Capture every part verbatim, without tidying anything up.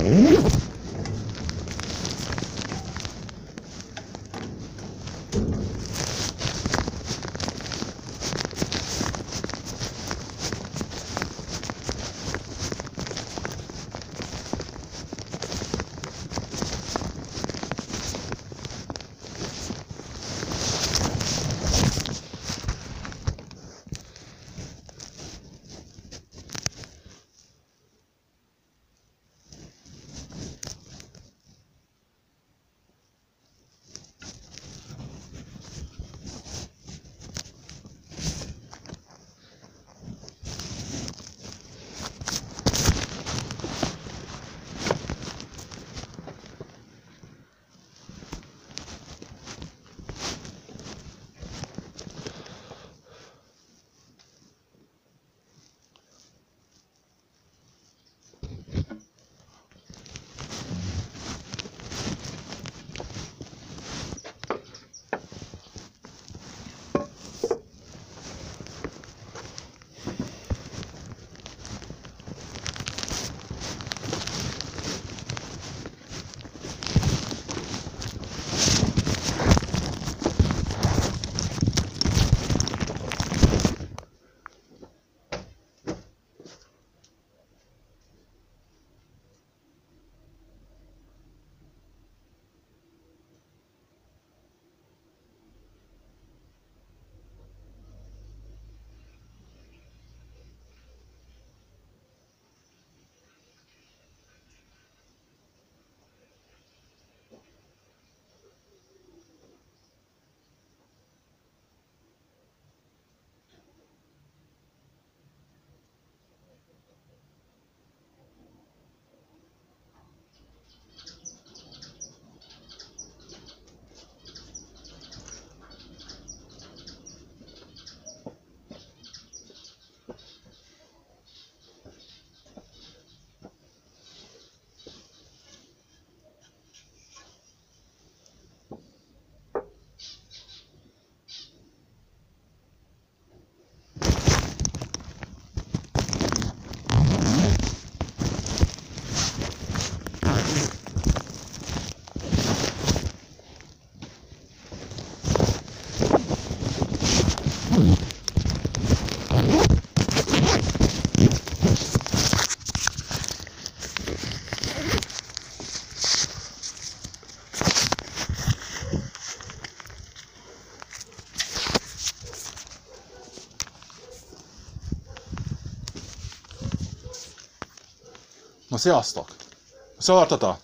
Na sziasztok! Szóltata!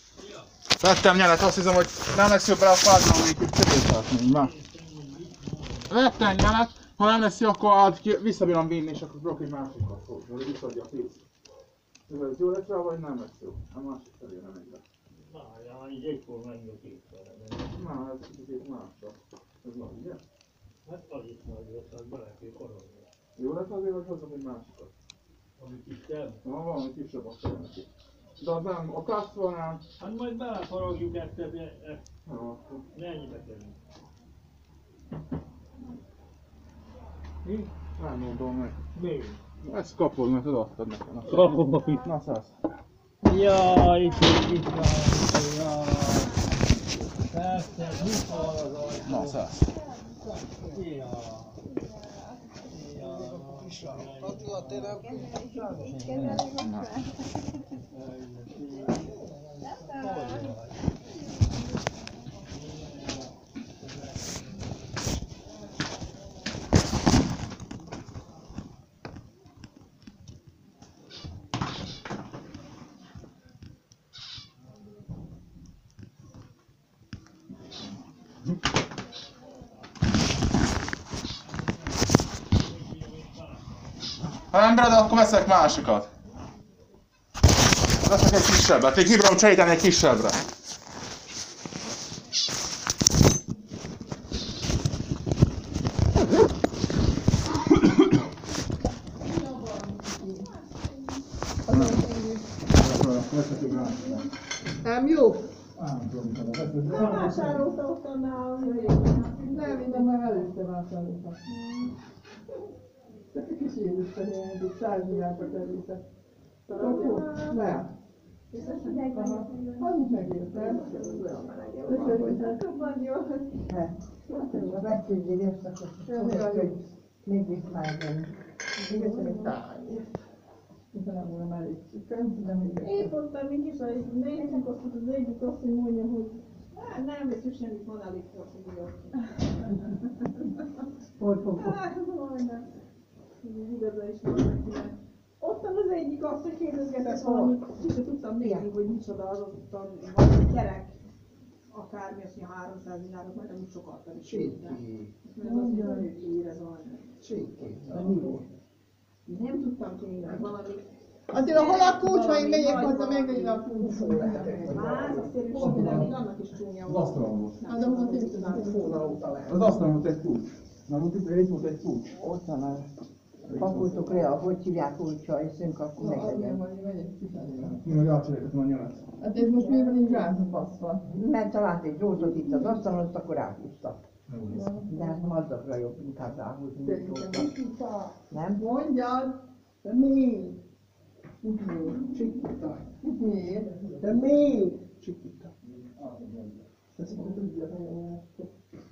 Vettem nyelet, azt hiszem, hogy nem lesz jobb rá a fádra, amelyik itt középeltni, már. Vettem nyelet, ha nem lesz jó, akkor át ki, visszabírom vinni, és akkor tudok egy másikat fogni, hogy visszadja a pénzt. Ez jó lesz rá, vagy nem lesz jó? A másik felé nem egyre. Várjál, így egykor menjünk kétszerre. Na, ez kicsit másra. Ez nagy, ugye? Hát az is nagy lesz, az bele kell korolni. Jó lesz azért, hogy hozzak egy másikat? Ami kisebb? Na, valami kisebb, azt kell neki. De az nem, a kasszolnál... Hát majd belefaragjuk ezt, ezt, ezt. Jó, akkor... Ne ennyibe kerül. Mi? Nem mondom meg. Mi? Ezt kapod, mert odaadtad nekem. Kapom. Na, szász. Jaj, itt itt van, jaj. Persze, mit van az ajtó? Na, szász. Jaj. Attila, tényleg? Ha nem bírod, akkor veszek másikat. Veszek egy kisebbet, így kibírom cseríteni egy kisebbre. Nem jó? Nem tudom, Nem vásárolta ott annál. Nem, minden már előtte vásárolta. Csak egy kis élősten jelentik, száz milliárdba kerültek. Nem. Annyit megértem. Jobban jó. A megküzdjél összekötni. Még itt már nem. Köszönöm tányért. Köszönöm volna már egy csükön, de még Én mondtam, még is, hogy nézzük azt, az egyik azt, hogy mondja, hogy hát nem veszünk semmit, van elég tartozója. Hol fogok? Hát, majdnem. Igaza is van neki. Ottan az egyik azt, hogy kérdezgetett valamit, ki sem tudtam nézni, hogy micsoda az ottan, valami gyerek, akármi, azt mondja, háromszáz dinárok, majd nem sokat adtam is. Csiki. Mert az azt mondja, hogy ír ez valami. Csiki. Nem tudtam tényleg valami. azért ahol a kulcs, ha én megyek hozzá, meg egy a fúfó lehet. Más, a szerűség, de még annak is csúnya Az volt. asztalon volt. Hát de mondom, hogy tudod, hogy fóna óta lehet. Az asztalon volt egy kulcs. Na, volt itt egy volt egy kulcs. Ott van a pakultok le, hogy hívják úgy, ha iszünk, akkor Na, azért meglegyen. majd megyek kifelé. Mi meg elcseréltem a nyalat. Hát ez most miért van így rázva baszva? Mert talált egy drótot itt az asztalon, azt akkor ráhúzta. De hát mazdakra jobb inkább ráhúzni, mint drótot. Nem? Mondjad! De mi? Mi? Csikita. Miért? De mi? Csikita. Ezt mondod, tudja, hogy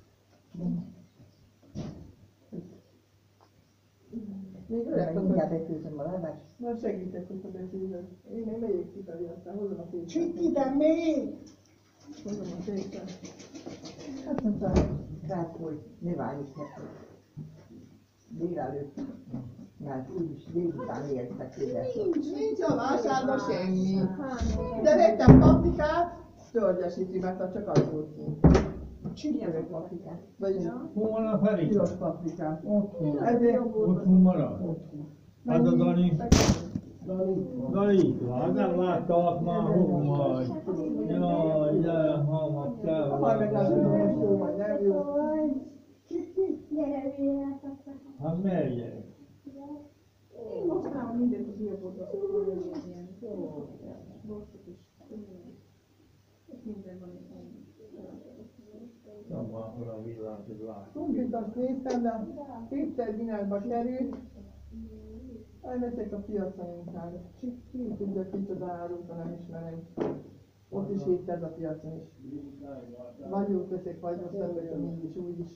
még öreg Mindjárt befőzöm a leves. Na segítek, hogy te befűzöd. Én még megyek kifelé, aztán hozom a féket. Csiki, de mi? Hozom a féket. Hát mondta, tehát, hogy ne várjuk hetet. Délelőtt. Mert úgyis délután értek ide. Nincs, nincs a vásárban semmi. De vettem paprikát, tölgyesíti, mert csak az volt ki. Csipörök paprikát. Vagy Hol van a Ferika? piros paprikát. Otthon. Ezért Otthon marad. Hát a Dani. Dani. Dani, hát nem láttalak már, hol vagy. Jaj, de hamar kell. Ha meglátod, hogy jó vagy, nem jó. Gyere, véletlenül. Hát merjek. Én mostanában mindent az űrbódra szoktam nézni, ilyen borsot is. Minden van itt. Nem van olyan villám, hogy látom. Krumplit azt néztem, de kétszer dinárba került. Elveszek a piacon inkább. Ki ki tudja, kicsoda árult, ha nem ismerem. Ott is hétszed a piacon is. Vagy jót veszek, vagy rosszat veszek, így is, úgy is.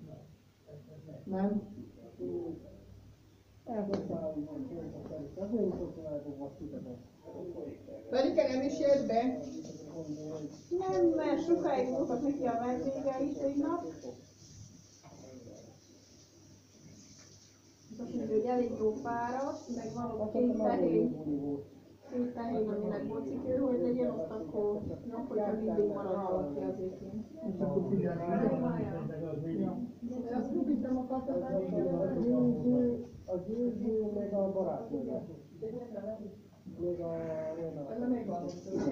Nem? Verike nem is jött be? Nem, mert sokáig voltak neki a vendégei tegnap. Azt mondja, hogy elég jó fáradt, meg van ott két tehén. Két tehén, aminek bocikő, hogy legyen ott, akkor jobb, hogyha mindig marad valaki azért én. És akkor figyelni. Azt kukítem a katatát. A győző, meg a barátnője. Még a... Ez még van.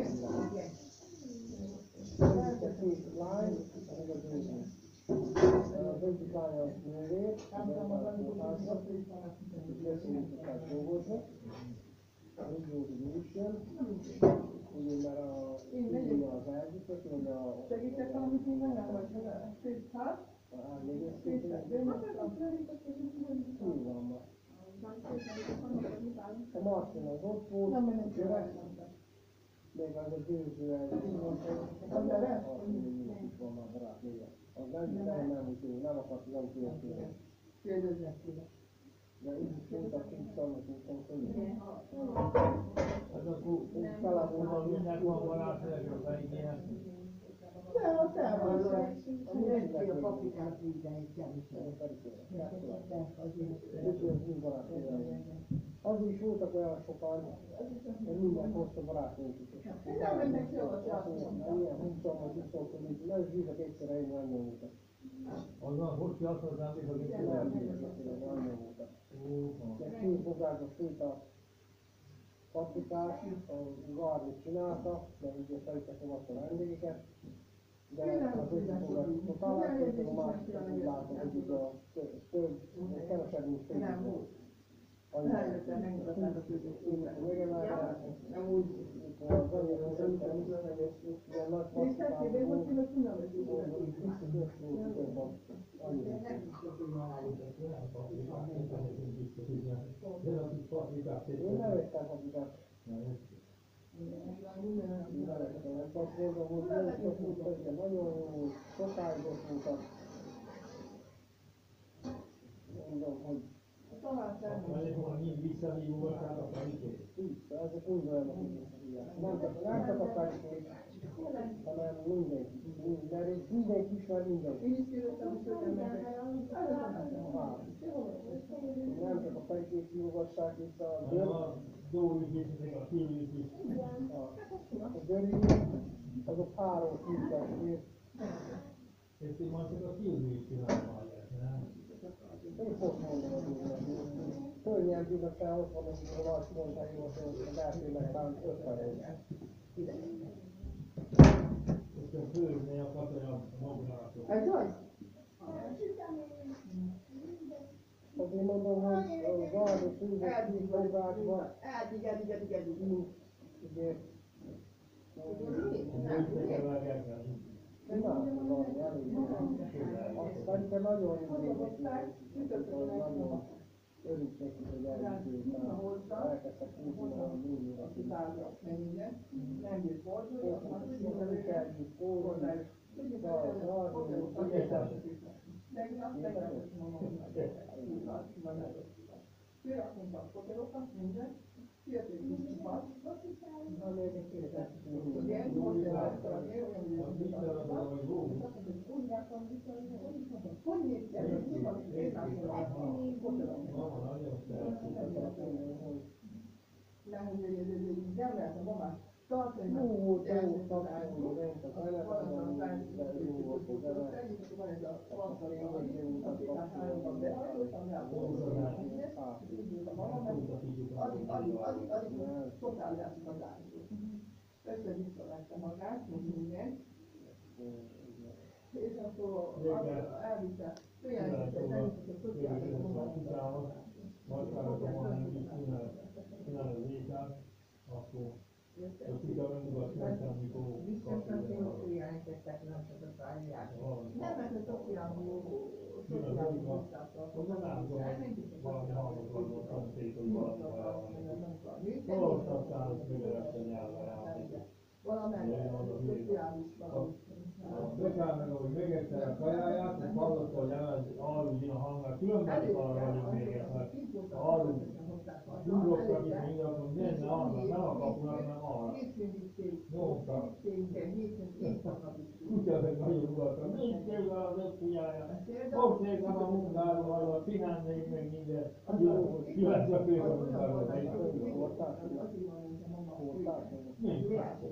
A két lány, meg a győző. Az egyik lány az nővér, Nem az, amikor az beszélünk dolgozni. Úgy jó, hogy ő is jön. Ugye már a... Ugye az elgyűjtött, hogy a... segítek valamit minden, nem vagy két hát? Úgy van ma. A Martin az ott volt, Nem mennek gyerek, még az a győző elgyűjtött. Az gyerek? Itt van már barátnője. Az nem tudom, nem úgy jó, nem akart, nem tudja tőle. Kérdezzek tőle. De így is mondta, hogy szannak, mint szannak. Hát akkor feladóban mindnek van barátnője, a fején. De ott el van az öreg. A paprikát így, de egy kevésbé. Az is voltak olyan sokan, hogy minden hozta barátnőt is. Nem mennek jól a családban. Ilyen húszon, húszon, hogy nem is bízok egyszer eljönni, nem nyomultak. Azon hogy kiadtad rám, hogy itt Nem bízok, nem nyomultak. De két bogárba főt a paprikát, a garnit csinálta, de ugye szerintem fogadta a vendégeket. De az egyik bogárba találkozott, a másikat úgy látom, hogy így a több, kevesebb, mint fél. Nem volt. Annyi. Eljöttem, megmutatták a tőzőt. Megemelve, Nem úgy. az anyag szerintem ilyen nagy paprikával volt, én nem vettem paprikát. Nem csak mondom, hogy jó, sok de nagyon jó, sokáigos voltak. Mondom, hogy vissza, ezek úgy olyanok, nem csak nem csak a felkék, hanem mindenki, minden, mindenki ismer mindenki. Nem csak a felkék hívogassák vissza a dönt. A dönt, azok három hívták ki. Ezt én már csak a kiúzni csinálom. Én fogom mondani, könnyen bizonyság ott van, hogy a nagy mondani, hogy az elsőnek talán ötven év. Ezt a főzni a katona magulátok. Ez az? Azért mondom, hogy a zajló szűzők szolgálatban Eddig, eddig, eddig, eddig. ugye Nem csináltam valami elég. Azt szerintem nagyon izgalmas, nagyon örült neki, hogy elindult, elkezdtek húzni a lúnyóra. Nem bírt fordulni, Nem kell így kórni, zaj, zaj, de én azt meglepett mondom, kirakunk a fotelokat, mindent, kijött egy kis csupasz, igen, most jelentett a gér, olyan, hogy hogy néz ki ez a csupasz, és nem lehet a mamát tartani, jó volt, jó volt, tapsolni, ment a telefonon, de jó volt, hogy van ez a a lényeg jó volt, tapsolni, addig, addig, addig, addig, totál játszik az állatot. Össze-vissza vette magát, mint minden. És akkor elvitte, följelentette, hogy elvitte, hogy szociális a magát. Csinál az éjszát, akkor a cika megmutatja nekem, mikor Nem, mert a Tokiából valami hallgatóan tanték, hogy valami valami olvashattál, hogy megölette nyelvvel. valamelyik szociális valami. Bekár meg, ahogy megette a kajáját, és hallotta, hogy elment aludni a hangát, különben arra vagyunk még ezt, mert alud, húzottak itt mindjárt, menne arra, nem a kapura, hanem arra. Nyomtak. Kutyázek nagyon ugattak, nincs kézzel az öt kutyája. Most nézem a munkáról, ahol pihennék meg minden. Jöhet a kéz a munkáról. Nincs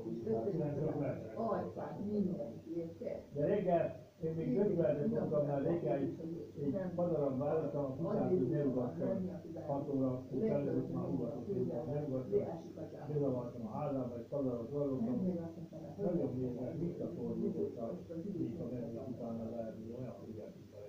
de reggel, én még ötvenre mondtam már reggel, egy padaram vállaltam a kutyát, hogy ne ugattam hat óra, hogy felelőtt már ugatott, ne ugattam, bezavartam a házába, egy padarat zajlottam, nagyon mélyre visszafordított a így a menni utána lehetni, olyan figyeltük a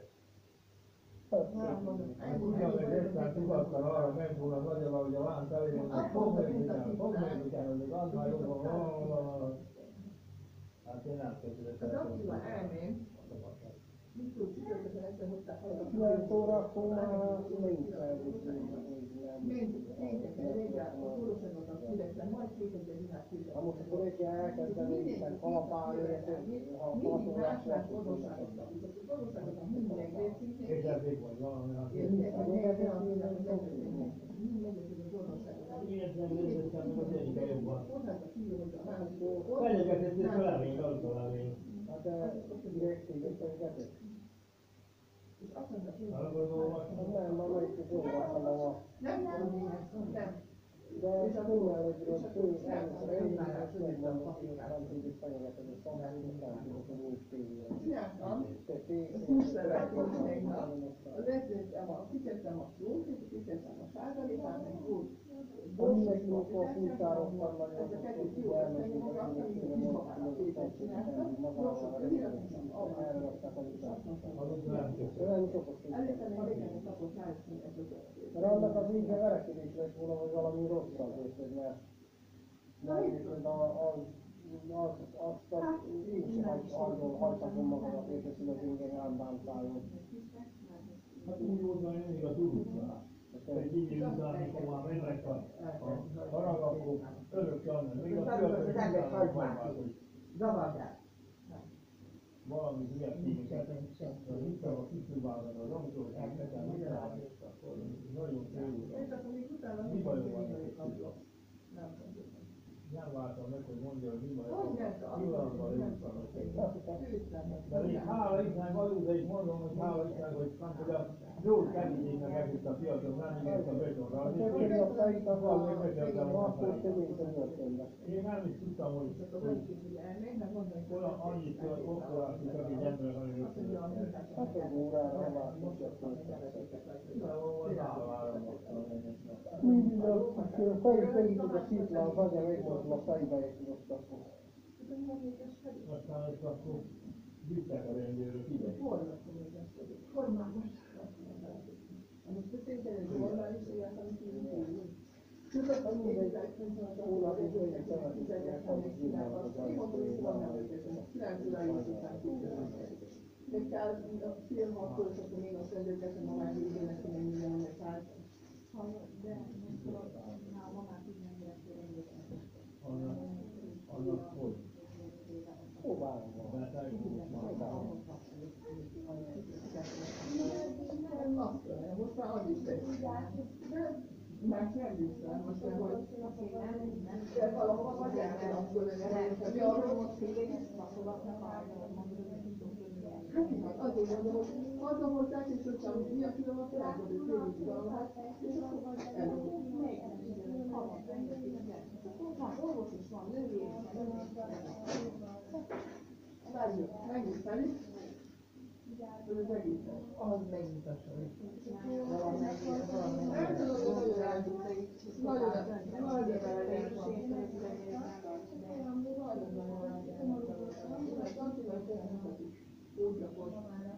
Ugyan meg egyszer tudattal arra ment volna nagyjából, hogy a lánt elején, hogy fog megvigyelni, fog megvigyelni, hogy annál jobban van. Hát én nem köszönöm. Az Attila elmém, mikor csütörtökön egyszer hozták el. kilenc órakor már nincs elviszünk. Pénteken reggel a Torosagot a születlen, majd kétezer dinár fizetett. Ha most akkor reggel elkezdeni, hiszen kalapálni, ha hat órás lesz, akkor a Torosagot a mindig megvértünk. Érdezik vagy valami, hát Én megvértem a mindig megvértünk az orvosságot. miért nem nézzettem meg az egyike jobban? Odaadta a fiú, hogy a másik. Fenyegetett és a levény, azzal a levény. Hát direktívet fenyegetett. És azt mondta, hogy Arról olvastam. Nem, már melyik is olvastam a nem tudom én, nem. de könnyen egyről fő, először elindulás, megmondom, hogy nem tudjuk fenyegetni, szóval nem tudjuk, hogy nincs tévére. Csináltam, Te tévére, húszszer vettem tegnap, az vezettem a, kitettem a flót, kitettem a sárgalépát, meg úgy. ha mindenki mikor kultároztam nagyon, hogy elmegyünk a különbözőre, most különbözőre magával a rendben, elrakták a listát. Azok nem köszönöm. Olyan is okos Előtte még régen kapott rájöttünk ezt az mert annak az így verekedés lett volna, hogy valami rosszabb érted, mert mert a, az, az, azt a, én is hagy, arról hagyhatom magamat érted, hogy az ingyen elbántáljon. Hát úgy volt, hogy mindig a tudósnál. Egy idő után, amikor már mennek a, a harag, akkor örökké annak. Még a fiatal után hagymát, hogy Zavardás. valami ilyet tényeket. Hittem a kipróbálnak az autót, hogy nekem megtalálni, akkor nagyon jó. Mi bajom van nekik tudva? Nem vártam meg, hogy mondja, hogy mi bajom van. Pillanatban leültem. De még hála Istennek azóta de itt mondom, hogy hála Istennek, hogy, hogy a Zsolt Kevényéknek elvitt a piacon, nem ígért a betonra. Én nem is tudtam, hogy olyan annyit okkolászik, akik ember nagyon összejöttek. Hát egy órára elváltunk, mindig a fejük megított a szívlán, az agya megmondom a fejbe együtt. Aztán ezt akkor vittek a rendőrök ide. Formában. Most beszéltél, hogy normális életem kívül. Tudod, hogy mindegy, óra és olyan szeretnék, hogy zsírálnak az De kell a film akkor, és akkor még azt rendőrkezem, ma már végének, hogy mennyi mindennek állt. De most a mamát így nem érett Annak, annak hogy? Próbálom. Mert elgondolom. Most már az is lesz. Már nem vissza, most már hogy... De valahol vagy elkezdem fölölni, hogy mi arról most hát azért mondom, hogy azzal hozzák, és hogyha mi a kilométer, akkor ő tényleg valahol, és akkor elmondom. Orvos is van, nővér, Megnyitani. Ez az egész. Az megnyitassa. Nem tudod, hogy nagyon elnyitani. Nagyon elnyitani. Nagyon elnyitani. Úgy akkor.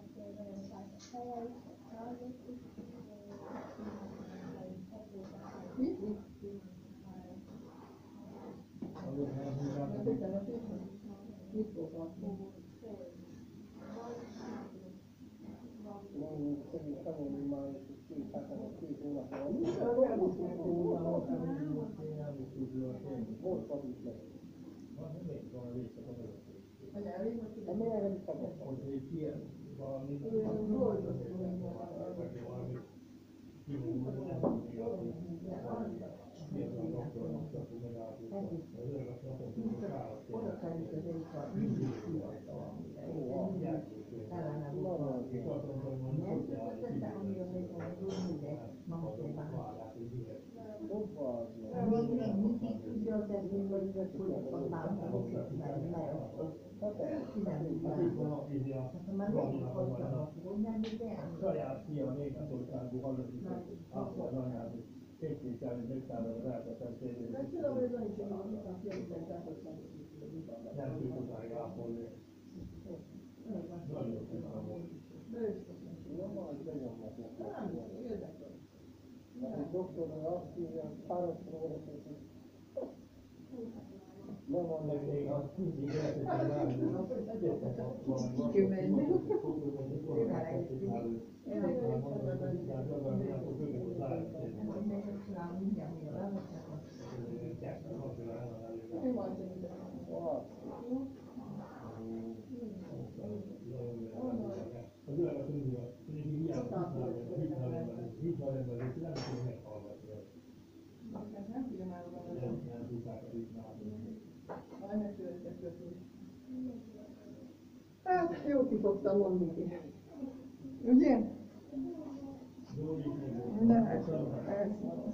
Mi? Mit fogok? Nem, szegény tanulni már, és két hátának két hónap van. Volt van is meg. De miért nem is szabadtam? Hogy egy ilyen valami... Oda került az egyik a fiatal, amire ellene volt. Nem tettem, amiről még van, hogy de mama próbálnak. Még még mindig tudja az eszmény, hogy hogy használnak, mert kiderült már. Hát már még hallottam, hogy nem minden. Saját fia Németországból hallatik, azt az anyád, képviselni, megszállod az eltetett tényleg. Nem tudom, hogy az is, hogy a fiatal elhoztam. Nem tudod ápolni. Nagyon szépen volt. A doktor azt írja, hogy páraszor volt, hogy nem van Meg még azt mindig lehetett várni. Egyetek valami. Ki menni. Mi van szerintem? Az ülek a tudja, hogy így ilyen hitvalemben, hogy nem tudom meghallgatni. Nem tudom elmondani. Nem tudták a ritmát. Majd megkövetkeztetni. Hát, jó kifogtam mondani. Ugye? De hát, ez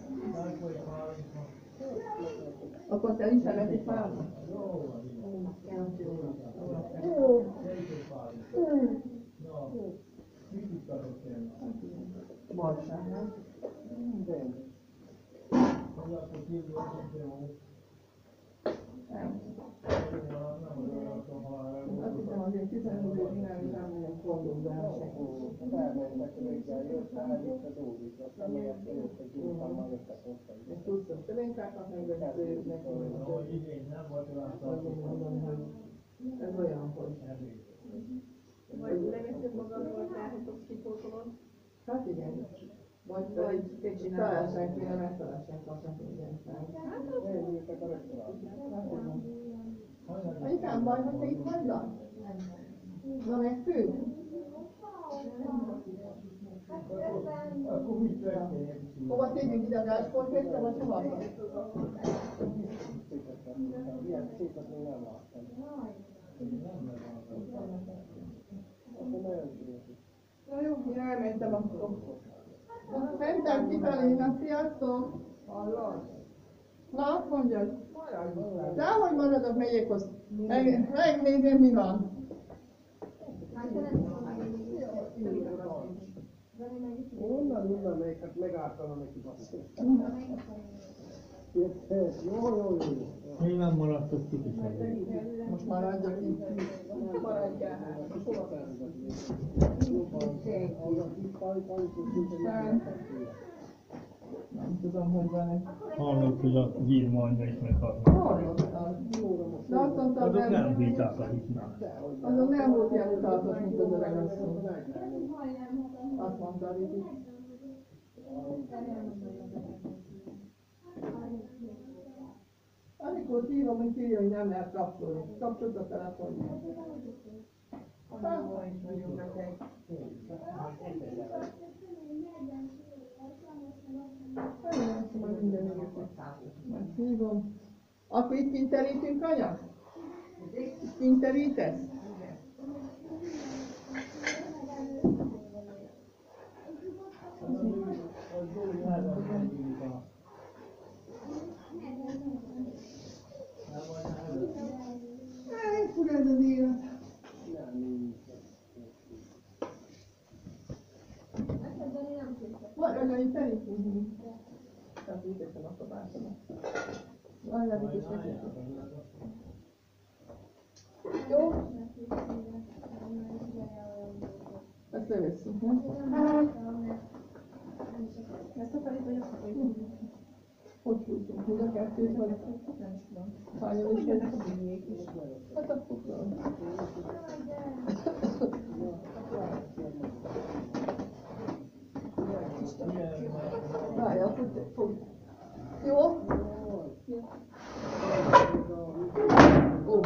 akkor te is szeretnék párni? Balság. Azt hiszem azért tizenöt év irány nem olyan fordulás. Felmentek reggel, jött, elvitt a dolgit, aztán még azt jött, hogy délután már összehoztam. És tudsz, hogy telénkákat megvezetőknek, Ahogy igény nem volt olyan hogy mondom, hogy ez olyan, hogy... Vagy levetted magadról, felhozod, kipótolod. Hát igen. Vagy vagy teljesen kéne, mert teljesen kapnak mindent meg. Eljöttek a restauránba. Anyukám, baj, hogy te itt hagynak? Na meg fő? Akkor mit történik? Hova tegyünk ide a gázsportfészre, vagy hova? Ilyen szépet még nem láttam. Akkor nagyon szép. Na jó, én elmentem akkor. Mentem kifelé, na sziasztok! Na, mondjad. Dehogy maradok, megyek hozzá. Meg, megnézem, mi van. Onnan, onnan még, hát megártana neki basszus. Jó, jó, jó, jó. Én nem maradtok ki kifelé. Most maradjak itt. Maradjál. Nem tudom, hogy van ez. Hallott, hogy a Girma anyja is meghalnak. Hallottam. De azt mondtam, Azok nem nem, bíták a hitnál. azon nem volt ilyen utatos, mint az öreg asszony. Azt mondta a Riti. Amikor hívom, hogy hívja, hogy nem lehet kapcsolni. Kapcsolt a telefonját. Számolva is vagyunk nektek. Nem tudom, hogy minden ügyet. Majd hívom. Akkor itt kinterítünk, anya? Itt kinterítesz? Ej, fura ez az élet. Vagy anyai terítünk. Tehát úgy teszem a kabátomat. Vajlávik is nekik. Jó? Ezt levesszük, nem? Ezt akarjuk, vagy azt akarjuk? Hogy húzunk? Mind a kettőt, vagy? Nem tudom. Hányan is Jönnek vagy? a bűnjék is. Hát akkor tudom. Várj, akkor te fogj. Jó? Jó. Ó,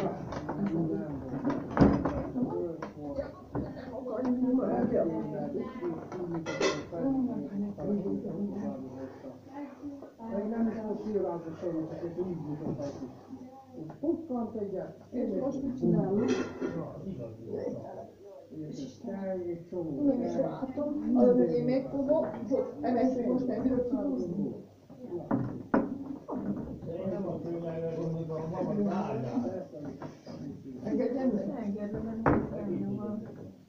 Nem is volt királyzó soroltak, és úgy bújtották is. Pukkant egyet. és most mit csinálunk? Tej és csomó. Nem is látom. Az, hogy én megfogom, hogy emeszik most nem bírok kihúzni. Én nem a főlegre gondolom, a mama várjál. Engedjem meg? Engedve, mert nem jó van.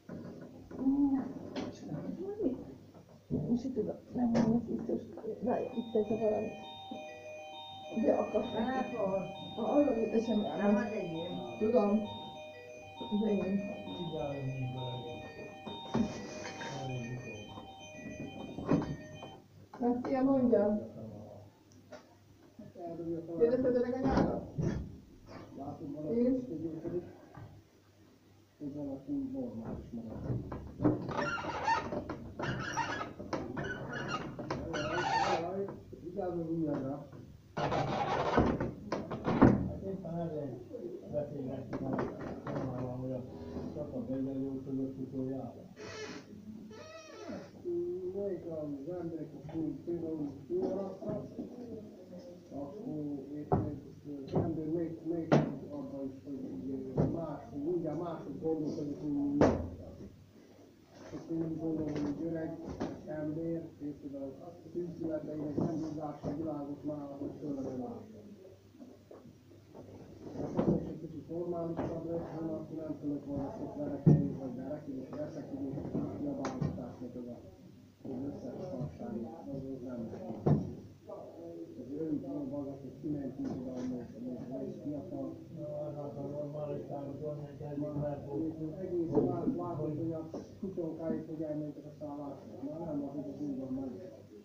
És itt tudom, nem van biztos. Várj, itt ez a valami. Ugye akar. Az a vitesen járnak. Tudom. Az enyém. Mert ilyen mondja. Kérdezted öreg anyára? Látom valaki, hogy gyűjtödik. Hogy valaki normális marad. Vigyázzon mindenre. Hát éppen ezért beszélgettünk a normálban, hogy a csapat egyre jó között utoljára. Még az emberek például kimaradtak, akkor az ember még, még abban is, hogy más, mindjárt máshogy gondolkodik, mint mi. Akkor én gondolom, hogy öreg ember, például a szűzületeinek nem tudása a világot már, hogy fölre lássa. Ez is egy kicsit normálisabb lesz, hanem akkor nem tudok volna sok verekedni, vagy verekedni, és veszekedni, és jabálgatásnak az a az összes tartsány, az nem lesz. Az örült maga, hogy kiment így oda, hogy egy fiatal. Hát a normáliságot onnan kezdjük meg. Egész látod, hogy a kutyókáig, hogy elmentek a szállásra. Már nem az, hogy az úgy van meg.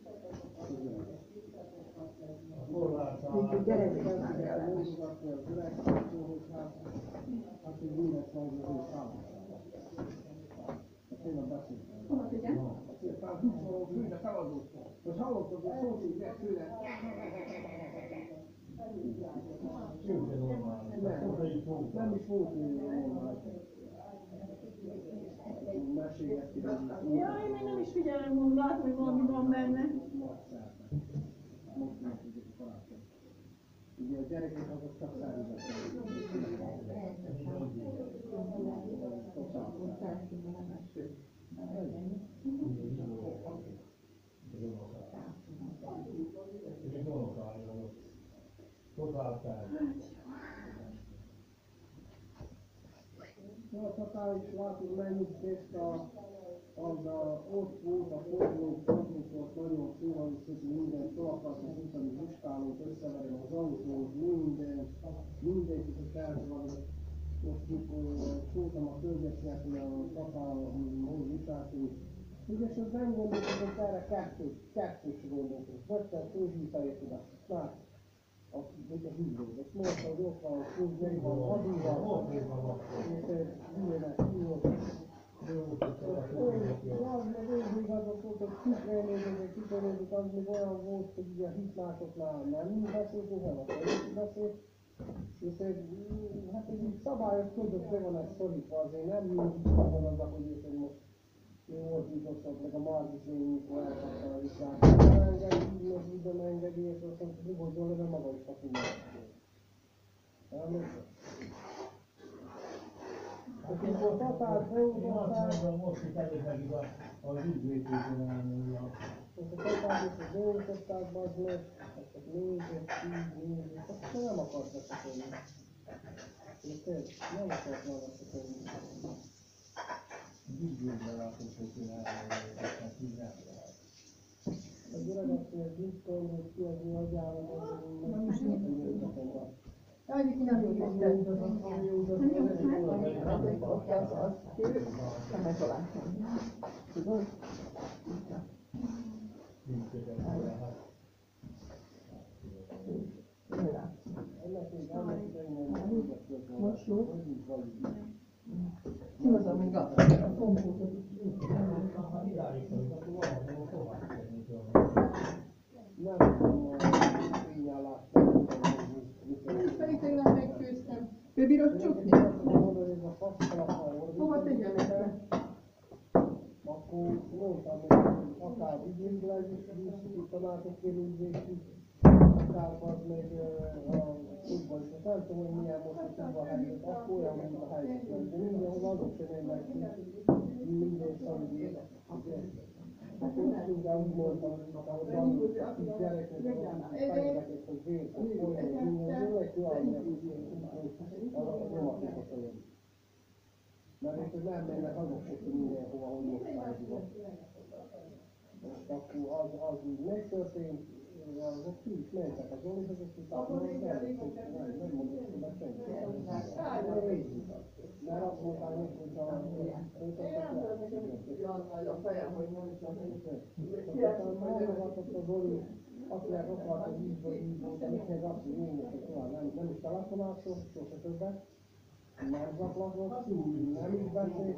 Korlátszál. Kezdjük el mondogatni az öreg kutyóhoz, hát hogy mindent majd az ő szállásra. Tényleg beszéltem. Hova figyel? Aztán már húszoló főre feladott. Most hallottad, hogy szót így vett főre. Nem, nem is volt normális. Mesélgetni. Jaj, én még nem is figyelem, hogy látom, hogy valami van benne. Ugye a gyerekek azok csak szállított. Totális látjuk mennyit tészta, az a, ott volt a forró, fordított, nagyon szóval, hogy minden fel akartak utani, muskálót, összeverem az autót, minden, mindenkit is elszabadott. Most itt szóltam a közösnek, hogy a tatárhoz viseltünk. Ugye, és az nem gondolkodott erre kettős, kettős gondolkodott. Rögtön főhívta és oda. Már, hogy a hívó. Ezt mondta, hogy ott van a főzmeri, van a hadúval, és hívónak hívónak. Az meg ő igazok volt, hogy kifejlődők, kifejlődők, az még olyan volt, hogy ugye a hitmásoknál nem beszéltünk, hanem a fejlődő beszélt. És egy, hát egy szabályos tudod, be van egy szorítva, azért nem mindig van az, hogy ők most jó ordítottak, meg a Margit lény, mikor elkapta a viszlát. Nem engedi, így meg így nem engedi, és azt mondta, hogy nyugodjon le, maga is kapunk meg. Elmondta? A tatár, beutották, most itt elég meg az ügyvédjében elmondja. és a tatár is beutották, bazd meg, akkor nézett, így nézett, akkor nem akart beszélni. Érted? Nem akart beszélni. Az ügyvédben látom, hogy én elmondom, hogy nem lehet. Az öreg azt mondja, hogy bitcoin, hogy ki az ő agyában, hogy nem is nem Annyi nem jó is tett. Ott az az kő, nem ez alá. Tudod? Most jó? Kihozom még a kompótot. Nem tudom, hogy fényállást Pedig tegnap megfőztem. Ő bírod csukni? Hova tegyem ezt? Akkor mondtam, hogy akár ügyvédileg is biztosít tanácsot kérőzésig, akár az még a tudban is. Nem tudom, hogy milyen most a tudban a helyzet, akkor olyan, mint a helyzet. De mindenhol azok sem mennek ki, minden szanudét. Hát én inkább úgy mondtam, hogy az kis gyereknek a fejleket, hogy vért, hogy olyan, hogy minden, hogy olyan, hogy azok a nyomatékot olyan. Mert itt nem mennek azok se ki mindenhova, hogy most fájdulok. Most akkor az, az így megtörtént, azok ki is mentek az Zolit, azok utána nem nem nem mondjuk oda senki. Nem rézzük azt. Mert azt mondták neki, hogy a Olyan a fejem, hogy mondjam, hogy elfogadott a Zoli, azt lehet ott volt, hogy így volt, így volt, amit meg azt mondja, hogy tovább nem, nem is telefonált, sose többet. Nem zaklatott, nem is beszélt.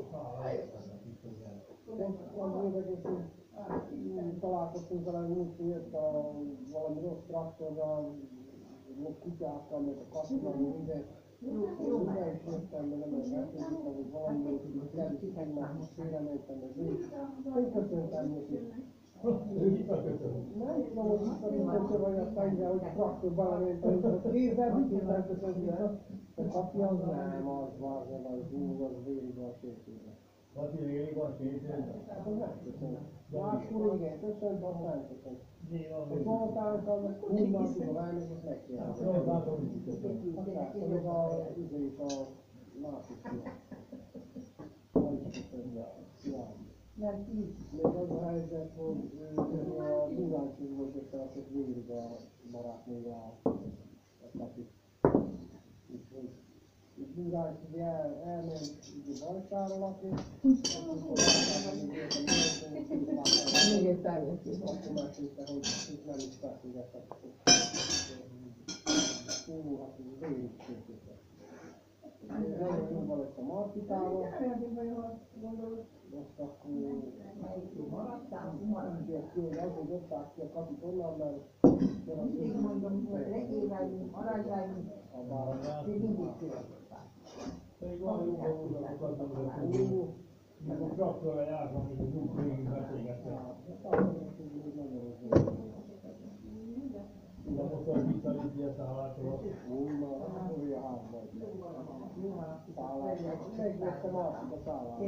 Az érdekes, hogy találkoztunk vele, múlt jött a valami rossz traktorral, kutyákkal, meg a kasszal, minden. Ugye is jöttem, de nem elkezdtem, hogy valami hogy került egymáshoz félrementem, meg úgy. Én köszöntem neki. Nem tudom, hogy visszaköszöntő vagy a tengre, hogy traktor belementem, hogy kézzel mit tudnám köszöntni. A papi az nem, az van, az hú, az vérig van sértőben. Papi vérig van sértőben? Hát az nem köszönt. Máskor igen, köszönt, aztán köszönt. A szolgáltal hundan tudom állni, és megkérdezni. Azt látom, hogy is köszönt. Akár, még a izé is a másik fia. Nem is köszönt. Még az a helyzet, hogy a Búráncsú volt összerakott végig a barátnővel a papi. És Búráncs ugye el, elment Bajsára lakni, akkor még egy természet. akkor megtudta, hogy itt nem is beszélgettek. Hú, hát ez végig sértőtek. Nagyon jó van ezt a Martikával. Nem vagy, ha gondolod. Most akkor úgy jött ki, hogy azért dobták ki a kapit onnan, mert Mindig mondom, hogy regével, maradjálunk, de mindig költöttek. Pedig van jó dolgokat, amiket meg a traktorra jártam, hogy a dugg végig beszélgettek. De most a visszavitt ilyet a hátról. Megvettem át a szállát.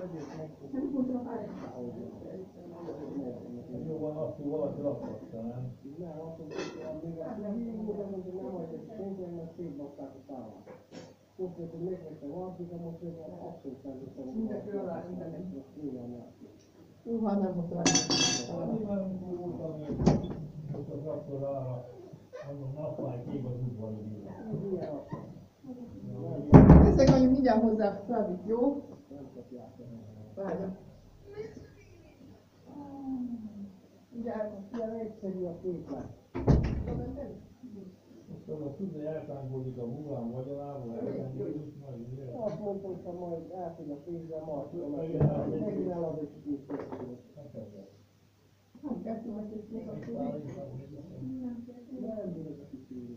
Jó van, azt, hogy valaki lakotta, nem? Nem, azt mondjuk, még a hívóban mondjuk nem hagyják a pénzért, mert szétbaszták a szállát. Most mondjuk, hogy megvettem Martika, most még abszolút nem hiszem, hogy Minden fölvált, minden nem. most igen, nem. Hú, hát nem mondtam el. Nyilván, amikor voltam, hogy ott a traktorra arra, mondom, nappal kép az udvari bíró. Ilyen az. Ezek mondjuk mindjárt hozzá felvitt, jó? Nem kapják el. Várja. Mindjárt. Ilyen egyszerű a képlet. Most arra tudni, hogy eltángoljuk a hullám vagyonából, eltángoljuk, majd ugye. Azt mondtam, hogy ha majd elfogy a pénzzel, Martika, mert megint elad egy kis pénzt. Nem kell tudni, még a Nem bírok a kicsi.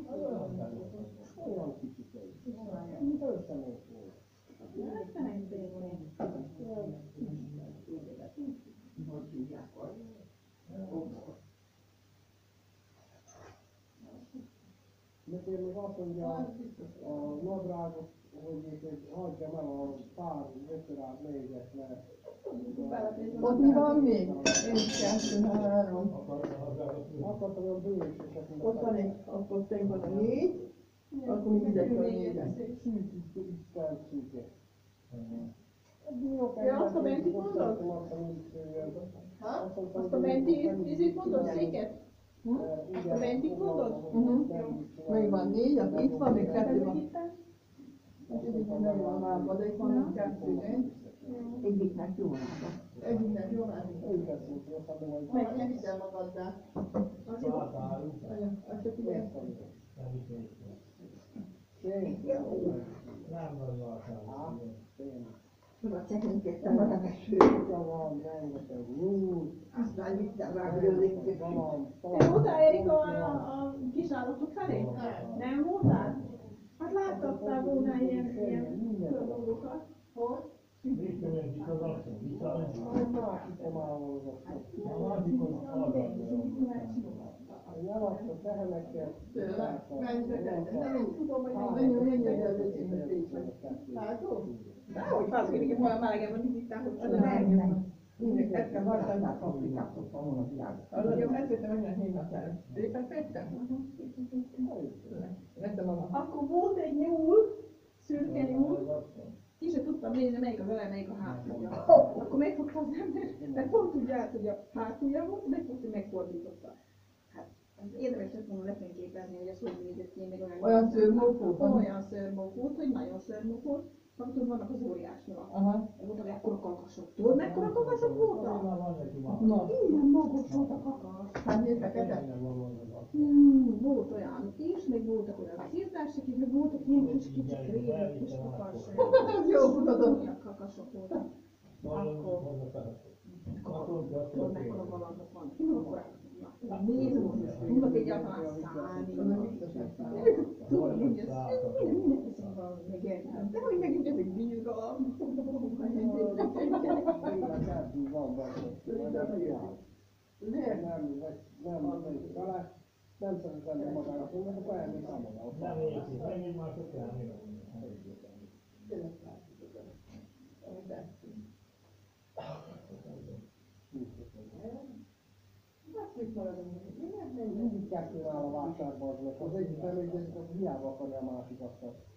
Olyan kicsi egy. Mint összemény volt. De én még azt mondja a nadrágot, hogy hogy hagyjam el a pár ötörát négyet, mert Ott mi van még? Egy, kettő, három. akartam olyan bőséget, mint Ott van egy, akkor tényleg van a négy. Akkor még ide kell négyet. szűk szűke. Ja, azt a mentit mondod? Azt a menti ízét mondod, széket? Azt a mentit mondod? Még van négy, akkor itt van, még kettő van. Hát egyiknek nem van válva, de itt van még kettő, nem? Egyiknek jó lába. Egyiknek jó már. Meg Nem hiszel magaddá. Váltálunk. Azt csak ugye. Nem is néztem. Nem nagy váltálunk. Tudod, szegénykedtem a leveső. Aztán vittem rá, hogy ölik. Te voltál, Erika, a, a kis állatok felé? Nem voltál? Hát láttattál volna ilyen, ilyen dolgokat. Hol? Mit tudom, itt az asszony, visszament? A másikon Nem azt a tehenekkel. Tőle. Menj, nem tudom, hogy menj, menj, menj, látod? Dehogy, fázol, hogy olyan melegen van, hogy itt hogy Az a megnek. Mindig ettem vartanát, Afrikát szoktam volna világot. Az jó, ezt vettem, meg hívnak el. Éppen fettem? Vettem a Akkor volt egy nyúl, szürke nyúl, ki se tudtam nézni, melyik az eleje, melyik a hátulja. Akkor megfogta az ember, mert pont tudja át, hogy a hátulja volt, megfogta, hogy megfordította. Hát, érdemes lett volna lefényképezni, hogy ez hogy nézett ki, még olyan... Olyan szőrmók volt? Olyan szőrmók volt, hogy nagyon szőrmók volt. Akkor tudod, vannak az óriás nyulak. Aha. Voltak ekkora kakasok. Tudod, mekkora kakasok voltak? Na, Ilyen magas volt a kakas. hát nézd fekete? Hmm, volt olyan is, még voltak olyan szírtársak, meg voltak ilyen kis kicsit régi kis kakasok. Az jó mutatod. Ilyen kakasok voltak. Akkor, tudod, mekkora galandok van. Akkor nézd, tudok egyáltalán szállni. Tudod, hogy ez mindenki szóval megértem. De hogy megint ez egy bízgalam. Miért? Nem, nem, nem, vele, nem szeret lenni magának, hogy akkor elmész amolyan. Nem érti, megint már sok elmélet. Mindig kettő áll a vásárban az meg. Az egyik elégyezik, az hiába akarja a másikat.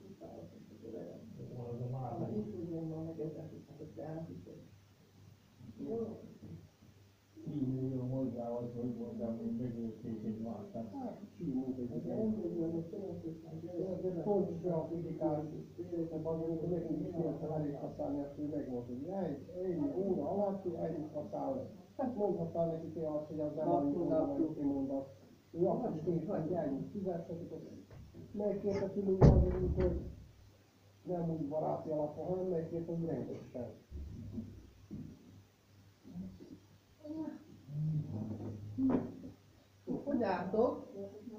Az a másik. tíz millió hozzá vagy, hogy mondjam, hogy megölték egy mását. Csímunk egy pont is olyan kritikás, amikor nekünk is értem elég használni, azt ő megmondta, hogy egy, egy óra alatt együtt használ. Hát mondhatnál neki te azt, hogy az nem annyit amit ki mondasz. Ő akkor is kész, hogy elnyit fizessetek. Megkérte tőlünk az, hogy nem úgy baráti alapon, hanem nekik úgy rendesen. Hogy álltok?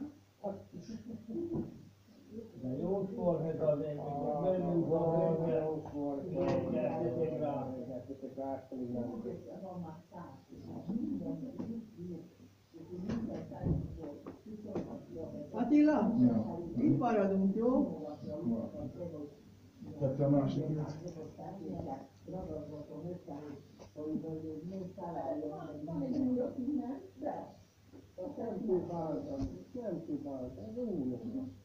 De jó sporhet az én, mikor bennünk van, hogy Jó sport, elkezdtek rá. elkezdtek rá, pedig nem. Attila? Itt maradunk, jó? Tette a másik. Nem kívántam, nem kívántam, ez úgy.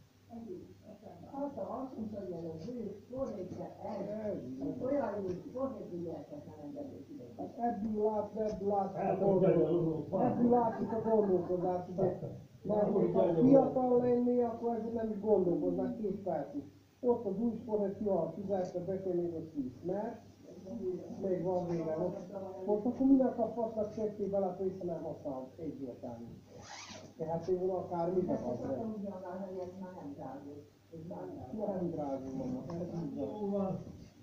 Hát ebből lát, ebből látszik a gondolkodás. Ebből látszik a gondolkodás, ugye. Mert hogyha fiatal lenni, akkor ezért nem is gondolkoznak két percig. Ott az új sport, hogy fiatal fizette, bekerül a szív, mert még van vége. Most akkor minek a fasznak szekté bele, hogy észre nem használom egyértelmű. Tehát én akár mit akarsz lenni. Nem drágul, mama. Jó van.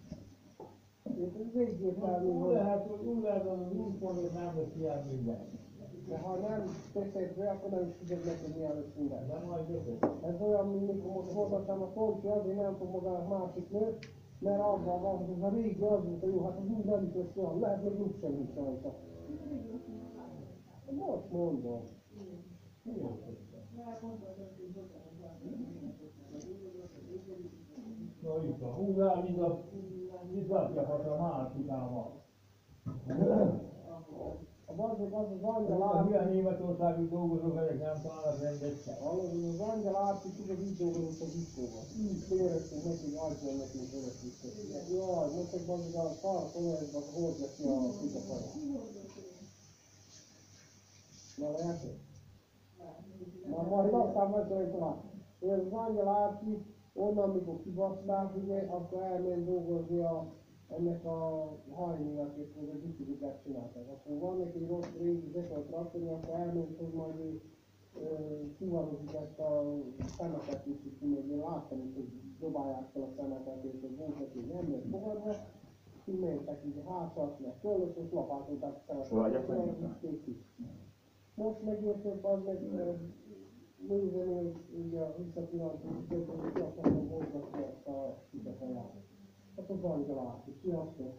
Ez egyértelmű, Úgy hogy lehet, hogy úgy lehet, hogy az új sportot nem veszi el minden. de ha nem teszed be, akkor nem is tudod neked milyen lesz minden. De majd jövök. Ez olyan, mint mikor most hozattam a Toncsi, azért nem fog magának másik nőt, mert abban van, hogy ez a régi az volt, hogy jó, hát az úgy nem is lesz olyan, lehet még úgy sem is rajta. Most mondom. No itt van, hú, rá, mint a, mit látják a másikával. A bazdmeg az az angyal Az árti, ilyen németországi dolgozók, ezek nem találnak rendesen. valóban az angyal árti, tudod, így dolgozott az iskóban. Így félrettünk neki, adjon nekünk örök vissza. Jaj, most egy bazdmeg a szar, olyan, hogy lesz a fizekaja. Na lehet? Na majd aztán mesélj talán. Ez az angyal árti, onnan mikor kibaszták, ugye, akkor elment dolgozni a, ennek a hajninak, és hogy a diszibigát csinálták. Akkor van neki rossz régi zekolt traktori, akkor elment, hogy majd ő kivarozik ezt a szemeket is, és én láttam is, hogy dobálják fel a szemeket, és hogy volt neki nem jött fogadva, kimentek így a házat, meg föl, és lapátolták a szemeket. Hol adják meg? Most megértünk, az meg nézni, hogy ugye a visszapillantó, hogy ki akartam mozgatni ezt a fizekaját. Hát az angyal átjuk, sziasztok!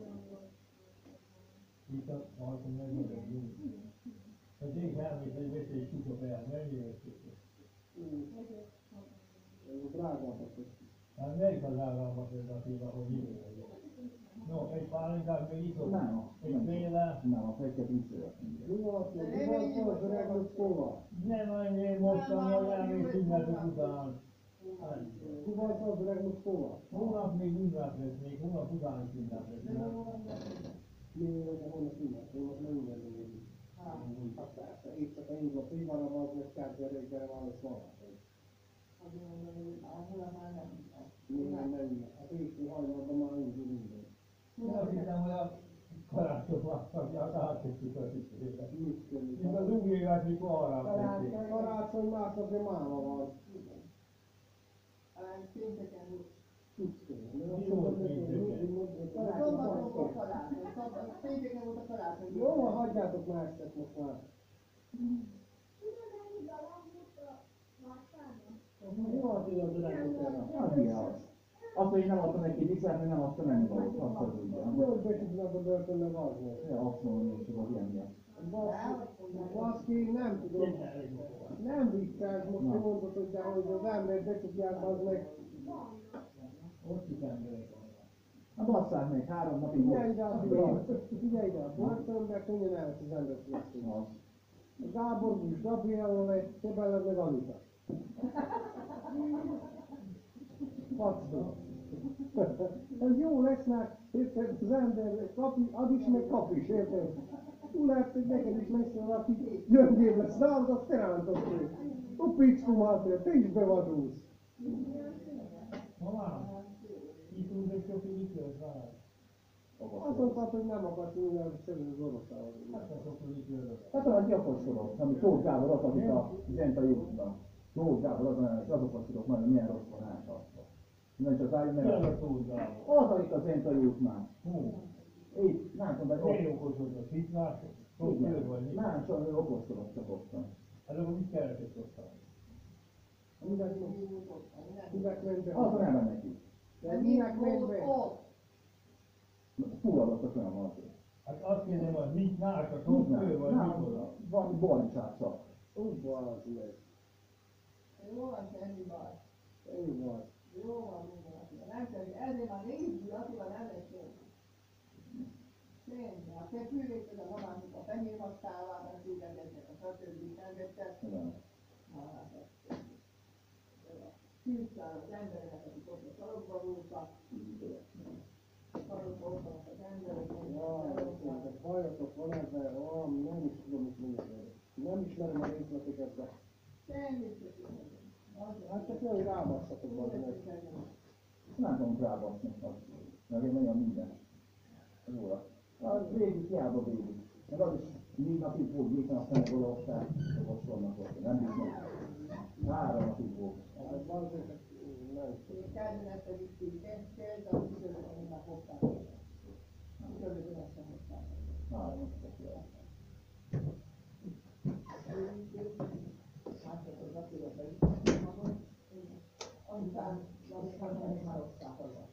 Itt a hajtom megmondom, jó. Hogy én elmész egy veszély kutyok el, nem jöttük. Ez drágábbak lesz. Hát melyik az államban ez a téva, hogy jövő vagyok? No, egy pálinkát még iszok? Nem. Egy féle? Nem, a fejket úgy születni. Mi van azt mondja, mi van azt mondja, hogy regnőtt szóval? Nem annyi, én mostan, hogy elmész ünnetek után. Mi van azt mondja, hogy regnőtt szóval? Hónap még ünnep lesz, még hónap után is ünnep lesz, nem? Mi van, hogy holnap ünnep, holnap nem ünnep még. Hát persze, itt csak a indul a primára, az meg kezdve reggel van, és van. Minden nem ünnep. Hát éjfél hajnalban már indul minden. Én azt hittem, hogy a karácsony másnapját áttettük a tisztére. Mit kell? Mint az új évet, mikor arra tették. Karácsony másnapja máma van. Mit kell? Mert azt mondod, hogy mindig mondod, karácsony. Jó, van, hagyjátok már ezt most már. Mi van, hogy az öregnek? Az ilyen az. Azt, hogy nem adta neki viszont, hogy nem adta menni valót, azt az ugye. Hogy betudnak a börtönbe vazni? Ja, azt mondom, hogy csak az ilyen miatt. Baszki, nem tudom. Nem viccelsz, most te mondod, hogy de hogy az ember betudják, az meg. Ott is emberek vannak. Hát basszák meg, három napig Figyelj ide, volt. figyelj, figyelj ide, a börtönbe könnyen elvesz az ember figyelni. Az. Gábor Bús, Gabriella vagy, te beled meg Anita. Facba. Ez jó lesz, mert érted, az ember kapi, ad is, meg kap is, érted? Úgy lehet, hogy neked is lesz az, aki gyöngébb lesz, de az azt te rántod ki. Ó, pickum hátra, te is bevadulsz. Mamám, itt tudsz egy sok likőrt várj. Azt mondtad, hogy nem akarsz minden szerint az oroszához. Hát a sok likőröt. Hát olyan gyakorsorok, amit Tóth Gábor az, amit a Zentai útban. Tóth Gábor az, és azok a sorok, majd milyen rossz van átadva. Na és az állj meg. Milyen a Tóth Az, itt az én út már. Hú, Itt, látom, hogy miért ott. okosodott? Itt látod? Tóth ő vagy mit? Nem, csak ő okoskodott csak ottan. Hát akkor mit keresett ottan? Minek minek ment be? Az nem neki. De minek ment be? Fulladott a könyv alatt. Hát azt kérdem, hogy mit lát a Mit Tóth nem? ő vagy Nem, micsoda? van bolincsáca. Úgy van az meg. Jó van, semmi baj. Ennyi van. Jó van, minden Attila. Nem semmi. Ezért már négy Attila nem egy semmi. Semmi. A te fűrészed a mamánk a fenyérmasztává, mert úgy engednek a stb. Engedtek. Igen. Tűztál az emberek, akik ott a sarokba voltak. Sarokba ott vannak az emberek, Jaj, bajotok van ezzel, valami, nem is tudom, mit mondani. Nem ismerem a részleteket, de... semmit se tudod. Hát csak olyan, hogy rábasszatok valamit. Nem tudom rábaszni. Mert én nagyon minden. Róla. Az végig, hiába végig. Meg az is négy napig volt gépen, aztán megolvasták, olvassolnak ott. Nem bizony. Három napig volt. Hát azért, nem tudom. Én kezdenek pedig kérdez, a tüzőröket már hozták. Tüzőröket sem hozták. Három napig volt. Hát az Attila pedig azután azután már hozták haza.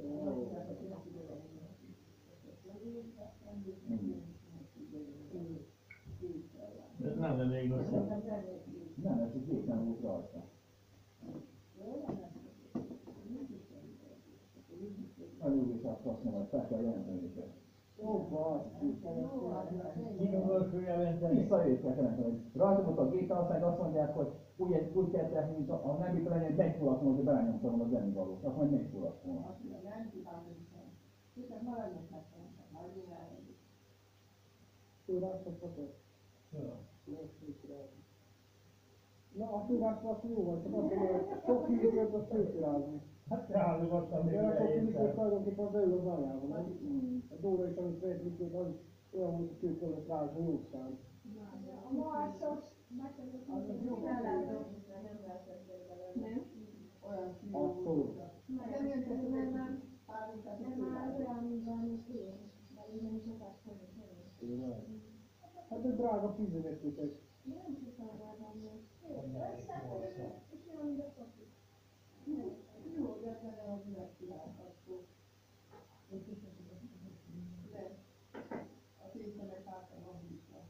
Ez nem elég rossz. Nem, ez egy gépen volt rajta. Nagyon jó is azt mondom, hogy fel kell jelenteni őket. Ó, basszus. Kinyomod följelenteni. Visszajöjjt kell jelenteni, hogy rajta volt a gépen, aztán azt mondják, hogy úgy, úgy kell tenni, mint a nem bírta lenni, hogy megfulladt volna, hogy belenyomtam a zenivalót. Akkor majd megfulladt volna. Nem kívánok sem. Hiszen maradjunk meg sem, maradjunk el. Főrásztatok? Jó. Na, a főrásztat jó volt, csak azt mondom, hogy sok hűtőt azt főfirázni. Hát rázogattam még De akkor ide fűtőt észre. tulajdonképpen beül az anyába, nem? A Dóra is, amit fejtlikét, az olyan, mint a fűtőt rázni jószám. A marsos, Az jó, nem lehetett belőle. Olyan szívó Abszolút. volt. Nem jön teszem, nem, nem. Háromszát nem már olyan, mint valami én, vagy én is akart mondani. Tényleg. Hát de drága fizetőtek. Nem sokan voltam még. És olyan, mint a kofi. jó, de nem az üveg csinálható. De a tészta meg hátra van vissza.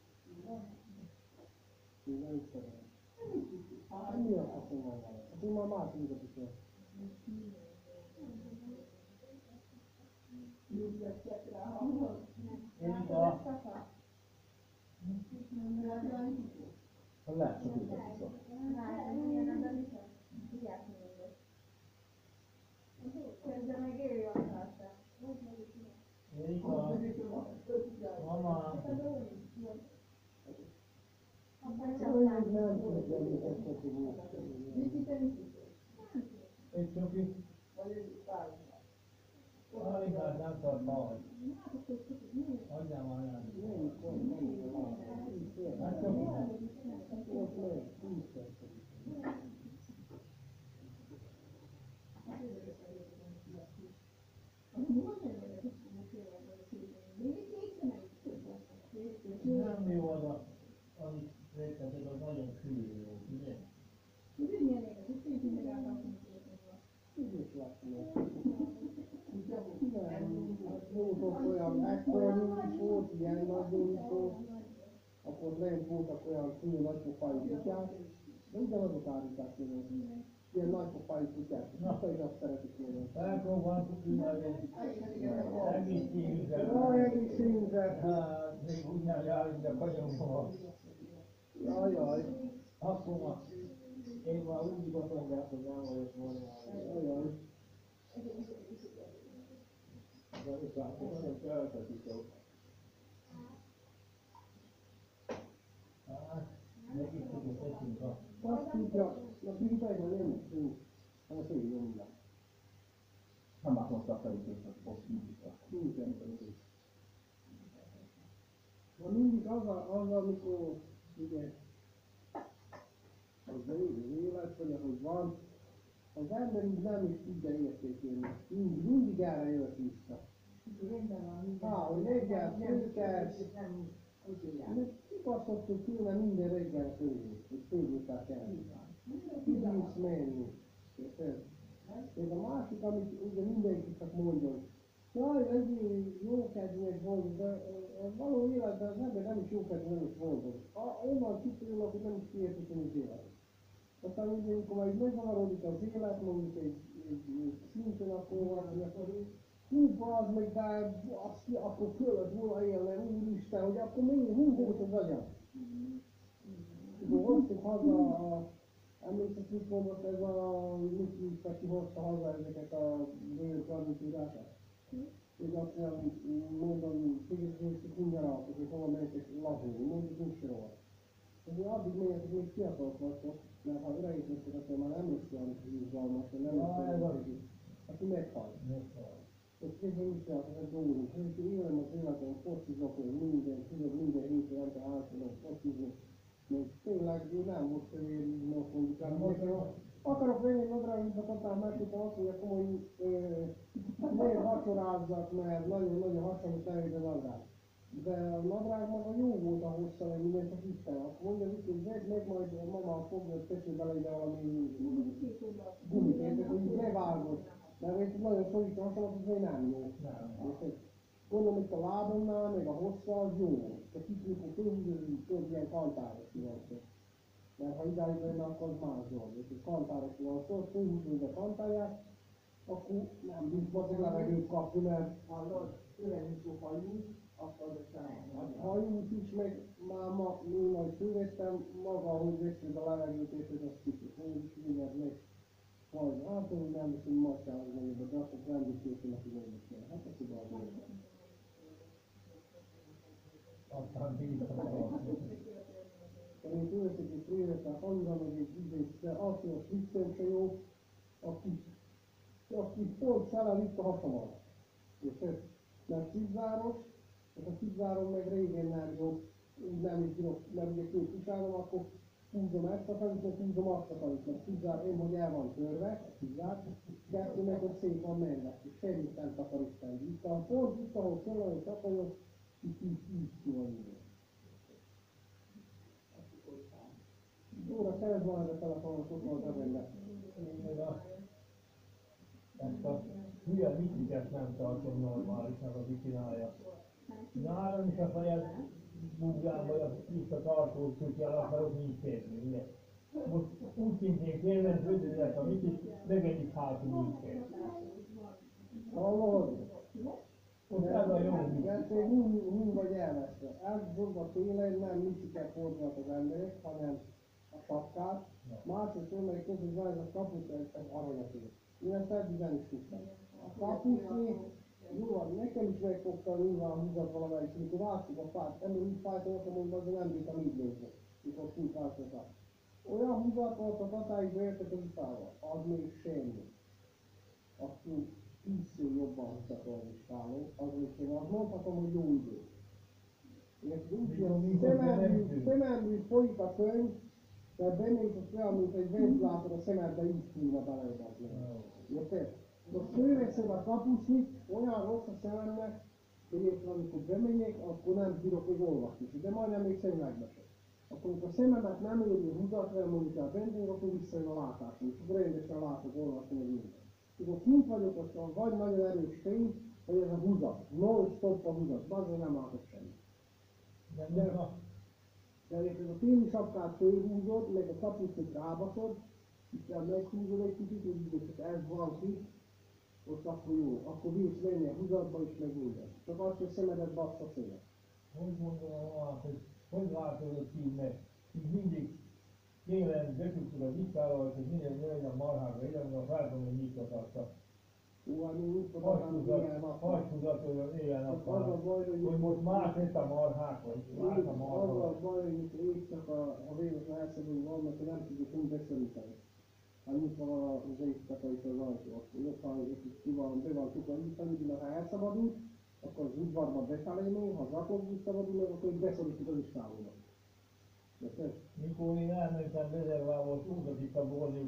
Én nem is szeretem. Nem is tudjuk. Hát mi a faszom van vele? Hát én már más mindet is olyan. Úgy vettek rá hangot. Én itt a... Lehet, csak őket is ott. Közben meg éli a társa. Én itt a... Mama... Olyan nem tudok emlékezni, hogy volt. Egy csoki. Aligát nem tart mahad. Adjál már olyan. Nem is van, nem is van. Hát csoki. Ott meg, tíz percet. Nem jó az a... Amit végezted, az nagyon külön jó, ugye? Így is láttam. Nem, hát voltak olyan ekkora nyúl is volt, ilyen nagy nyúl is volt. Akkor lent voltak olyan színű nagypofájú kutyák, de ugyanazok állítják jönnek. Ilyen nagypofájú kutyák, és vissza is azt szeretik jönni. Elkóban tudjuk egészségünkre. Jaj, egészségünkre! Hát, még úgy nem járunk, de vagyunk. Jaj, jaj. Akkor ma, én már úgy igazolják, hogy nem vagyok volna. Jaj, jaj. De utána nagyon keltetik ott. Hát, megítéket teszünk a... Azt tudja, a pintájban nem is jó, hanem a fél nyomja. Nem hozta a felütést, hogy ott nincs. Nincsen pedig. Na mindig az, a, az amikor ugye az élet, vagy ahogy van, az ember úgy nem is tudja értékelni. Mindig, mindig erre jött vissza. Á, hogy reggel fölkelsz, kipasztottuk kéne minden reggel főzni, hogy főzőtál kell. Kibírsz menni. És a másik, amit ugye mindenki csak mondjon, jaj, ezért jókedvűek voltunk, de a való életben az ember nem is jókedvű, nem is voltunk. Onnan kitűnök, hogy nem is kiértően az életet. Aztán ugye, amikor majd megvalarodik az élet, mondjuk egy, egy, egy szinten, akkor valami, akkor hú, bazd meg, de azt, akkor kellett volna élni, úristen, hogy akkor mi, hú volt az agyam. Akkor hoztuk haza a, emlékszem, mit mondott ez a, mit hívta, ki hozta haza ezeket a bőr garnitúrákat. És azt mondom, figyeljetek minden alapot, hogy hova mentek lazulni, mondjuk nincs róla. És addig menjetek, még fiatalok vagytok, mert ha öregek lesztek, akkor már nem lesz olyan izgalmas, nem lesz olyan, aki meghal. És képzeld, mit csináltak a dolgunk, hogy élem az életem, focizok, minden, tudod, minden héten nem kell átadom, focizni. Még tényleg, én nem most kövér, most mondjuk el, akarok venni egy nadrágot, de aztán megtudtam azt, hogy akkor mondjuk miért vacsorázzak, mert nagyon-nagyon hasonló nevét a nadrág. De a nadrág maga jó volt a hossza, meg minden, csak Isten. Akkor mondja, hogy vedd meg, majd a mama fogja, hogy tessék bele ide valami gumit, érted, hogy levágod. Mert egy nagyon szorító hasonló, az még nem jó. Gondolom, hogy a lábomnál, meg a hossza az jó. Csak itt, mikor fölhúzódik, több ilyen kantáros van. Mert ha idáig lenne, akkor az más dolog. És egy kantáros van szó, fölhúzódik a kantárját, akkor nem bíz bazeg levegőt kapni, mert Hallod, öregítő hajú, akkor az sem. a hajút is, meg már ma, én majd fölvettem, maga, ahogy veszed a levegőt, és ez azt kicsit, hogy is mindjárt meg. Majd, hát hogy nem viszont macsához nagyobb, de akkor rendítőtől neki nagyobb kell. Hát ez igaz. Aztán bíztam a Én tőletek egy trélettel annyira meg egy izét, de azt, hogy a Krisztén se jó, aki, aki pont felel itt a hasamat. Érted? Mert cipzáros, és a cipzárom meg régen nem jó, úgy nem is bírok, mert ugye két kisálom, akkor húzom ezt a felét, és húzom azt a felét, mert cipzár én, hogy el van törve, a cipzár, kettő meg ott szép van menve, és semmit nem takarítani. Itt a pont, itt ahol kellene, hogy takarjon, itt így, így ki van ide. Óra, szerez valami a telefonon, ott van az ebben. Én meg a... Ezt a hülye mitiket nem tartom normálisnak, aki csinálja. Nálam is a fejed bugán vagy a vissza tartó kutyára akarok nincs férni, ugye? Most úgy szintén kérlek, hogy a mitit, meg egyik hátul nincs férni. Hallod? Most ez a jó mit. Mert még mind vagy elveszve. Elsősorban télen nem mitiket hordnak az emberek, hanem a sapkát. Másodszor meg között van ez a kapus, ez aranyatét. Én ezt eddig nem is tudtam. A kapusni, jó, nekem is megfogta nyilván a húzat valamelyik, mikor vágtuk a fát, ember úgy fájtam, akkor mondom, hogy nem bírtam így nézni, mikor úgy vágtuk a fát. Olyan húzat volt a tatáikba értek az ifával, az még semmi. Akkor tízször jobban húzatol is fáló, az még semmi, azt mondhatom, hogy jó idő. És úgy, szememből folyik a könyv, tehát bemész olyan, mint egy ventilátor a szemedbe, így fújna belejött. Érted? Most fölveszed a kapusnit, olyan rossz a szememnek, hogy éppen amikor bemegyek, akkor nem bírok még olvasni, de majdnem még szemüvegbe sem. Akkor amikor a szememet nem éri húzatra, mondjuk el benzin, akkor visszajön a látásom, és akkor rendesen látok, olvasni meg mindent. Amikor kint vagyok, akkor vagy nagyon erős fény, vagy ez a húzat, non-stop a húzat, azért nem látok semmit. De, de egyébként a téli sapkát fölhúzod, meg a kapusnit rábaszod, és meghúzod egy kicsit, úgy csak ez van ki, ott akkor jó, akkor bírsz menni a húzatba is, meg minden. Csak azt, hogy szemedet bassz a szélet. Hogy mondom, hogy hogy látod a címnek, így mindig télen betudtuk az iszállat, hogy minden nőjön a marhába, illetve a feltom, hogy nyitott adta. Ó, hát még úgy tudom, hogy éjjel nappal. Hajtuzatoljon éjjel-nappal, Az a baj, hogy hogy most más lett a marhák, vagy más a az marha. a baj, hogy mikor éjszaka a véletlen elszedünk valamit, hogy nem tudjuk úgy beszorítani. Hát nyitva van az éjszaka is az ajtó, akkor jobban, hogy ki van, be van tukarítani, de ha elszabadult, akkor az udvarban befelé még, ha az akor szabadul meg, akkor beszorítjuk az istálóba. Mikor én elmentem Vezervából, túlzott itt a borniuk a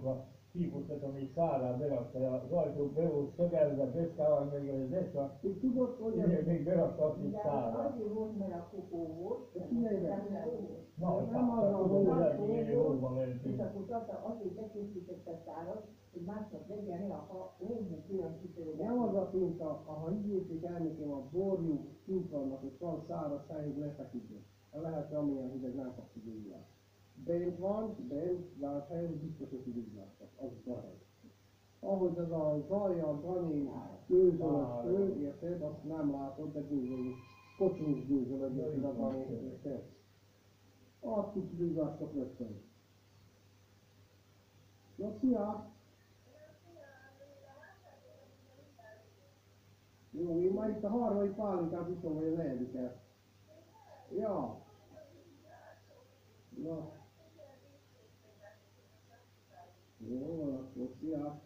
Kifutottam még szárrá, berakta az ajtó, be volt szögelve, deszkával, meg az deszka, És tudod, hogy még, még berakta azt így szárrá. Azért volt, mert a kopó volt, És figyelj meg, Na, nem arra, tudod, hogy hogy elményelő hóban és mentünk. akkor tartta, azért bekészítette szárat, hogy másnap reggel ne a hóban olyan kitörődik. nem az a pinta, ha így érték el nekem a borjú, kint vannak, és van száraz helyig lefeküdni. Lehet, amilyen hideg nem kapsz időzlást. Bent van, bent, zárt helyen, biztos, hogy időzlástak. Az a hely. Ahogy az a zajjal, Dani, gőzölös ő, érted, azt nem látod, de gőzölös. Kocsin is gőzölös, érted, a Dani, érted? Azt kicsit időzlástak rögtön. Na, szia! Jó, én már itt a harmadik pálinkát iszom, vagy az egyediket. Ja. Na. Jó, van, akkor szia.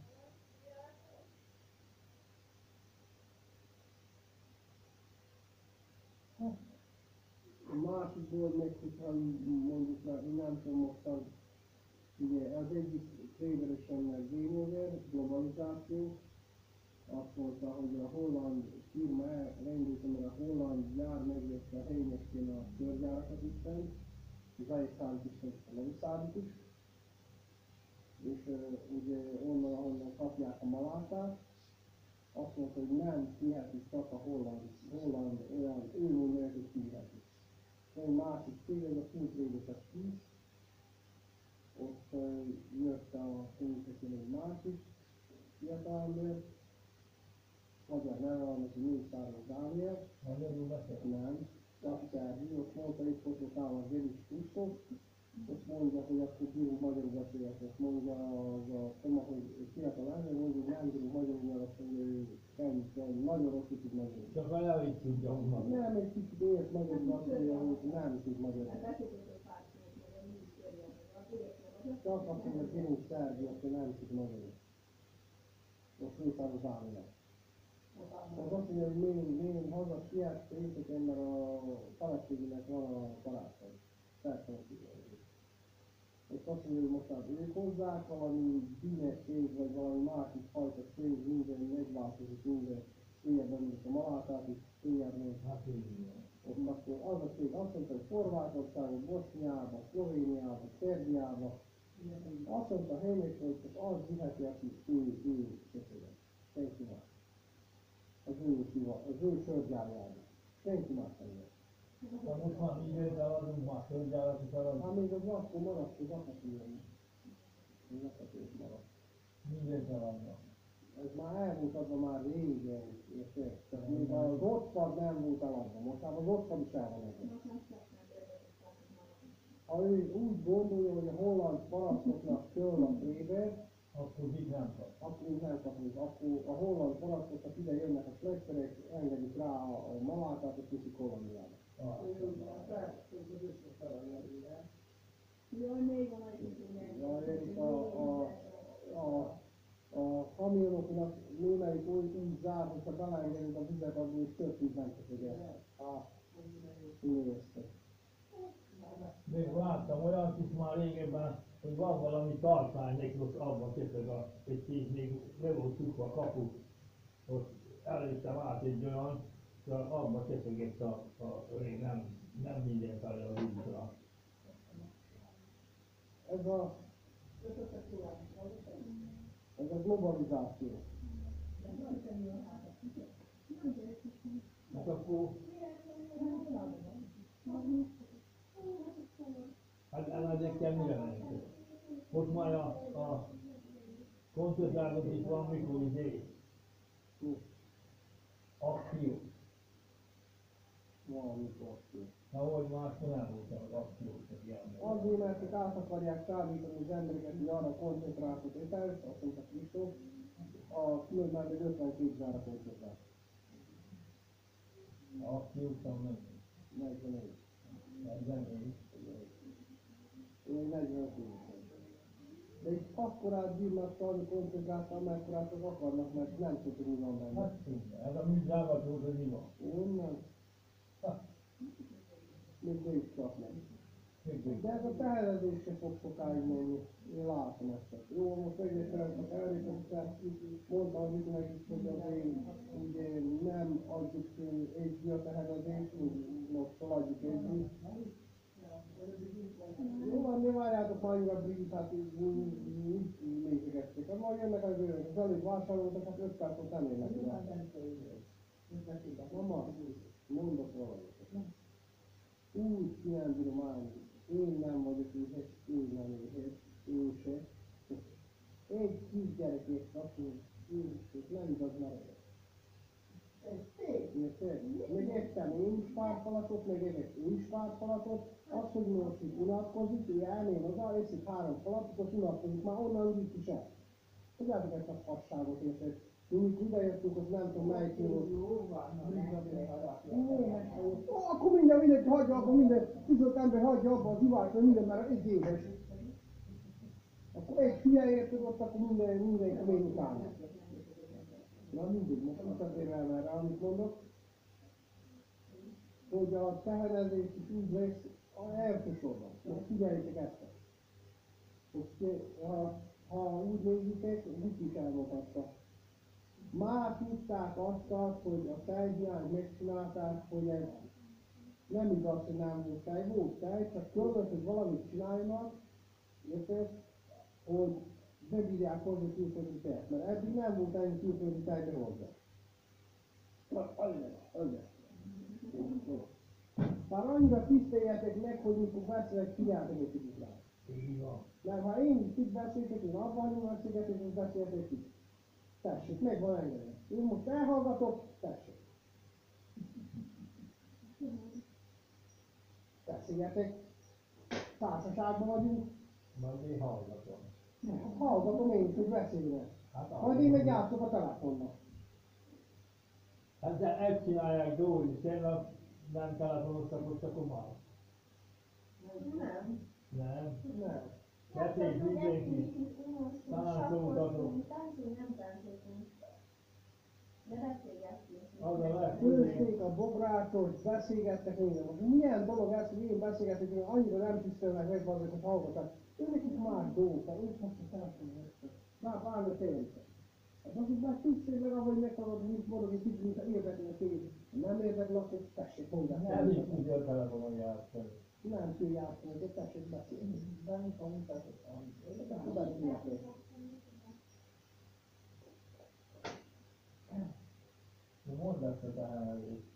A másik dolog meg, hogyha mondjuk már, én nem tudom mostan, ugye az egyik traderösen game over, globalizáció, azt mondta, hogy a holland firma elrendült, mert a holland gyár megvette a helynekén a körgyárakat itten, zajszánt is, nem szállít is, és uh, ugye onnan, ahonnan kapják a malátát, azt mondta, hogy nem kihetik csak a holland, holland olyan, ő mondja, hogy kihetik. Egy másik cég, ez a Food Traders tíz, ott uh, jött a szintén egy másik fiatalember, magyar neve van, neki Mészáros Dániel. Magyarul beszél? Nem, Kasperzi, ott mondta, itt fototál a Geris Kuszok, ott mondja, hogy akkor bírunk magyarul beszélni, azt mondja az a Toma, hogy fiatal ember, mondja, hogy nem bírunk magyarul, mert azt mondja, hogy semmi, semmi, nagyon rosszul tud magyarul. Csak a levét tudja, hogy van. Nem, egy kicsit ért magyarul, azt mondja, hogy nem tud magyarul. Csak azt mondja, hogy bírunk szerbi, akkor nem tud magyarul. Most Mészáros Dániel. Az azt mondja, hogy még, még haza siess részeken, mert a feleségének van a karácsony. Felfeleségének. Most azt mondja, hogy most már ők hozzák valami bínes cég, vagy valami másik fajta cég, minden megváltozik, minden éjjel bemelik a malátát, és éjjel még. Hát így van. Ott akkor az a cég azt mondta, hogy Horvátországban, Boszniában, Szlovéniában, Szerbiában. Azt mondta a helynek, hogy csak az viheti, aki ő, ő köszönhet. Senki más. Az ő szíva, az ő sörgyárjában. Senki más nem jön. De most már mindent adunk, már sörgyárat is adunk. Hát még az akkor maradt, hogy akatúrni. Az akatúrni maradt. Mindent adnak. Ez már el volt adva már régen, érted? Csak még az ottpad nem volt eladva, most már az ottpad is el van adva. Ha ő úgy gondolja, hogy a holland parasztoknak föl a tréber, Akkor mit nem kap? akkor így nem kapunk. Akkor a holland parasztoknak ide jönnek a slekterek, engedik rá a, a malátát, és viszik Hollandiába. Ah, Jaj, még van egy Ja, értik a, a, a, a kamionoknak némelyik úgy, úgy zár, hogyha belengedik a vizet, abból is több víz nem kötök el. Ah, néztek. még láttam olyat is már régebben, hogy van valami tartály, neki most abban kötök a, egy kis még le volt csukva a kapu. Ott elvittem át egy olyan, de abban kötögett a, a rég, nem, nem minden felé a vízra. Ez a, ez a globalizáció. Hát akkor, hát ezekkel mire mentek? Most már a, a koncertzárat is van, mikor izé, akció. Valamikor. Na, hogy máskor nem voltam az akciók, hogy ilyen. Azért, mert ők át akarják csábítani az embereket, hogy arra koncentráltak ételt, azt mondta Kristóf, a külön már egy ötvenkét zára koncentrál. Akciókban nem. negyvenegy. negyvenegy. Én egy negyvenöt évesen. De itt akkorát bírnak tartani koncentráltan, amekkorát az akarnak, mert nem tudjuk, mi van benne. Hát szinte, ez a mi zágat volt, hogy mi van. Onnan Ha, még be is csapnak. De ez a teherezés se fog sokáig menni. Én látom ezt. Jó, most megértem a teherezésre, mondtam mit meg is, hogy azért ugye nem adjuk egy a teherezést, most feladjuk egy. Jó, van, mi várjátok már annyira brit, hát így nézegették. Hát majd jönnek az őrök, az előbb vásároltak, hát öt percot nem érnek ide. Mama, mondok valamit. Úgy nem bírom állni. Én nem vagyok éhes, én nem éhes, én se. Egy kisgyerekét rakni, és nem igaz meredek. Érted? Még ettem én is pár palatot, meg evek én is pár palatot. Az, hogy most itt unatkozik, ő elmény oda, eszik három palatot, azt unatkozik, már onnan úgy is el. Tudjátok ezt a fasságot, érted? Amikor idejöttünk, az nem tudom melyik jó. Ó, akkor minden, mindenki hagyja abba, minden tizenöt ember hagyja abba az ivást, mert minden, mert egy éves. Akkor egy hülye érted ott, akkor minden, mindenki még utána. Na mindig, most visszatérve már rá, amit mondok. Hogy a teherezés is úgy lesz, elsősorban. Most figyeljétek ezt. Most, ha, ha úgy nézitek, mit is elmondhatta. Már tudták azt, hogy a tejhiányt megcsinálták, hogy ez nem igaz, hogy nem volt tej, volt tej, csak kellett, hogy valamit csináljanak, érted, hogy bebírják hozni külföldi tejet, mert eddig nem volt ennyi külföldi tejbe hozzá. Na, azért, azért. Már annyira tiszteljetek meg, hogy mikor beszélek, figyeltek egy kicsit rá. Mert ha én itt beszéltek, én abban nem beszélgetek, és beszéltek itt. Tessék, meg van engedve. Én most elhallgatok, tessék. Beszélgetek. Társaságban vagyunk. Majd én hallgatom. Hallgatom én is, hogy beszélnek. Hát, majd én meg játszok a telefonnak. Hát de ezt csinálják Dóri, tényleg nem telefonoztak most akkor már? Nem. Nem? Nem. Beszélj mindenki. Táncolgatok. Nem táncoltunk. De beszélgettünk. Az a legjobb. Főzték a bográtot, beszélgettek minden. Most milyen dolog ez, hogy én beszélgetek, hogy annyira nem tisztelnek meg azok, hogy hallgatnak. Ő nekik más dolgok, én most a telefonon ezt. Már párna tényleg. Hát azok már tisztelnek meg, ahogy meghallgatnak, mint mondok, hogy kicsit, mint érdekli a téged. Nem érdekli, akkor tessék mondani. Nem is tudja a telefonon játszani. Nem tudja játszani, de tessék beszélni. Nem tudom, tessék. Akkor beszélni. Mondd ezt a teherelést.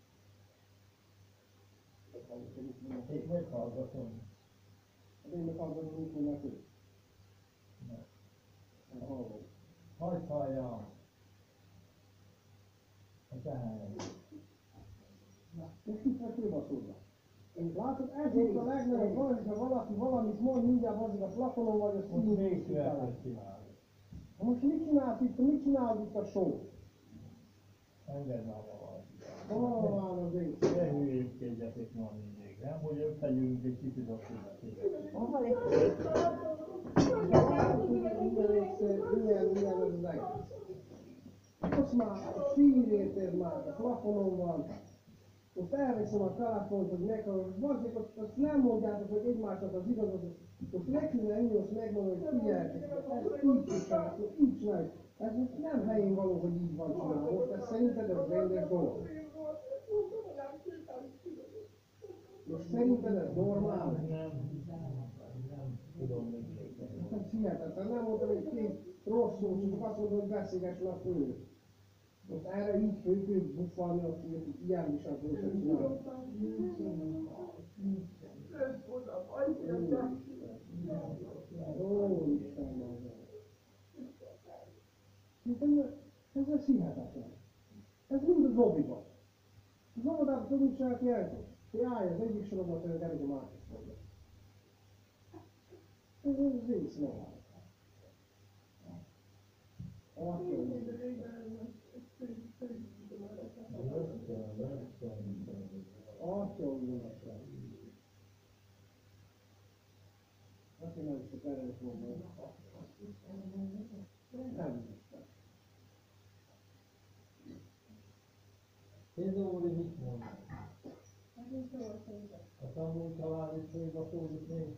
Én meghallgatom. Én meghallgatom, mit mondják ők. Hallom. Hagyd halljam. A teherelést. És itt meg főbaszódva. Látod, ez itt a legnagyobb van, hogyha valaki valamit mond, mindjárt azzal a plafonon vagy, azt Most így még nézik el. született csinálni. Most mit csinálsz itt, mit csinálsz itt a show? Engedd már valaki. Hol van az ég? Ne hülyéskedjetek ma mindig, nem? Hogy összegyűlünk és kicsit a születést. Ahol egy Milyen, milyen az az egész. Most már a sír érted már, a plafonon van. Most elveszem a telefont, hogy meghallgatom, azért azt nem mondjátok, hogy egymásnak az igazat. Most meg kéne ennyi, most megmondom, hogy figyeljetek, ezt így csináljuk, így csináljuk. Ez most nem helyén való, hogy így van csinálva. Most ez szerinted ez rendes dolog. Most szerinted ez normál? Nem, nem tudom mit mondani. Ez hihetetlen. Nem mondtam, hogy két rossz szó, csak azt mondom, hogy beszélgessen a fő. Most erre így főként buffalni, azt mondjuk, hogy ilyen is az volt, hogy csinálni. Ó, Isten maga. Ez ez hihetetlen. Ez mind a Zobiban. Az óvodában tudod, mit csinálják jelentős? Hogy állj az egyik soromban, hogy elég a másik soromban. Ez az én szlovány. Atya úristen. Azt én nem is csak erre is mondom. Nem Isten. Én Dóri mit mond? A tanult család is még a fódit még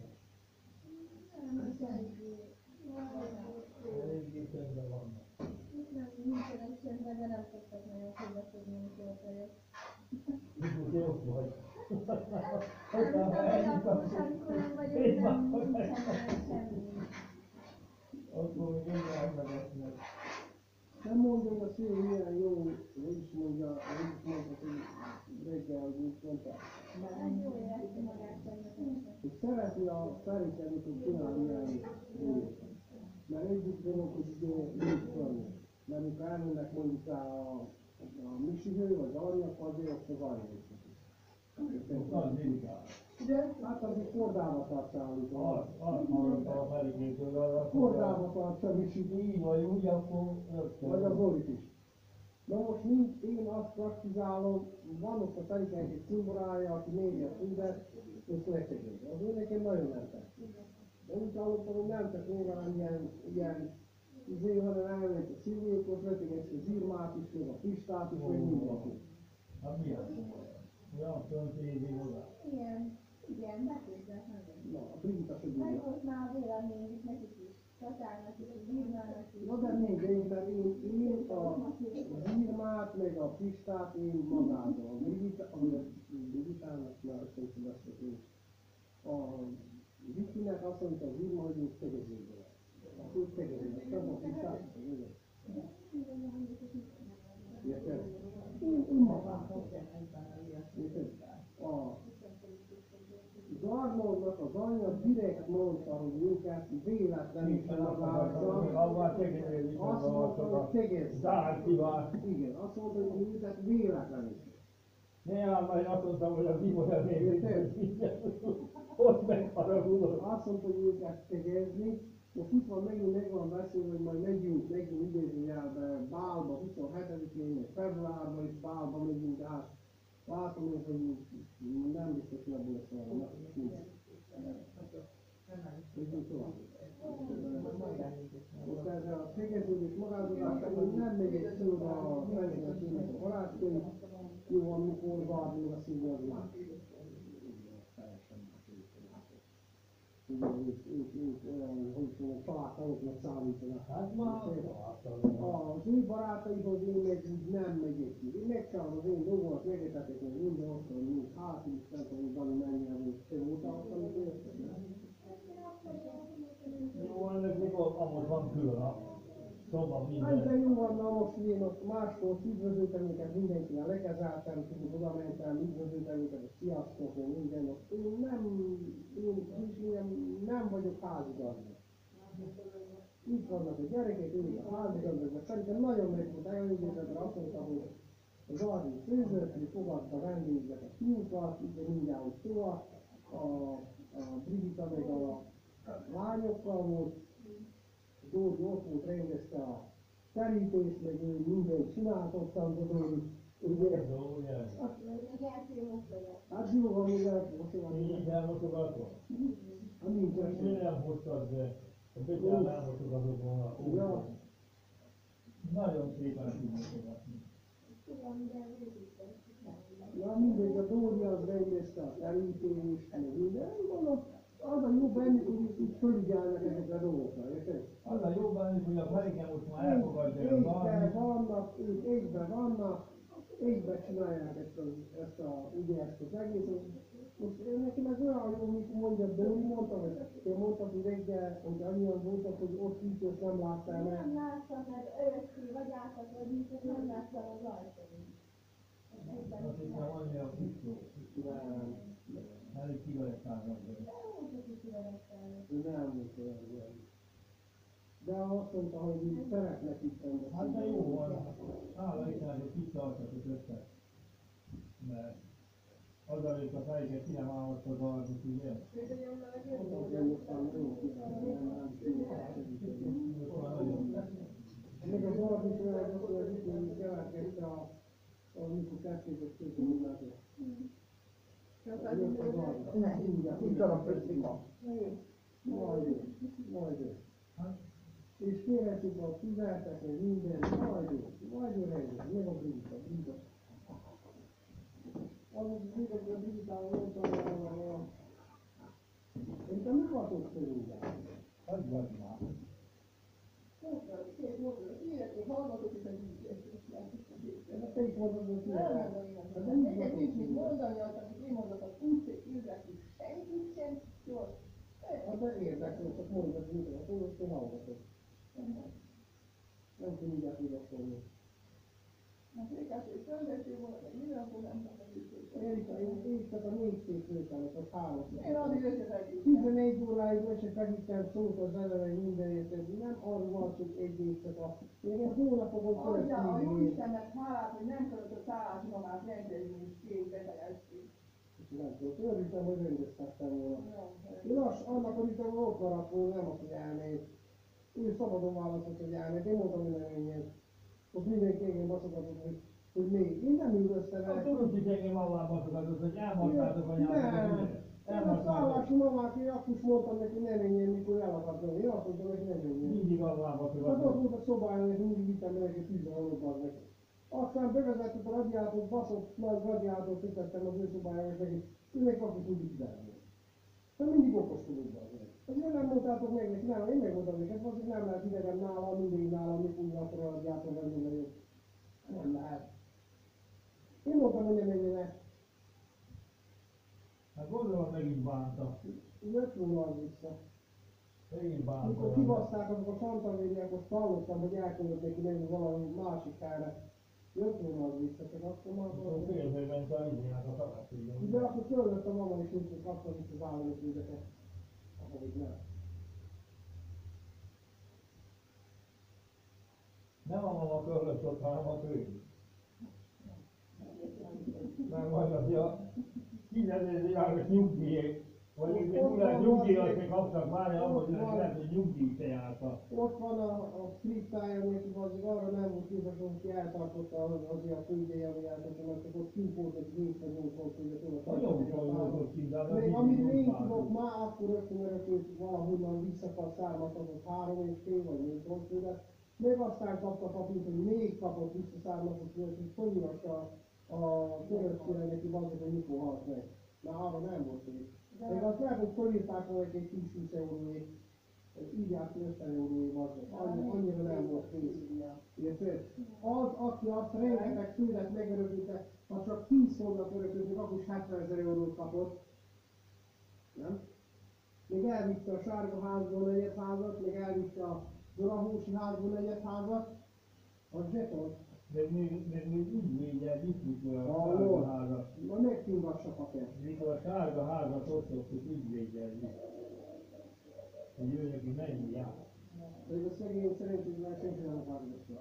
nem szoktak nagyon foglalkozni, amikor a fejek. Mikor te ott vagy. Nem tudom, hogy akkor sem, amikor nem vagyok, nem nincsen semmi. Akkor még mindjárt megesznek. Nem mondja, hogy a szél milyen jó, hogy is mondja, hogy is mondta, hogy reggel, hogy úgy mondta. Hát jó érezte magát természetesen. Hogy szereti a Ferike, amikor csinál ilyen dolgokat. Mert egyik dolog, hogy ugye nincs föl. Mert amikor elmennek mondjuk rá a, a Misihő, vagy Arja, akkor azért azt az Arja is. Nagyon delikát. Hát azért kordába tartsál, hogy Azt, azt hallottam a Ferikétől, arra kordába tartsa Misihő. így vagy úgy, akkor Vagy az Zolit is. Na most nincs, én azt praktizálom, van ott a Ferikának egy cimborája, aki négyet fűvet, és letegezi. Az ő nekem nagyon nem tetszik. De úgy hallottam, hogy nem csak nyilván ilyen, ilyen izé, hanem elmegy a szilvékot, letegezi a zirmát is, meg a pistát is, meg mindenki. Hát milyen komoly. Olyan föntézi hozzá. Igen, igen, beképzelt nagyon. Na, a Brigitta se Meg bírja. volt már a véleményük nekik is. Tatárnak is, a Birmának is. Na de még én, mert én, én a zirmát, meg a pistát én magától. A Brigitta, ami a Brigittának már szerintem beszéltünk. A Vikinek azt mondta az írma, hogy ők tegezőből. Azt ők tegezőből. Nem a pistát, ugye? Érted? Én, én magától. Érted? A Zarnónak az anyja direkt mondta, hogy őket véletlenül csinálta. Abban tegeződik Azt mondta, hogy tegezz. Zár kíván. Igen, azt mondta, hogy őket véletlenül. Nyilván majd azt mondtam, hogy az Ibolya még ott megharagudott. Azt mondta, hogy őket tegezni. Most itt van, megint meg van beszélve, hogy majd megyünk, megint idézőjelbe Bálba, huszonhetedikén, meg februárban is Bálba megyünk át. Látom én, hogy nem biztos, hogy ebből lesz valami. Megyünk tovább. Most ez a tegeződés magázódás, hogy nem megyek ki oda a felszínesülnek a barátkönyv, jó, amikor várni a szívja az más. Ugye, ők, ők, ők olyan, hogy mondjam, családtagoknak számítanak. Hát már Az ő barátaihoz én meg úgy nem megyek ki. Én megcsinálom az én dolgomat, megetetek, hogy minden ott van, mint hát is, nem tudom, hogy Dani mennyire volt. Te voltál ott, amit érted? jó, ennek még amúgy van külön a szoba Hát minden. de jó van, na most én ott máskor üdvözöltem őket, mindenkivel lekezeltem, tudod, oda mentem, üdvözöltem őket, és sziasztok, meg minden. Ott én nem, én, én nem vagyok házigazda. Itt vannak a gyerekek, ők a házigazdak, mert szerintem nagyon meg volt elégedve, mert azt mondta, hogy az Ardi főzött, hogy fogadta vendégeket a fiúkat, ugye mindjárt hogy szóval, a, a Brigitta meg a lányokkal volt, Dóri ott volt, rendezte a terítést, meg ő mindent csinált ottan, de Dóri, ugye? Hát, hát jó van, még elmosogatva. Így elmosogatva? Hát nincs Én esély. nem hoztad, de a Petyán elmosogatott volna. Ja. Nagyon szépen tud mosogatni. Ja, mindegy, a Dóri az rendezte a terítést, meg minden, mondom, az a jó bennük, hogy itt, itt fölügyelnek ezekre a dolgokra, érted? Az a jó bennük, hogy a Ferike most már elfogadja a Egyben valamit. vannak, ők egyben vannak, egyben csinálják ezt a, ezt a, ugye ezt az egészet. Most nekem ez olyan jó, mint mondja, Dóri mondta, vagy te mondtad, hogy reggel, hogy annyian voltak, hogy ott így, és nem láttál meg. Nem láttam, mert örökké vagy átad, vagy mit, és nem láttam az ajtót. Azt hiszem, annyira kicsit. Nem, Elég kiverettáznak. nem volt olyan olyan. De azt mondta, hogy így szeretnek itt rendezni. Hát de jó van. Hála Istennek, hogy kitartatok össze. Mert azelőtt a Ferike ki nem állott az arcot, ugye? Mondtam, hogy aztán jó, nem, nem, segíteni. Most már nagyon. Meg az arc is olyan, hogy az itt mondjuk keletkezte a, amikor kezdték közöműnátot. Jött az arc. Így arra köztika. Majd ő, majd ő. És kérhetjük a fizeltek, meg minden, majd ő, majd ő rendben, meg a Brigitta, Brigitta. Az a Brigitta, Brigitta, mondta, hogy szerintem mi hatott körülbelül? Az vagy már. Két módon, illetve hallgatok, és egy így mondod, hogy Nem mondom én azt, hogy neked nincs mit mondani, azt, amit én mondok, az úgy, hogy érdekli senkit sem, jó. Hát de érdekel, csak mondod, hogy mit mondod, hogy én hallgatok. Nem kell mindjárt vigaszolni. Hát Rékás, hogy földeső volt, meg minden fog nem tudom, Érika, én én csak a négy szép lőtelek, az három. én addig összefeküdtem. tizenegy óráig összefeküdtem, szólt az eleve mindenért, nem arról van, hogy egy éjszak a... Még egy hónapokon Adja a jó keresztül Istennek hálát, hogy nem költött szállásnyomát rendezni két betegesség. nem tudok, örültem, hogy rendeztettem volna. Én azt, annak örültem, hogy ott maradt volna, nem azt, hogy elmegy. Ő szabadon választott, hogy elmegy, én mondtam, hogy nem menjen. Ott mindenki engem baszogatott, hogy, hogy még. Én nem ül össze vele. Azt tudod, hogy engem avval baszogatott, hogy elmondtátok anyátok, Nem. hogy Én a szállási mamát, én akkor is mondtam neki, ne menjen, mikor el akart menni. Én azt mondtam neki, ne menjen. mindig avval Hát ott baszogatott. volt a szobája, és mindig vittem neki tűzhalókat neki. Aztán bevezettük a radiátort, baszott nagy radiátort ütettem az ő szobájára, és neki, ő meg akkor tudjuk kiderülni. Tehát mindig okoskodunk azért. Azért nem mondtátok meg neki, nem, én megmondtam neked, azért nem lehet idegen nálam, mindig nálam, mikor újra a radiátor venni vagyok. Nem lehet. Én mondtam, hogy nem menjenek. Hát gondolom megint bánta. Jött volna az vissza. Megint bánta. Amikor kibaszták azok a szantavériák, azt hallottam, hogy elküldött neki menni valami másik helyre. Jött volna az vissza, csak akkor már... Akkor félbe ment a izének a feleségem. De akkor fölvett a mama, és úgy kaptam itt az állóküldeket. Ahogy nem. Nem a mama körülött ott, hanem a ő. Nem vagy az a tízezer éves nyugdíj, vagy egy nullás nyugdíjat még kaptak már, abban hogy lehet, hogy nyugdíj se járta. Ott van a, a skriptája, neki azért arra nem volt képes, hogy eltartotta az, azért a főidei, ami eltartotta, mert csak ott kint volt egy hétszáznyolcvan főre. Nagyon jól volt ott kint, de az Még így amit úgy én bántott. tudok, már akkor rögtön örökölt valahonnan visszakap származhatott három és fél vagy négy főre. Még aztán kapta papírt, hogy még kapott visszaszármazott főre, hogy fölírassa a törökére neki valamit, hogy mikor halt meg. Már arra nem volt még. Még azt lehet, hogy fölírták volna egy tíz-húsz euróért. Írják ki ötven euróért valamit. Annyi, annyira nem volt pénz. Érted? Az, aki azt rengeteg főret megörökölte, ha csak tíz hónap örökölt, akkor is hetvenezer eurót kapott. Nem? Még elvitte a Sárga házból negyedházat, még elvitte a Dorahósi házból negyedházat. Az zseton. Még még még még ügyvédjel viszük a Hallod? sárga házat. Na megkingassak a kell. Mikor a sárga házat ott szoktuk ügyvédjel viszük. Hogy ő neki mennyi jár. Pedig a szegény szerint már senki nem akar vissza.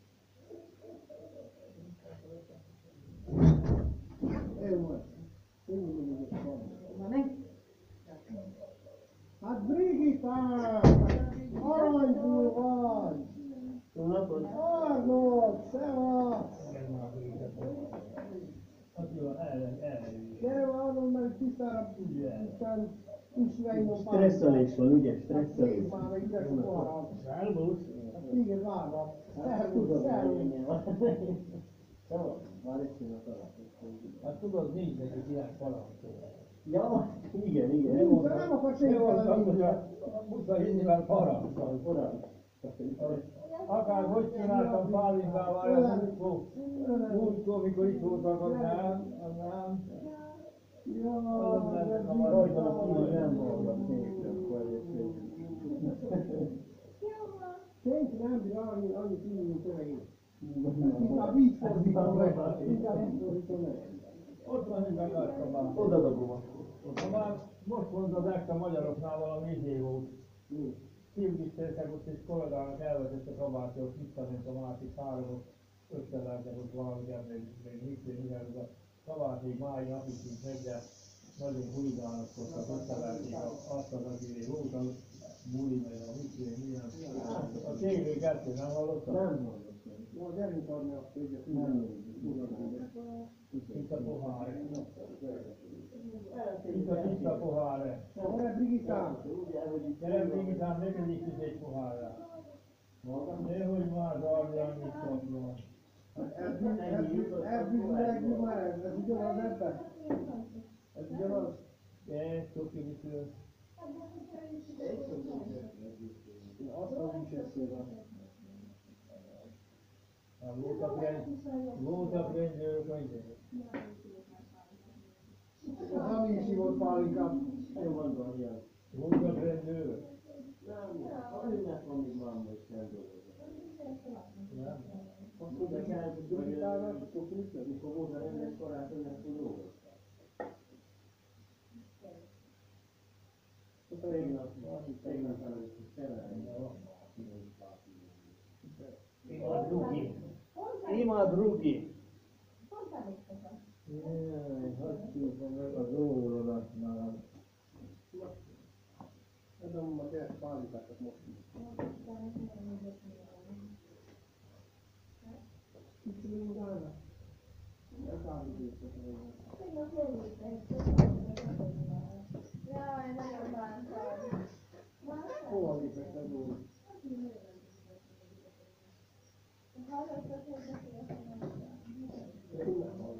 Jó van. Én mondom, hogy Na nem? hát Brigitta! Aranyból vagy! Jó napot! Arnold! Szevasz! Attila ellen, ellen. Gyere már Arnold, mert tisztára tisztán üsvejnom Stresszolés van, ugye? Hát Stresszolés. nézd már meg ide a poharat. Szervusz! Hát téged várnak. Szervusz, Tudom, szervusz. hogy van. Szóval, már egy pillanat alatt. Hát tudod, nincs nekik ilyen parancsol. Ja, igen, igen. Nincs, nem akar senki Mondtam, hogy lenni. a buta hízvel parancsol. Ura, Akár hogy csináltam pálinkával, ez múltkor, múltkor, mikor itt voltak, az nem, az nem. Jaj, de rajta a kívül Brigitta. nem hallgat senki, akkor egyébként. Senki nem bír annyi, annyi kívül, mint én. Inkább így fordítom meg. Inkább így fordítom meg. Ott van, hogy megadtam már. Oda dobom akkor. Ha már most mondod, ezt a magyaroknál valami izé volt. Filmisztértek ott és kollégának elvetett a kabátja, ott visszament a másik háromot, összevertek ott valamit, még, még hiszén, mivel ez a kabáték máig napig sincs meg, de nagyon huligánozkodtak, összeverték azt az, aki volt a buli, meg a hiszén, milyen. A tévé kettő nem hallotta? Nem hallgat. Na, gyerünk adni azt, hogy Nem. Itt a pohár. Itt a tiszta pohár. Gyere, Brigittám! Gyere, Brigitán, neked is is egy pohárra. Nehogy már darni annyit kapjon. Elbűzüleg már ez, ez ugyanaz ebben? Ez ugyanaz? Egy toki viszont. Azt az is eszébe. Hát voltak rend, voltak rendőrök, rendőrök. Az ami is hívott pálinkát, én mondom, ilyen. Voltak rendőrök. Nem, aminek van még máma is kell dolgozni. Nem. Azt tudják el, hogy gyógyítálnak, akkor működni, mikor volt a rendes karácsony, akkor dolgozták. Tegnap, tegnap előtt is szerelni. Imad Rugi. Imad Rugi. Pont emlékszem. Jaj, hadd szívem meg az órodat már. Ez a ma tényleg pálinkákat most is. Kicsi mindának? Ez állítőszak volna. Tegnap jelöltek. Jaj, nagyon bántam. Hova lépett az úr? Hallottak, hogy beszéltem. Én nem hallottam.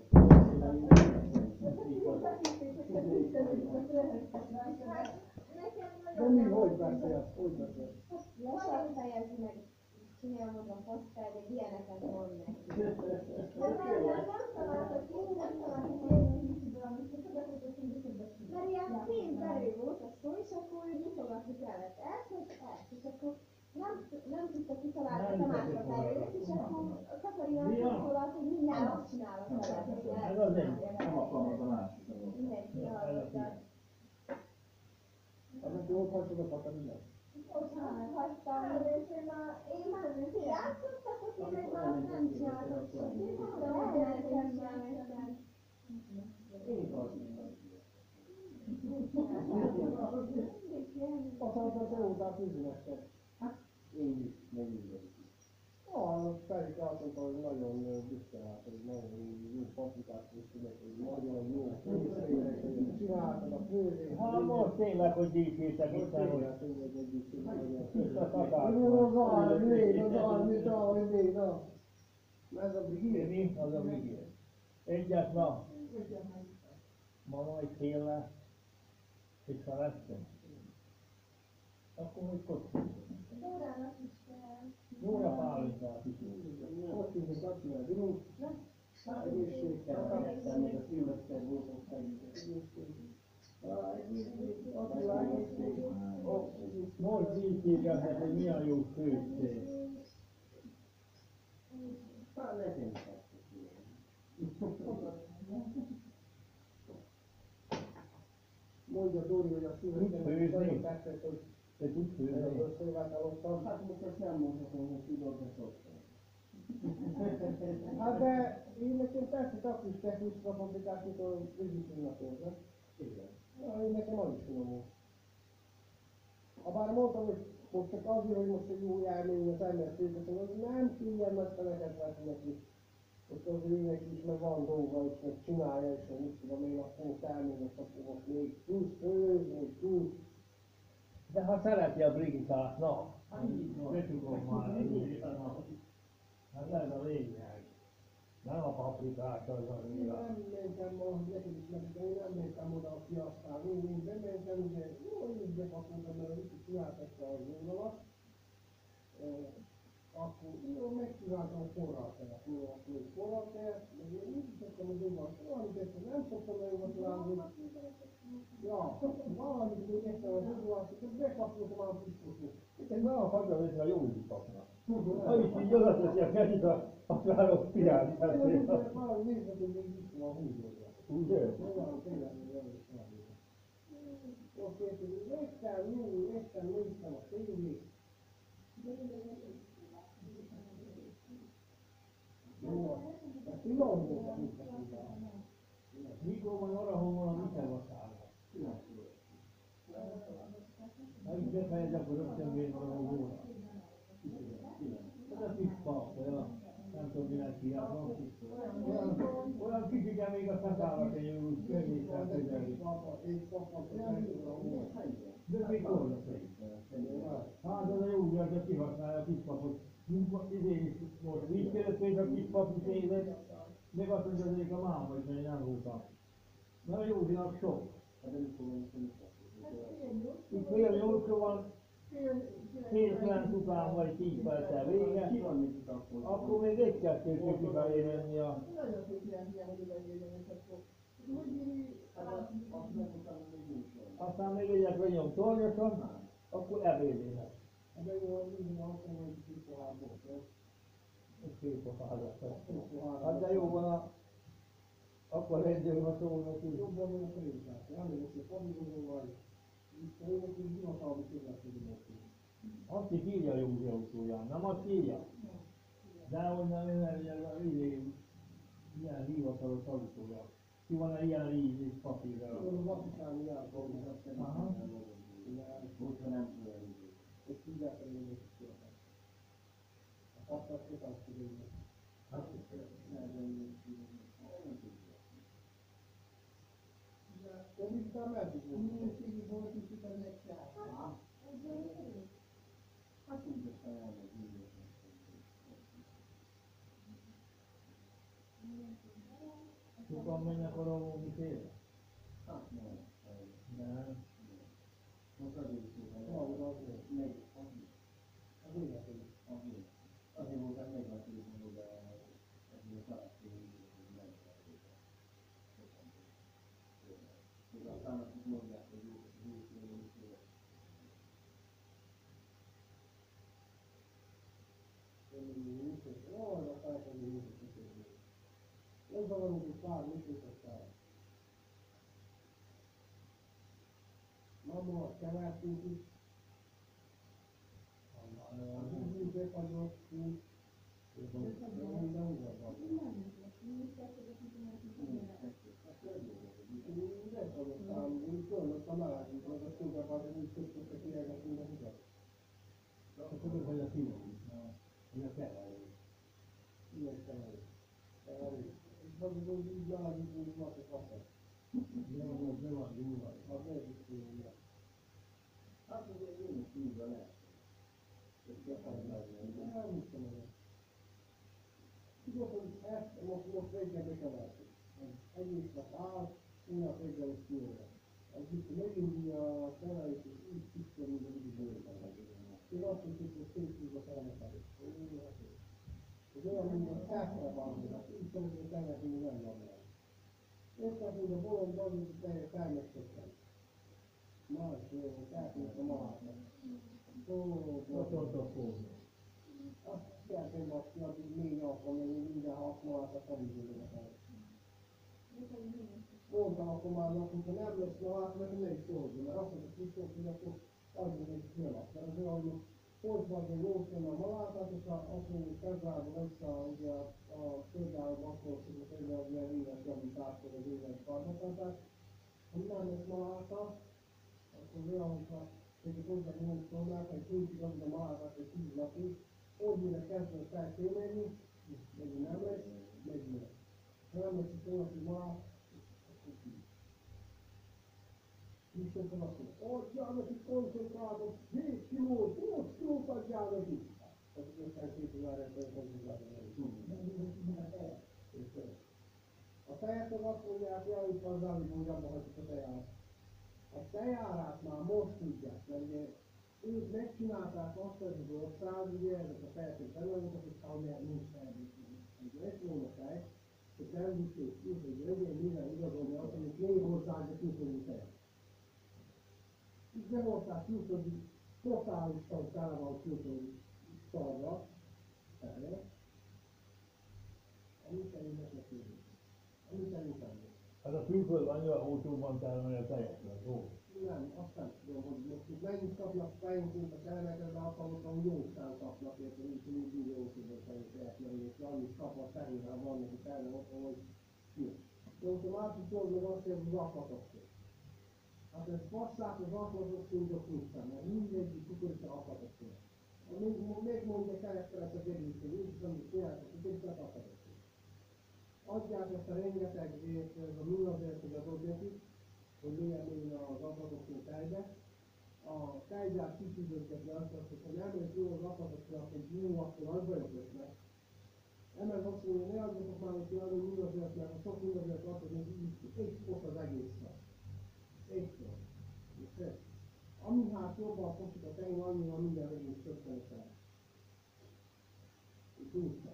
De mi, hogy beszélsz? Hogy beszélsz? Lassan fejezni meg, csinálom a posztát, de ilyeneket mond neki. De már nem találtak ki, nem találtak ki egy kicsit valamit, hogy tudod, hogy a kicsit. Mert ilyen pénzerő volt a szó, és akkor úgy mutogatni kellett ezt, hogy ezt, és akkor nem, nem tudta kitalálni a másik erőt, és akkor a Katarina szólalt, hogy mindjárt azt csinálok vele. Ez az egy. Nem akarnak a másik. Mindenki hallottak. Azok jól hagytad a Katarinát? Otthon hagytam, és én már, én már játszottak, hogy én meg már azt nem csináltam semmit. De elmentem már nekem. Én tartom. Aztán te voltál fűzőmester. Én is, meg mindenki. Ah, Ferik azt mondta, hogy nagyon büszke rá, hogy nagyon jó paprikát főztek, hogy nagyon jó főztek, hogy csináltad a főzést. Hát most tényleg, hogy dicsértek itt, hogy tiszta tatár. Az a, még, az a, mint ahogy még, na. Ez a Brigitte. Mi? Az a Brigitte. Egyet ma. Ma majd fél visszalesztünk. Akkor hogy kocsunk? Órának is kell. Jóra pálinkát is. Ott tűnik azt csinál, bírunk. Egészség kell, megesztem, meg a szilveszter voltunk segíteni. Attila, egészség. Most dicsérgetnek, hogy milyen jó főzték. Hát nekem is mondja Dóri, hogy a szilveszternek nagyon tetszett, hogy Te tudsz főzni? összevátalottam. Hát most ezt nem mondhatom, hogy tudod, de szoktam. Hát de én nekem tetszett akkor is technikus paprikát, mint a Brigitte ünnepérzet. Igen. Én nekem az is finom volt. Habár mondtam, hogy most csak azért, hogy most egy jó élmény az ember főzeten, hogy nem ilyen nagy feleket vett neki. Most az őnek is, meg van dolga, és meg csinálja, és meg mit tudom én, akkor felmény, és akkor most még tudsz főzni, még tudsz. De ha szereti a Brigittát, na, betugom már. Hát ez a lényeg. Nem a paprikás az a Én lényeg. nem mentem, ahogy neked is mentem, én nem mentem oda a piasztán, én, én bementem, ugye, jó, így bepakoltam, mert itt csináltatta az vonalat. Akkor jó, megcsináltam a forraltejet, jó, akkor egy forraltejet, meg én úgy tettem az óvat, valamit ettem, nem szoktam nagyon vacsorázni. Ja, valamit még ettem az óvat, és bekapcsoltam a piszkosot. Itt nem a fagya, hogy a jó ügypapnak. Ha is így oda teszi a kezét a paprárok piráni. Valami nézd, hogy még itt van húzódva. Ugye? Olyan, tényleg, hogy el is szállít. Ott érted, hogy megtem, jó, megtem, néztem a tévét. Jó, ezt finom volt a mutatásban. Mikor van arra, hol van a vitevaszára? Ha így befejezek, akkor rögtön vér van a hóra. Ez a kis pap, olyan, nem tudom minek hívják, olyan kicsiken még a szakállakenyő úgy könnyíten közelik. De mikor lesz? Hát az a jó, hogy az kihasználja a kispapot. Idén is most így kérdezték a kispapot évet, meg azt mondja, hogy a máma is, mert én nem voltam. Mert a Józsinak sok. Itt fél nyolcra van, fél kilenc után vagy tíz perccel vége, akkor még egy-kettő fog kifelé menni a... Nagyon szép ilyen, ilyen, hogy odaérjenek, akkor úgy Aztán még egyet vegyünk tornyosan, akkor ebédének. De jó, hogy így van, hogy két pohár bort, jó? Két pohár. Hát de jó van a... Akkor egyről a szónak így. Jobban van a prézsát, elmegyek a pavilonról, itt a jó, hogy hivatalmi közlekedőnek. Azt is írja a Józsi autóján, nem azt írja? De hogy nem, nem, nem, ilyen hivatalos autója. Ki van ilyen íz papírra? A vatikáni járkóban, azt Aha. Hogyha nem tudom. és tudják, hogy én is születek. A kaptak kötás tudjuk. Hát, De vissza meddig volt? minőségi volt is itt az egy sár. sokan mennek oda valami félre? Hát nem. Nem. Most azért is volt, Ja, hogy azért. meg azért. Az életem. Azért. Azért voltak meglepődni, hogy ezért találkozunk, hogy meglepődni. És aztán azt mondják, hogy ők Arra felkenni működtetni. Nem zavarunk, hogy pár működtettel. Mamma, kevertünk is. Az úgy befagyott, úgy. Minden úgy van. Befagyottam, úgy fölöttem elásunk, az a szolgáltatás, úgy kötöttek ilyenek minden utat. Akkor tudod, hogy a fiú. Hogy a keverő. Ilyen keverő. Keverő. És az úgy így állít, úgy van, hogy kapott. Nem van, nem van, nem van. Az nem is tudja. hát azért én is így van el. És Nem hiszem el. Tudod, hogy ezt most, most végre bekevertük. Egész nap áll, innap végre is kijönnek. Az itt megint a keverés, és úgy tisztel, mint az úgy bőrben. Én azt hiszem, hogy szétszúzva felmetelik. Ez olyan, mint a szászra van, így szeretném tenni, hogy nem van el. Érted, hogy a bolond van, hogy felmestettem. Más, jó, felmestettem a malátnak. Ó, Ott volt a fog. azt szeretném baszni, addig négy alkalommal, hogy minden használata felügyelőnek el. Mondtam akkor már, hogyha nem lesz malát, mert ne is szóljon, mert azt mondta, hogy szóljon, hogy akkor adjuk egy fölak. Mert az olyan, hogy hogy vagy egy jószön a malátát, és azt mondjuk, hogy februárban össze ugye a földállam akkor szokott egyre az ilyen éves javításról az éves karmatantát. Ha nem lesz maláta, akkor olyan, hogyha egyik hozzá nyolc tonnát, vagy kincsik az a malátát egy tíz napig, úgy mire kezdve fel kémélni, megint nem lesz, megint lesz. Ha nem lesz egy hónapig malát, akkor tíz. Viszont azt mondja, adjál neki koncentrátot, hét kilót, nyolc kilót adjál neki. Az ötvenkét-ezer koncentrátot nem is. A tejet az azt mondják, hogy itt az állít, hogy abba hagyjuk a teját. A tejárát már most tudják, mert ugye ők megcsinálták azt az ország, ugye ezek a fejtek belőlük, hogy talán nincs fejlődés. Ugye egy volna fej, hogy nem vitték ki, hogy legyen minden igazolni azt, hogy még hozzá a külföldi tejet. Itt nem hozták külföldi, totálisan tele van külföldi szarra, erre, ami szerint nekünk. Ami szerint nem. Hát a külföld annyira olcsóban termeli a tejet, jó? Nem, azt nem tudom, hogy most itt mennyit kapnak fejenként a teheneket, de azt hallottam, hogy jó szám kapnak, érted, úgy mint milliószínűen fejeket, és annyit kapnak tehén, ha van neki tehén otthon, hogy jó. De most a másik dolog meg azt jelenti, hogy akatokszor. Hát ez passzát az akatokszor, a kusztán, mert mindegyik kukorica akatokszor. Még, még mondja keresztelet az egészség, úgy is, amit csináltak, kukoricát akatokszor. Adják ezt a rengeteg vért, ez a nullazért, hogy az objektív, hogy milyen még az akatokszor tejbe. A tejgyár kifűzöttetni azt, hogy ha nem lesz jó az akatokszor, akkor jó, akkor az bajok lesznek. Emel azt mondja, ne adjatok már neki arra, hogy nullazért, mert ha sok nullazért adod, hogy így egy fok az egész nap. Egy fok. Ami hát jobban fosik a fején, annyira minden regény csökkeni fel. Tudta.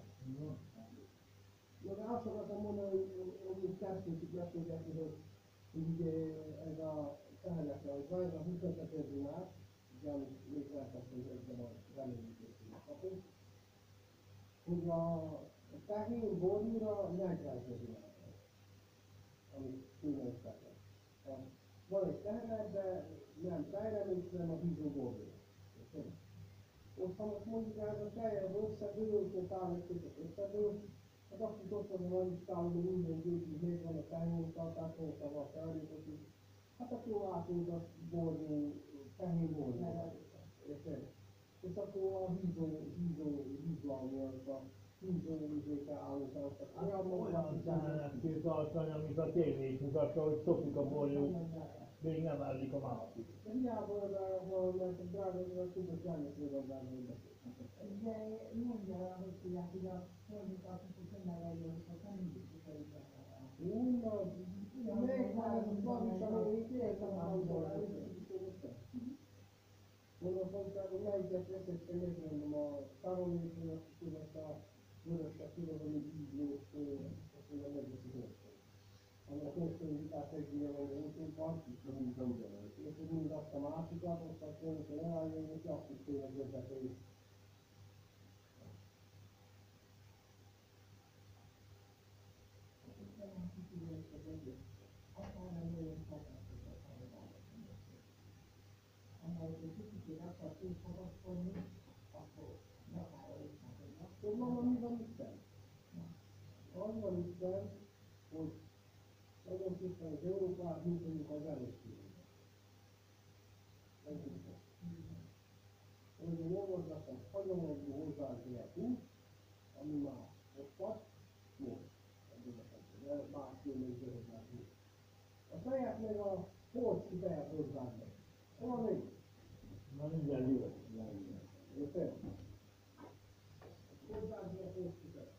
Na de azt akartam mondani, hogy hogy kezdtünk itt beszélgetni, hogy így ez a tehenekre, hogy van ez a húszöt dinár, ugye amit még lehetett, hogy ezzel a reményítését kapunk, hogy a tehén borúra negyvenezer dinár, amit tűnős tehet. Van egy tehenet, de nem tejremény, hanem a hízó borúra. Most ha most mondjuk ez a tej, az összedől, hogy távléptéket összedől, hát azt is ott van a nagy iskáló, hogy minden győzős még van a tehén, tartásról, a felvétet is. Hát akkor látunk a ború, tehén ború. Érted? És akkor a hízó, hízó, hízó, ami az a hízó, hízóká állunk, az olyan Olyan tehenet kell tartani, amit a tévé is mutatja, hogy szokik a borjú, még nem ellik a másik. de hiába az a, mert a drága, hogy a tudod, elnek még a drága, hogy De mondja, hogy tudják, hogy a fordítatnak, hogy nem legyen, hogy nem mindig sikerül. Úgy van, még van ez a flamis, ami értem a hangzol, mondom, hogy melyiket veszek, hogy megmondom a karolésről, azt tudod, a vöröset, tudod, hogy így lőtt, azt mondom, megveszik össze. Ami a köztönzítás egyébként van, hogy én van, és hogy mind azt a másikat, azt azt mondom, hogy elálljon, és lakjuk tényleg vezetői. Tudod, mama, mi van itten? Az van itten, hogy tulajdonképpen az Európát, mint mondjuk az előszűrűen. Ez itten. Hogy én olvasgattam hagyományú hozzáadják, ami már ott van, jó. De más jön még zöldnek. A saját meg a polcki tehet hozzánk meg. Hol még? Na mindjárt jövök. Érted? Hozzánk meg a polcki tehet.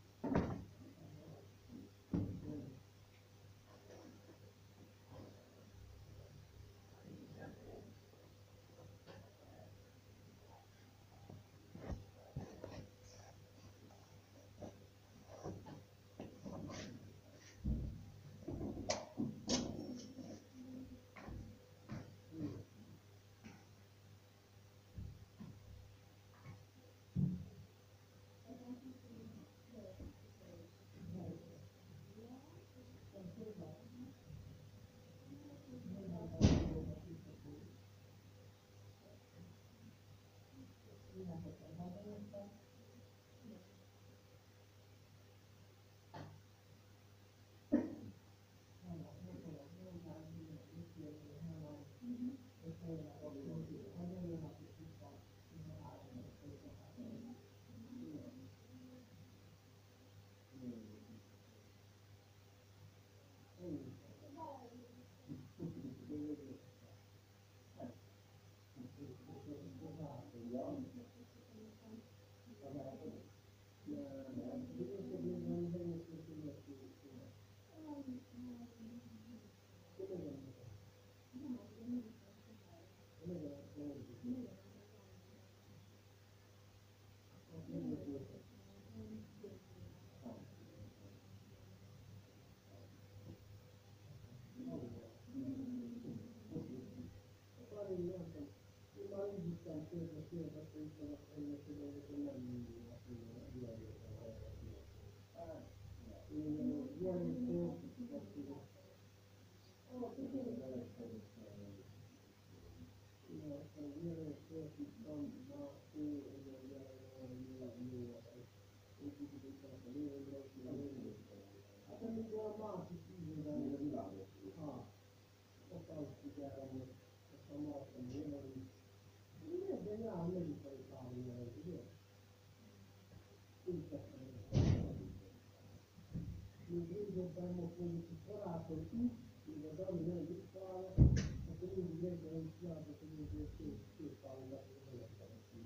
Most mondjuk, hogy karácsony így, még az ami nem is találnak, akkor mindig reggel is látok, hogy mindig egy két, két támogat, hogy helyettem is.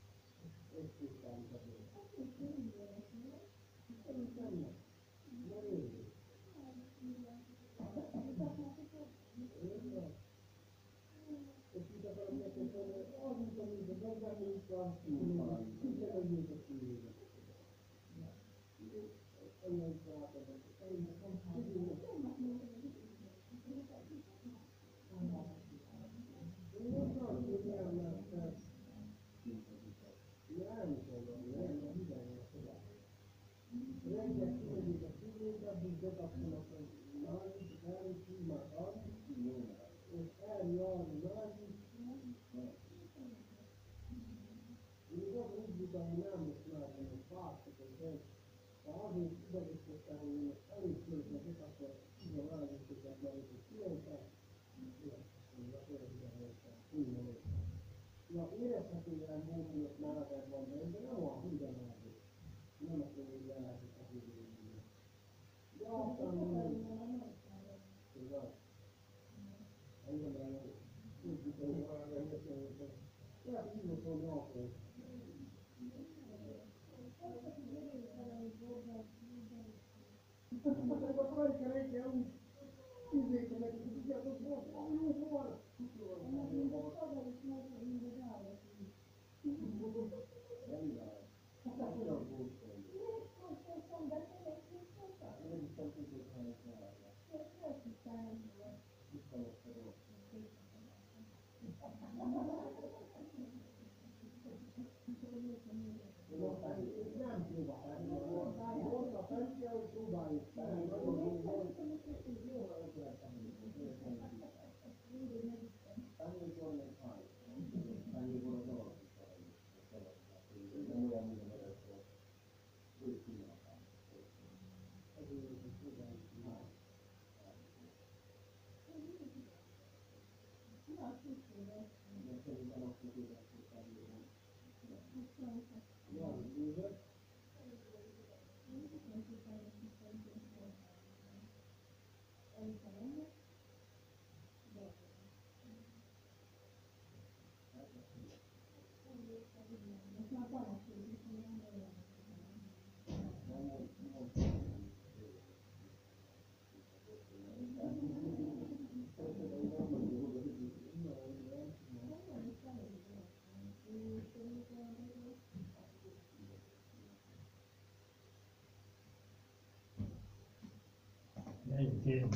Egy két támogat. Szerintem nem. Nem érjük. És itt a Azért begészítettem, hogy elég költnek, akkor igen, elégítettem, hogy kijöttem. Na, érezhetően módult nálad van benne, de nem olyan húzan állít. Nem azt mondja, hogy ellázik az időjében. Ja, aztán mindig. Tudod? Engem ellázik. Tudjuk, hogy valami beszélőt. Ja, így volt, hogy akkor. A kajka reggel úgy ízléke neki, hogy tudjátok, volt, jó volt. Nem próbálni, ott a felügyel, hogy próbáljuk fel, nagyon jó volt, jó, hogy lettem. Egyébként.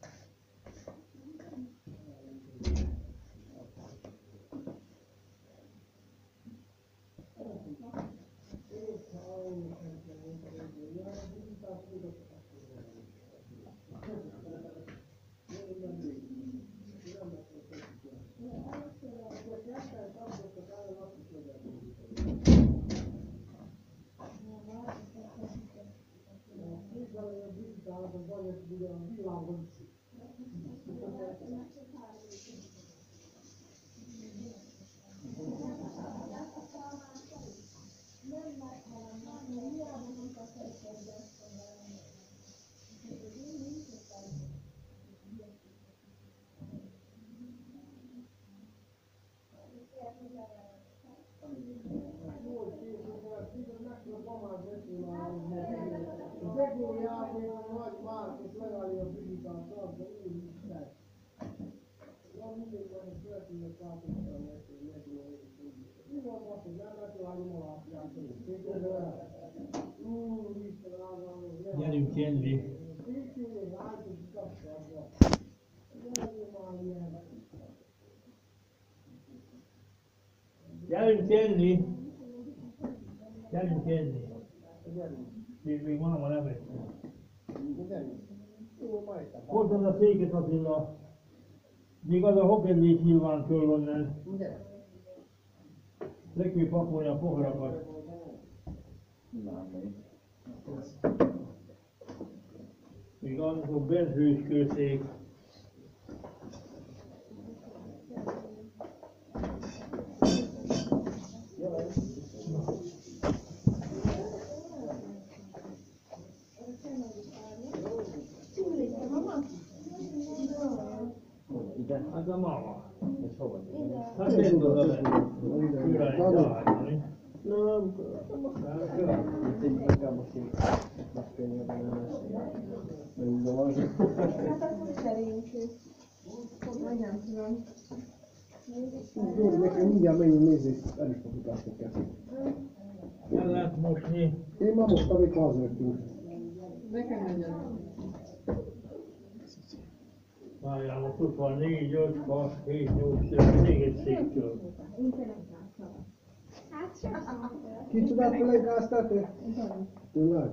Gyerünk enni. Gyerünk enni. Gyerünk enni. Még, még van, ahol nem vettünk. Hozd az a széket, Attila. Még az a hokedlét nyilván föl onnan. Le kell pakolni a poharakat. Még azok benzős kőszék. Ez a mama. Ez hova? Hát ez az a kőrány gyártani. Nem, itt egy inkább a szék. Azt könnyebb nem lesz. Hát ez most szerintű. Vagy nem tudom. Jó, nekem mindjárt menjünk nézni, el is fogjuk kezdeni. El lehet mosni. Én ma mostam, még hazörtünk. Nekem legyen. Várjál, most ott van négy, öt, hat, hét, nyolc, tíz, még egy széktől. Ki csinált fel egy gáztetőt? Tényleg?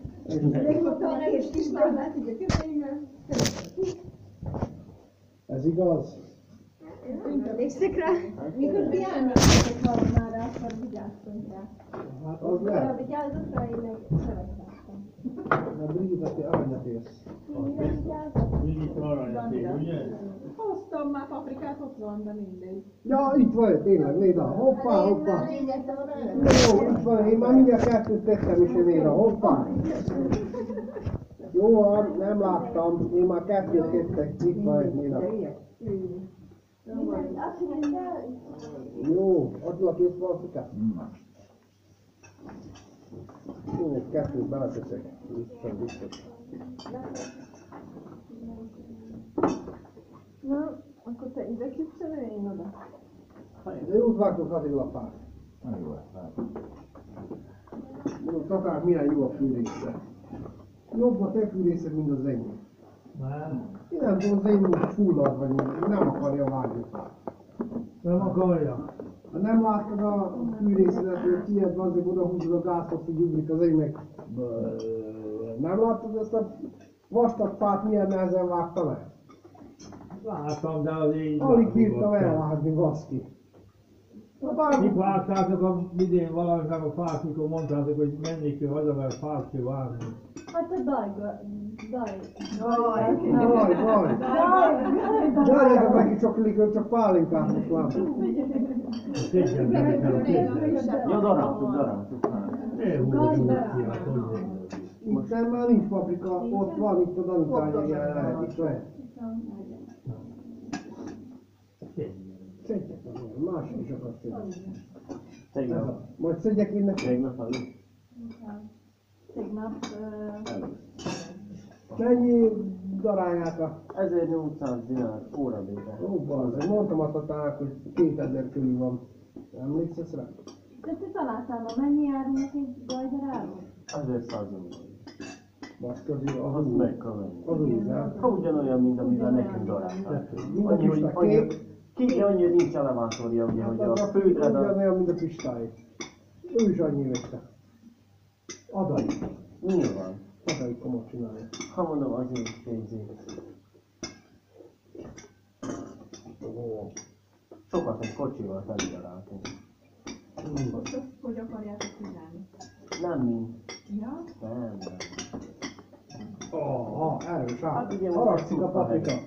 Ez igaz? Emlékszik rá? Mikor piálnak ezek halmára, akkor vigyáztunk rá. Hát az lehet. Arra vigyázott rá, én meg szerettem. A Brigitte, te aranyat érsz. Mégis aranyat ér, ugye? Hoztam már paprikát, ott van, de mindegy. Ja, itt vagy, tényleg, Léda. Hoppá, hoppá. Jó, itt van, én már mindjárt kettőt tettem is, Léda. Hoppá. Jó van, nem láttam. Én már kettőt tettek. Itt vagy, Léda. Jó, adlak itt paprikát. Én egy kettőt beleteszek. Biztos, biztos. Na, akkor te ide kicsen, én oda. De jót vágtok Attila pár. Na jó, hát. Mondom, Tatár, milyen jó a fűrésze. Jobb a te fűrészed, mint az enyém. Nem. Én nem tudom, az enyém most fullad vagy, nem akarja vágni. Nem akarja. Ha nem láttad a fűrészedet, hogy tiéd van, azért odahúzod a gázhoz, hogy ugrik az enyém meg. Nem láttad ezt a vastag fát, milyen nehezen vágta le? Láttam, de az így... Alig bírtam elvágni, baszki. Mit vágtátok a idén valaminek a fát, mikor mondtátok, hogy menni kell haza, mert fát kell vágni? Hát a dajga, daj. Vaj, vaj. Gyerjetek neki csak likőr, csak pálinkát most már. Szégyen nekem, szégyen. Ja, darabtuk, darabtuk. Én húzom ki a tudni. Itt nem, már nincs paprika, ott van, itt a Danitány jelenleg, itt van. Szedjek meg, másik is akarsz szedni. Tegnap. Majd szedjek én neki. Tegnap előtt. Tegnap... Mennyi darálják a... ezernyolcszáz dinár órabétel. Ó, bazd, mondtam a Tatának, hogy kétezer körül van. Emlékszesz rá? De te találtál ma mennyi árulnak egy gajdarágot? ezerszáz dinár. Baszki, az az Az úgy. meg kell venni. Az úgy, nem? Ha ugyanolyan, mint amivel nekünk darálták. Mind a Annyi, hogy Pista annyi, kék. ki, annyi, hogy nincs elevátorja, ugye, hogy a Az földre, de ugyanolyan, mint a Pistáé. Ő is annyi vette. Adai. nyilván. Adai komot csinálja. Ha mondom, azért pénzét. Ó. Sokat egy kocsival felidaráltunk. Hogy akarjátok csinálni? Nem mind. Ja? Nem, nem. Aha, erős áll. Hát ugye most Haragszik a tudta paprika. meg.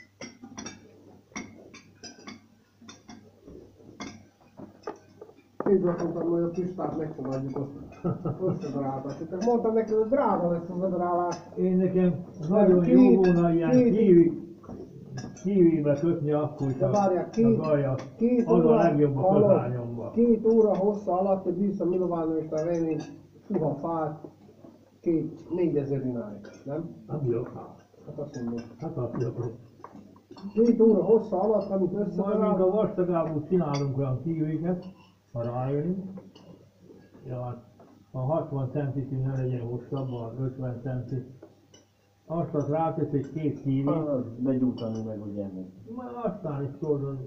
Így mondtam, hogy a Pistát megfogadjuk, azt összedaráltatjuk. Mondtam neki, hogy drága lesz az a darálás. Én nekem nagyon Két- jó volna ilyen két- kiwi, kiwibe kötni akkor De a, várják, a két, gajat. két Az a óra, legjobb a hallod? kazányomban. Két óra hossza alatt, hogy vissza Milovánő és venni puha fát, két, négyezer dinárig, nem? Nem jó. Hát azt mondom. Hát azt jó. Két óra hossza alatt, amit Majd mint összedarál, a vastagából csinálunk olyan kiwiket, ha rájönünk. Ja, a hatvan centis ne legyen hosszabb, a ötven centis. Azt azt rátesz egy két kiwi, Ha begyújtani meg, ugye ennek. majd aztán is tudod,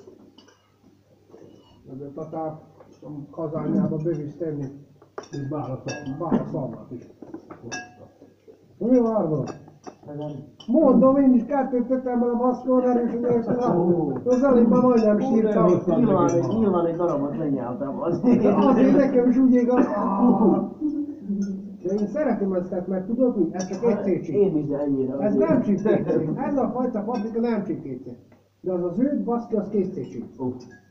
ez a Tatár a kazányába bevisz tenni, hogy báraszal. bár a szalmát is. Mi várod? Mondom, én is kettőt tettem bele baszkón erősödést, az előbb már majdnem sírtam. Nyilván egy, nyilván egy darabot lenyeltem azért. Azért nekem is úgy ég az... De én szeretem ezt, mert tudod mi? Ez csak egy cécsi. Én is ennyire. Ez nem csipécé. Ez a fajta paprika nem csipécé. De az az őt baszki, az kész cécsi. Ó.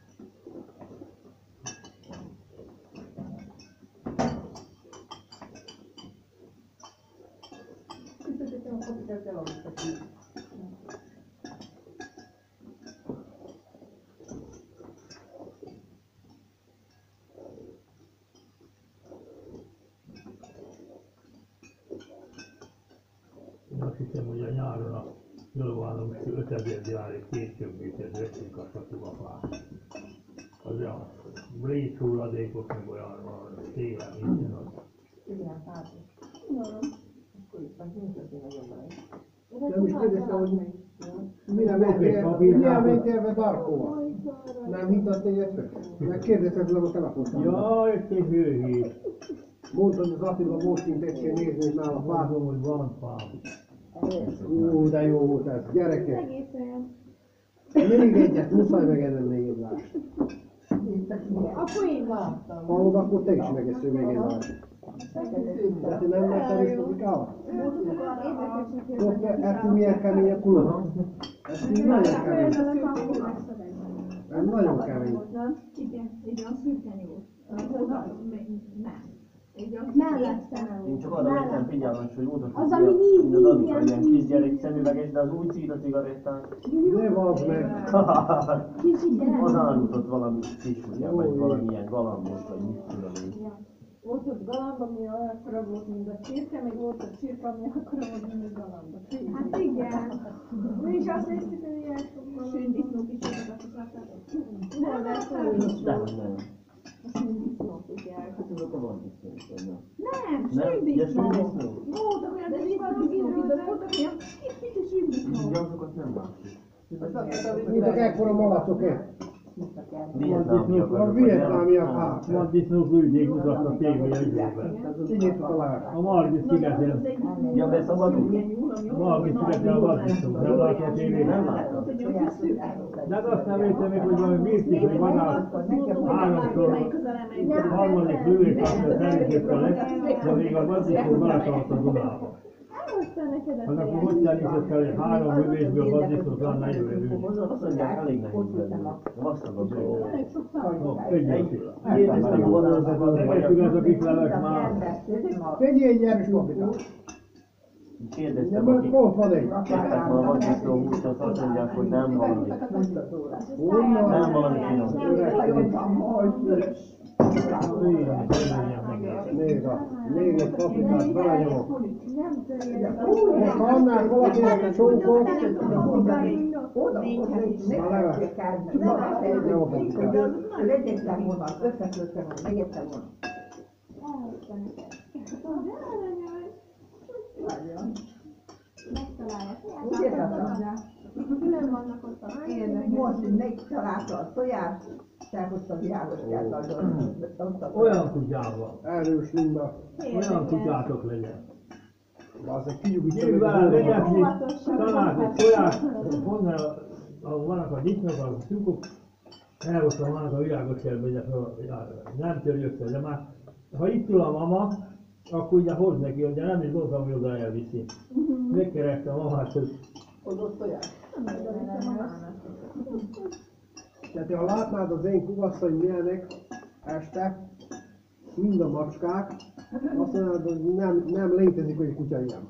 Én azt hiszem, hogy a nyáron a Milovánum ötezer diárig két köbbéket vettünk a satuvafát. Az olyan rész hulladékok, meg olyan a télen minden az. Igen, hát. Akkor itt meg nincs az nagyon nagy. Nem is kérdeztem, hogy mire mentél, mire mentél be Darkóval? Nem hittad téged fel? Megkérdezted le a telefonszámot. Jaj, te hőhé! Mondtad, hogy az Attila most kint egyszer nézni, hogy nála fát. Látom, hogy van fám. Ú, de jó volt ez. Gyerekek, Egész olyan. még egyet, muszáj megennem még egy lást. Akkor én láttam. Hallod, akkor te is megesző még egy lást. De ti nem vettem is Robikával? Érdekes, Ott ettünk milyen kemény a kulak. Ez nagyon kemény. Ez nagyon kemény. Igen, egy olyan szürke nyúl. Nem. Egy olyan Mellettem. Én csak arra vettem figyelmet, hogy volt Az, ami így, az így, Danika ilyen ilyen így, kisgyerek így. szemüveges, de az új cigra cigarettán Ne vazd meg! Kicsit gyerek. az árutott valami kis, ugye, vagy valamilyen galambos, vagy mit tudom én. Volt ott galamb, ami akkora volt, mint a csirke, még volt a csirke, ami akkora volt, mint a galamb. Hát igen. Mi is azt néztük, hogy ilyen sokkal. sündisznók is voltak a láttátok. Hol lesz De hogy nem. A sündisznók, ugye. Hát azok a vandisztók, vagy nem. Nem, Nem? Ugye sündisznók. sündisznók? Voltak olyan sündisznók, de voltak olyan kis-kis sündisznók. Ugye azokat nem látjuk. Mindok ekkora malacok-e? Vietnámiak A azok, vietnámiak, vagy nem? hát. Vaddisznók ügyék mutatnak a tévére időben. Így talál. A Margit szigeten, Ja, beszabadult? a Margit szigeten a vaddisznók, nem látja a tévében? Nem láttam. De hát azt nem értem még, hogy valami birtik, hogy vadász háromszor, harmadik lövés azt szerintésre lett, de még a vaddisznók beleszaladt a Dunába. Hát akkor hogy természetesen kell, hogy három lövésből a vaddisznók talán negyvenre lőni. Azt mondják, elég nehéz lenni. Vastag a bőr. No, egyébként. Kérdeztem a vadászat, Egyébként ez a kis lelek már. Tegyél egy erős kapitát. kérdeztem, Nem, akik pont van egy. tettek ma a vaddisznó húst, azt mondják, hogy nem valami. Honnan? Nem valami finom. Még a, még egy kapitát belenyomok. Nem törjön. Ha annál valakinek egy csókot, már leves. Jó kapitát. Legyettem volna, összetöltem volna, megettem volna. Megtalálják. Külön vannak ott a érdekes. Most, hogy megtalálta a tojást, felhozta a világoskát nagyon. Olyan kutyával, Erős linda. olyan kutyátok legyen. Az egy kinyugítsa Nyilván meg az vegyek tanács egy tojás, onnan, ahol vannak a disznók, a tyúkok, elhoztam vannak a világos kertbe, hogy nem törj össze, de már ha itt ül a mama, akkor ugye hoz neki, ugye nem is gondolom, hogy oda elviszi. Megkereste a mamát, hogy Hozott tojás? Tehát ha látnád az én kugasszaim milyenek este, mind a macskák, azt mondod, hogy nem, nem létezik, hogy egy kutya ilyen.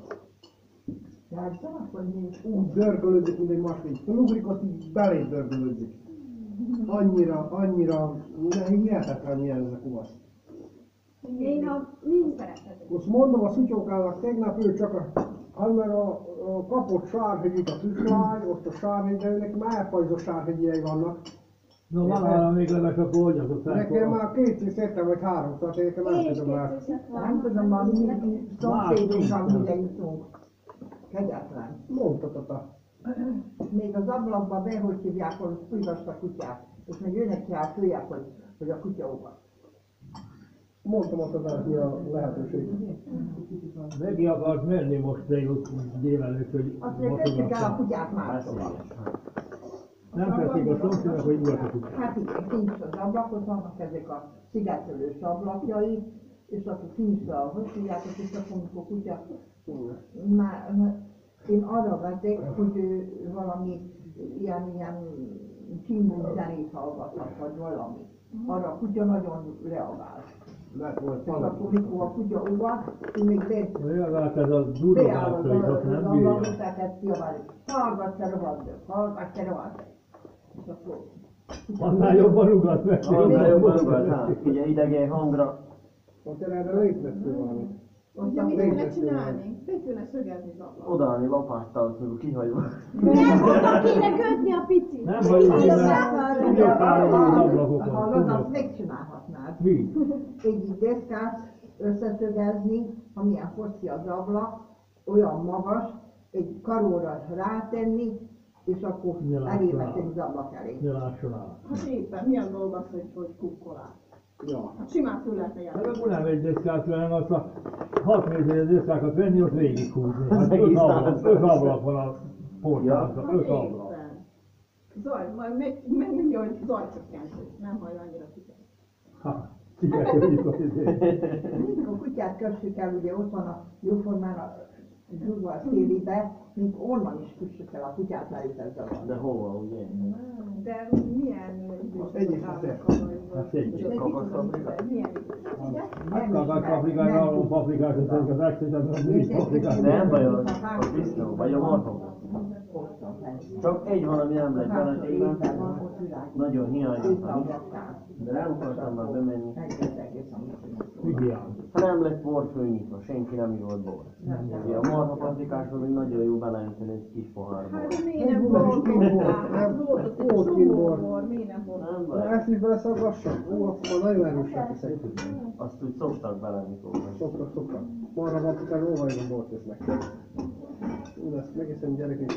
Úgy dörgölődik, mint egy macska, így felugrik, azt így belé dörgölődik. Annyira, annyira, hihetetlen milyen ez a kugasz. Én a mind szeretetek. Most mondom a szutyókának tegnap, ő csak a, az mert a, a kapott Sárhegyit a tüslány, ott a Sárhegy, de neki már elfajzott Sárhegyei vannak. no van arra még legalább akkor oldjatok fel. Nekem már kétszer szedtem, vagy háromszor, tehát nekem nem Én is tudom rá. kétszerzet Nem van. tudom, a mi szomszédunkra mire jutunk. Kegyetlen. Mondta tata. Még az ablakba be, hogy hívják, hogy fújvast a kutyát. És még őnek kell főják, hogy, hogy a kutya óvat. Mondtam a tatának mi a lehetőség. Neki akart menni most délután délelőtt, hogy Azt mondja, kössük el a mosogassam. kutyát máshova. Nem teszik a szomszédnak, hogy ugat a kutyát. Hát igen, kincs az ablakot, vannak ezek a szigetelős ablakjai, és akkor kincs a, hogy hívjátok, és akkor amikor kutya, már, én arra vették, hogy ő valami ilyen, ilyen csimbú zenét hallgatnak, vagy valami. Arra a kutya nagyon reagál. Lett volna És talán. akkor mikor a kutya ugat, ő még be, Legalább ez a beáll durvogásra az is azt nem ablakot, bírja. tehát kiabálni. Hallgass te rohadjak, hallgass te rohadjak. És akkor Annál jobban ugat meg. Annál jobban ugat, hát, ugye idegen hangra. Ott erre létező valami. Ugye mit kéne csinálni? Be kéne szögezni az ablakot. Odaállni lapáttal, amikor kihagyva. Nem, oda kéne kötni a picit. Nem vagyunk, mert tudjuk állni az ablakokat. hallod, azt tudod. megcsinálhatnád. Mi? Egy deszkát összeszögezni, amilyen hosszú az ablak, olyan magas, egy karóra rátenni, és akkor Ne lásson elémetni át. az ablak elé. Ne lásson át. Hát éppen, milyen dolog az, hogy, hogy kukkolál? Ja. Hát simán föl lehetne De járni. akkor nem egy deszkát, hanem azt a hat méteres deszkákat venni, ott végighúzni. Az Hát öt egész ablak, tánc. öt ablak van a portálban, Hát öt ablak. éppen. Zaj, majd meg, megmondja, hogy zajcsökkentő. Nem hallja annyira kutya. Ha, szigeteljük az izét. Mikor kutya kutyát kössük el, ugye ott van a jóformán a Zsuzsval szélibe, mint onnan is kössük el a kutyát, mert itt ez zavar. De hova, ugye? De milyen egyik Hát egy. Kakaszfabrika? Milyen Hát kakaszfabrikára, alul paprikát, hogy az extrémben az mi paprikát. Nem baj, a disznó, vagy a marha. Csak egy van, ami nem lett beletéve, nagyon hiányoztam, de nem akartam már bemenni. Ha nem lett bor fölnyitva, senki nem ivott bor. Ugye a marha paprikásról még nagyon jó beleönteni egy kis pohárba. Hát miért nem volt Nem volt kint bor. miért nem volt? Nem De baj, ezt is beleszaggassam? Ó, akkor nagyon erősek teszek. azt úgy szoktak bele, mikor. Szoktak, szoktak. Marra paprikás óvajban bort tesznek. Ú, de ezt megiszem gyerekek.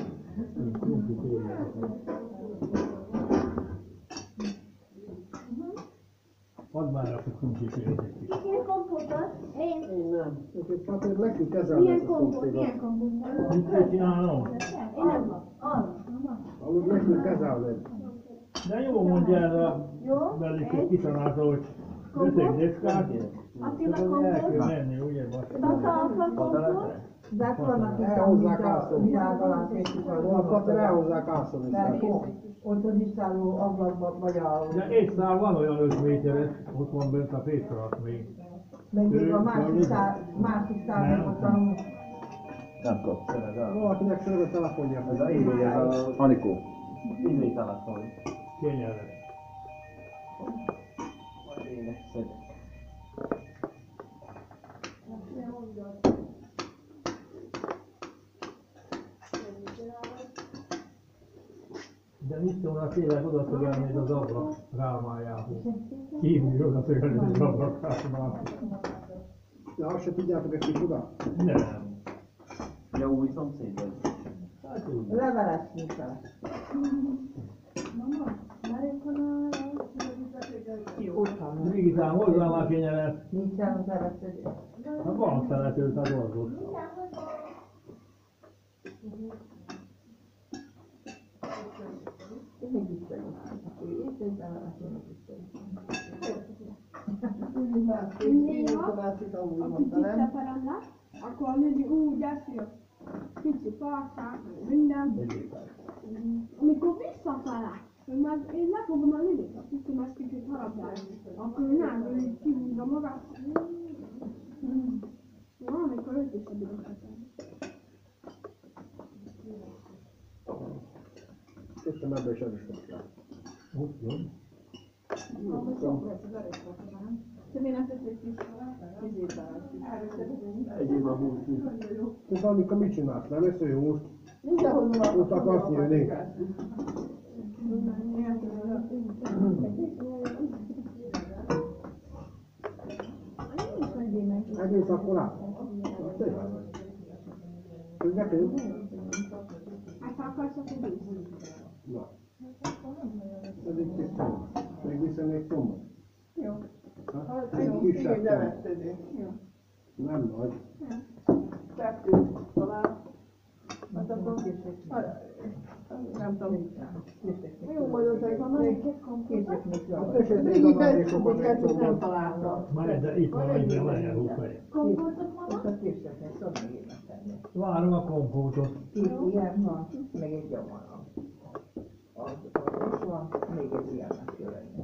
Add már a krumplit egy kis. Milyen kompótot? Én. Én nem. Úgyhogy hát hogy nekünk kezelni Milyen ezt a kompót? szomszédot. Milyen kompót? Mit kell csinálnom? Én nem. Alma. Alud nekünk kezelni. De jó, mondja ez a Jó? belépés kitalálta, hogy ötödik deszkát, Attila csak az el kell kompót. menni, ugye? Data kompót. De hát vannak itt, amit Elhozzák a ászlót. virág alá tesszük a A pater elhozzák ászolni. Mert ott a visszaálló ablakban, vagy a... De egy szál van olyan öt méteres, ott van bent a pénz alatt még. Meg még a másik szál, másik szál, meg ott a... Nem kapsz el. Valakinek szörög a telefonja. Ez a izé, ez a Anikó. izé telefon. Kényelmes. Majd én ezt szedek. De mit tudom, a tényleg oda szögelni az ablak rámájához. Kívül oda szögelni az ablak rámájához. De azt se tudjátok, egy kis oda? Nem. Ja, új szomszéd vagy. Hát úgy. Leveles műsor. Ott van. Brigitán, hozzá már kényelmes. Nincsen az először. Hát van szerető, tehát orvos. Én még visszajön. Itt egy leveles, én még visszajön. Néha a kicsit szeparanda, akkor a női úgy eső, kicsi parkák, minden. Amikor visszafele, hogy már én lefogom a lilét, a kicsi más kicsit harapjálni, akkor nem, ő így kihúzza magát. Valamikor őt is a bíróságban. Tettem ebbe is erős paprikát. Úgy jó. Akkor sok lesz az erős paprikán. Te miért nem tesz egy kis izébe? Egyéb a hús. És Annika mit csinálsz? Nem össze jó most? Mindenhol van. Ott akarsz nyílni? Egész akkor át? Ez nekünk? Hát akarsz, akkor víz. Na. Ez egy kis szom. Még viszem egy szomot. Jó. Ha? Egy kisebb szom. Nem nagy. Kettő talán. Hát akkor később. Nem tudom. Később. Jó, majd az egy van, amelyik Később még Hát van. esetleg Még a egy másikokat kettőt nem megszomot. találtam. Már de itt van, egyben legyen húfej. Kompótok Ott vannak? a később még szom még éven tenni. Várom a kompótot. Két ilyen van, meg egy van. Az az is van, még egy ilyen meg kell lenni.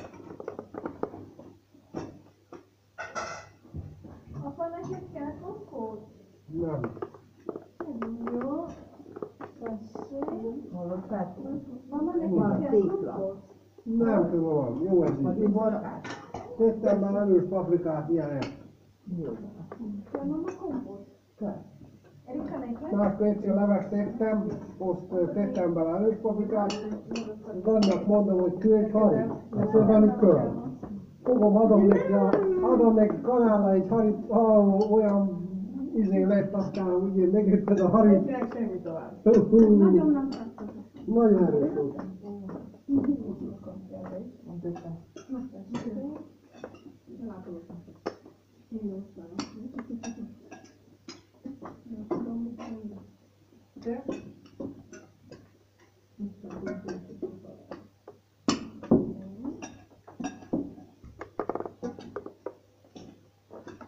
Apa, neked kell kompót? Nem. Jó. Tessék. Hallottál? Mama, Van neked kell székla. kompót? Nem tudom, van. Jó ez Vagy így. egy borkás. Tettem már erős paprikát ilyenek. Jó van. Kell mama kompót? Kell. Erika, neked? Más kétszer levest tettem, azt ö, tettem bele erős paprikát. Annak mondom, hogy küldj harit. Azt mondom, hogy köl. Fogom, adom neki, a, adom neki kanállal egy harit, ah, olyan izé lett, aztán ugye megütted a harit. Mindenki semmi tovább. Hú, hú, Nagyon nem tetszett. nagyon erős volt.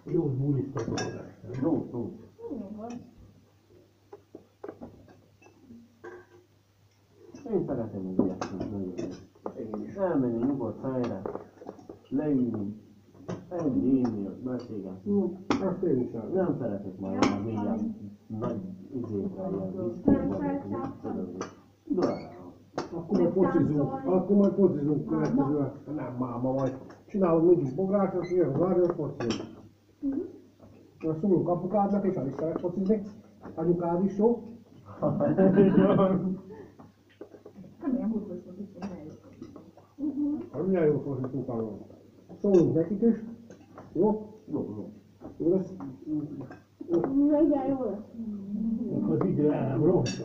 Jó bulisztató lesz. Jó, jó. Jó van. Én szeretem az ilyesmit nagyon. Én is elmenni nyugodt helyre, leülni, enni, inni, beszélgetni. Hm, azt én is el. Nem szeretek már ilyen ilyen nagy izékre, ilyen viszkóban, tudod. Akkor majd focizunk, akkor majd focizunk következően. Nem máma, majd csinálod mégis bográcsot, jön az árnyos focizunk. Most szólunk apukádnak, és el is szeret focizni. Anyukád is jó. Remélem, hogy most mondjuk, hogy helyes. Ha milyen jó focizunk arról. Szólunk nekik is. Jó? Jó, jó. Jó lesz? Na igen, jó lesz. Az idő el nem rontja.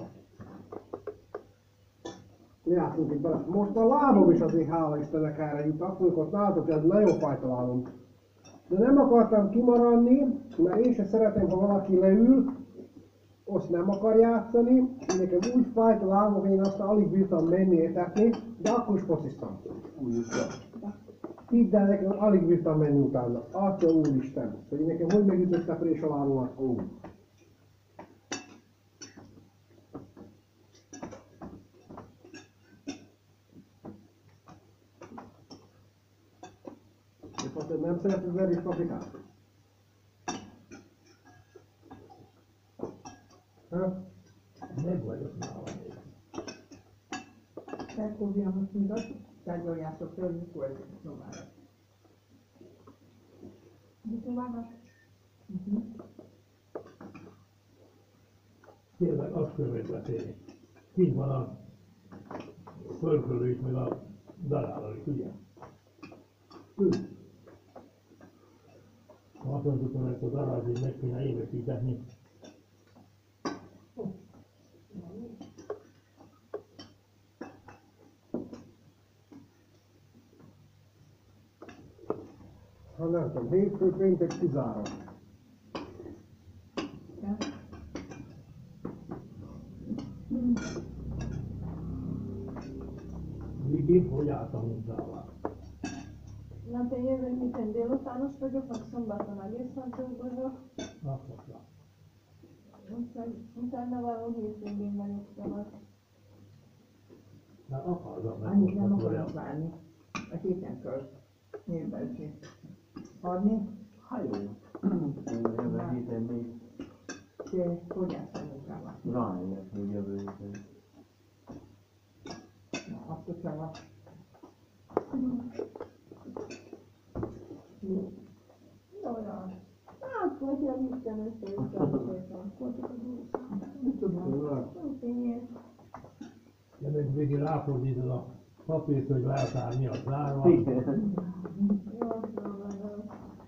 Mi játszunk itt bele. Most a lábam is azért hála Istennek erre jut. Akkor ott nálatok, ez nagyon fájt a lábam. De nem akartam kimaradni, mert én sem szeretem, ha valaki leül, azt nem akar játszani. Nekem úgy fájt a lábam, én aztán alig bírtam menni étetni, de akkor is fociztam. Úgy is kell. Hidd el nekem, alig bírtam menni utána. Atya úristen, hogy nekem hogy megütötte prés a lábamat. Ó. És azt nem szereted verni paprikát? Ha? Meg vagyok nála még. Elkózja most mindat, tárgyaljátok fel, mikor ez nomára. Mit tovább? Tényleg azt körülbelül beszélni. Kint van a fölkölő is, meg a darálal is, ugye? Hm. Azt mondtuk, hogy ezt a darált is meg kéne évesítetni. Ha nem tudom, hétfő, péntek kizárom. Viki, hogy állt a munkával? Hát én jövő héten délutános vagyok, meg szombaton egészen dolgozok. Azt mondta. Úgyhogy utána való hétvégén vagyok szabad. Hát akartam meg. Annyit nem akarok várni. A héten kell névbelső adni. Ha jó. Én jövő héten még Te hogy állsz a munkával? ráérek még jövő héten. Na, akkor csak a... Olyan. Hát, hogyha Isten össze-vissza, akkor csak az úr. Nem tudom. Nem tényleg. Ja, meg végig ráfordítod a papírt, hogy leltár mi a zárva. Igen. Jó, jó, jó.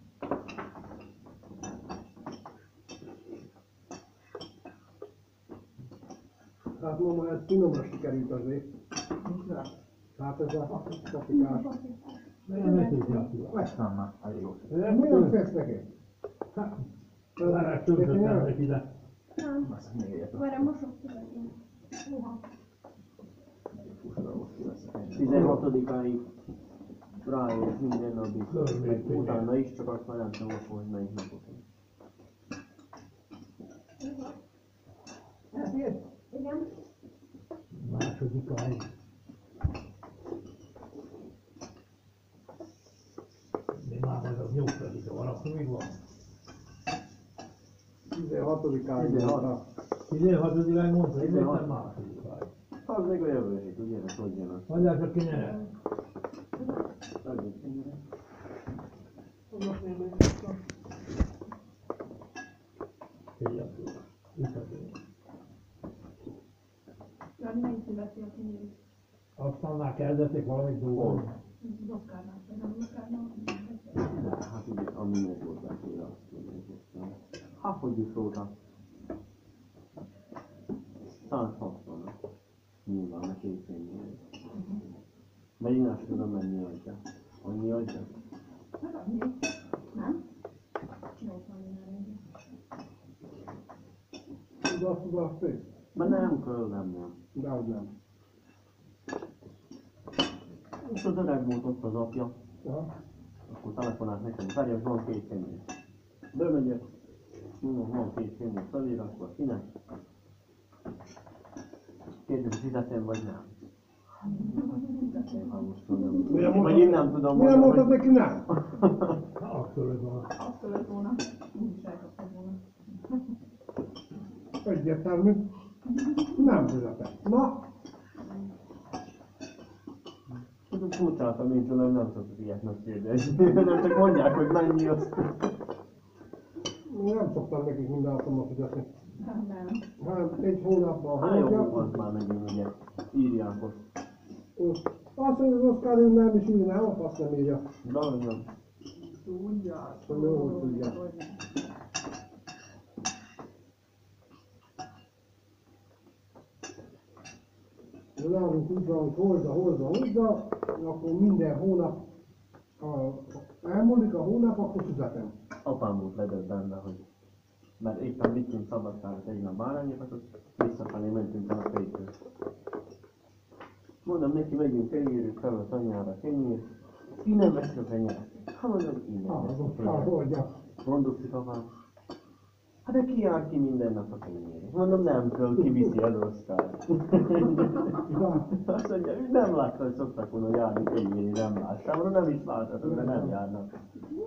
Hát mama, ez finomra sikerült azért. Micsoda? Hát ez a paprikás. Nem megtudja a tudat. Veszem már, hát jó. Miért félsz neki? Lárás többször neki, de Nem. Azt még egyet. Várj, mosok tudod én. Uha. tizenhatodikáig ráérek minden nap is. Meg utána is, csak azt már nem tudom, hogy melyik napot. Igen. második a hely. De már majd az nyolcadik van, akkor még van. tizenhatodikáig tizenhat. mondta. tizenhatodikáig mondta, én tizenhat. nem másodikáig. Az még a jövő hét, ugye, ez hogy jön az? Mondják, csak ki ne. Adjuk ennyire. Figyelj, visszatérünk. Jani, melyik születi a kinyílik? Aztán már kezdetek valamit dolgozni. Dokkárnál, vagy nem dokkárnál? De hát ugye, ami meg volt beszélve, azt mondjuk. Hát, hogy is róla? százhatvan. Nyilván a két pénznél. Mert én azt tudom menni adja. Annyi adja? Hát annyi. Nem? nyolcvan minden. Tudod, tudod, pénz? Mert nem kell, nem, nem. De az nem. És az öreg volt ott az apja. Aha. Akkor telefonált nekem, Ferjas, van két kenyér. Bemegyek, mondom, van két film, hogy szavér, akkor kinek? Kérdezi, fizetem vagy nem? Hát most mondom, vagy én nem tudom Miért mondani, mondtad neki nem? Akkor ez van. Azt lett volna, úgy is elkaptam volna. Egyértelmű. Nem fizetek. Na, Tudom, furcsáltam, én tudom, nem szoktuk ilyet megkérdezni. Nem csak mondják, hogy mennyi azt. nem szoktam nekik minden alkalommal fizetni. Nem, nem. Hát egy hónapban Hát jó, hallja. az már megint ugye írják ott. Azt, hogy az Oszkár ő nem is írja, nem, azt nem írja. De nem. Tudja, Hogy jó, hogy tudja. hogy nem. Nálunk úgy van, hogy hozza, hozza, hozza, akkor minden hónap, ha elmúlik a hónap, akkor fizetem. Apám volt ledöbbenve, hogy mert éppen vittünk szabadságra egy nap bárányékat, ott visszafelé mentünk el a fejtől. Mondom neki, megyünk, elérjük fel a tanyára, kenyér. Innen veszik a kenyeret. Hát mondom, innen Ah, veszik a az kenyeret. hordja. Mondott apám. Hát de ki jár ki minden nap a kenyér? Mondom, nem tudom, ki viszi az Oszkárt. Azt mondja, ő nem látta, hogy szoktak volna járni kenyéri, nem láttam. Mondom, nem is láthatom, de nem járnak.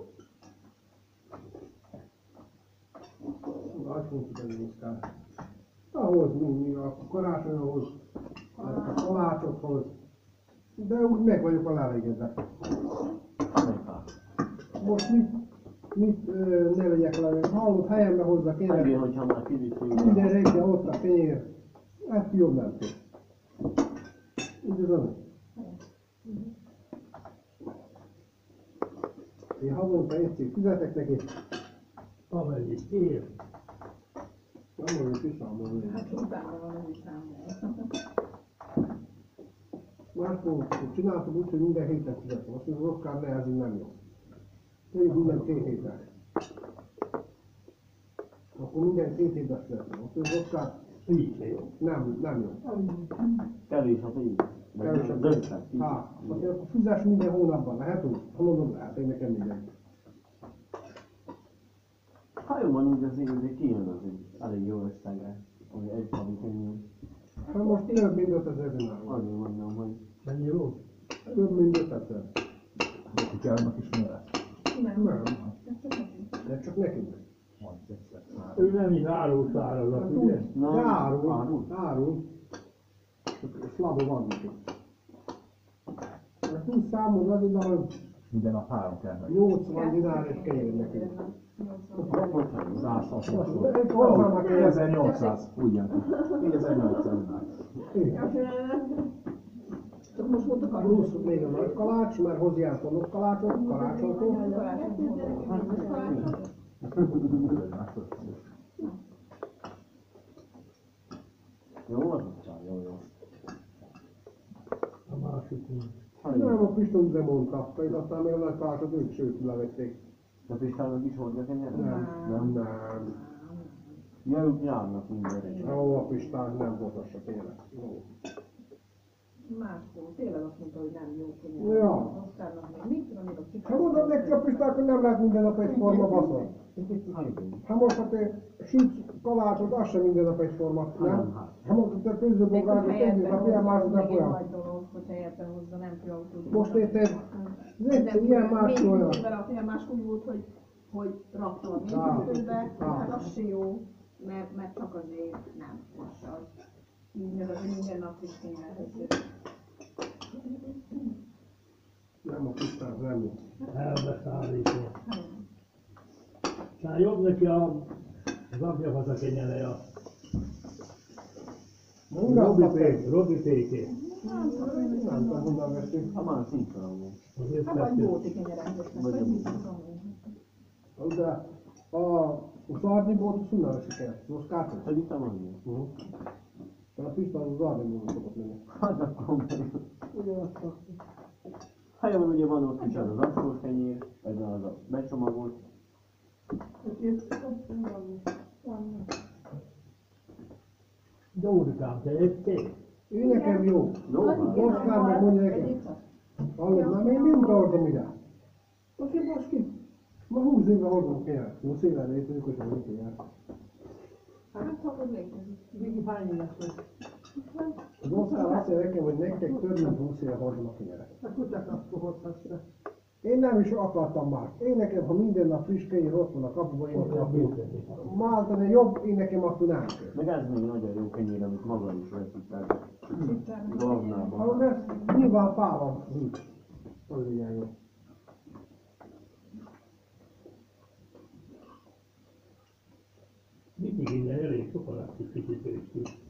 Azt mondtuk, hogy Oszkár. Ahhoz mi, mi a karácsonyhoz, a kalácsokhoz. De úgy meg vagyok elégedve. Amerikában. Most mit, mit ö, ne vegyek le, hallott helyembe hozzá Hát kérlek. igen, hogyha már kivittünk. Minden reggel ott a kenyér. Ezt jobb nem tud. Úgy az az. Én havonta egyszer fizetek neki. Amennyit ér. Nem mondjuk kiszámolni. Hát utána van ez is számolva. Máskor csináltuk úgy, hogy minden héten fizetem. Azt mondja, az Oszkár ne, ez így nem jó. Tényleg minden két héten. Akkor minden két héten fizetem. Azt mondja, az Oszkár Így jó. nem, nem jó. Kevés a pénz. Kevés a pénz. Dönthet. Hát, azt mondja, akkor fizess minden hónapban. Lehet úgy? Ha mondom, lehet, én nekem mindegy. Ha jó van, úgy azért, azért kijön az egy elég jó összegre. Hogy egy havi kenyér. Hát most több mint ötezer dinár van. Azért mondom, hogy Mennyi volt? Több mint ötezer. Kutyának is mi lesz? Nem. Nem. De csak nekünk. Majd egyszer. Ő nem is árul szárazat, ugye? nem, De árul, árul. árul. Csak slabba van nekünk. Mert úgy számolod, de hogy Minden nap három kell meg. nyolcvan dinár és kenyér nekünk. száz hatvan. Egy hozzának egy négyezer-nyolcszáz. Úgy jön ki. négyezer-nyolcszáz. Igen. Csak most voltak a Plusz még a nagy kalács, mert hozzájársz a nagy kalácsot, karácsonykor. Jó az utcán, jó, jó. A másik nincs. Nem, a Piston de mondta, pedig aztán még a nagy kalácsot ők sőt levették. De Pistának is hordja kenyeret? Nem, nem, nem. Ja, ők járnak mindenre. Ó, a Pistán nem hozassa tényleg. Jó. máskor. Tényleg azt mondta, hogy nem jó kenyér. Ja. Oszkárnak még mit tudom, még a cikk. Hát mondom neki a Pisták, hogy nem lehet minden nap egyforma baszol. Hát most, ha te sütsz kalácsot, az sem minden nap egyforma, nem? Hát most te főzőbogágot egyik nap ilyen, másnap olyan. Nagy dolog, hogy helyette hozza, nem főautót. Most érted? Ez ilyen más olyan. Még ilyen máskor úgy volt, hogy, hogy rakta a Ah. mélyfőzőbe, Ah. hát az se jó, mert, mert csak azért nem, most az. Így meg az, hogy minden nap is kenyerhez. Nem, a Pistán nem jó. Elbeszállító. Tehát jobb neki a az apjafasz a kenyere, a Robi Pék, Robi Péké. Nem tudom, honnan veszünk. Ha már színtalan volt. Azért Hát vagy tettük. jóti kenyerhez, vagy mit tudom én. De a szarnibót azt honnan veszik el? Most kártya? Pedig te mondja. Mert a Pistán az szarnibót szokott menni. Hát akkor meg. Ugyanazt a... Hát jó, ugye van ott is az az asszós kenyér, ez az a becsomagolt. Dórikám, te ettél? Ő nekem jó. Jó van. Oszkár meg mondja nekem. Hallod, már még nem tartom ide. Most én most ki? Ma húsz éve hordom kenyeret. húsz éve létezik, hogy hordom kenyeret. Hát akkor létezik. Vigi hány éves vagy? Az ország azt mondja nekem, hogy nektek több mint húsz éve hordom a kenyeret. A kutyák azt hordhatsz le. Én nem is akartam már. Én nekem, ha minden nap friss kenyér ott van a kapuban, én akartam. Máltani jobb, én nekem akkor nem kell. Meg ez még nagyon jó kenyér, amit maga is veszik. Glavnában. Ha mert nyilván fávam nincs. Az ilyen jó. Mindig innen elég sokan látszik kicsit is.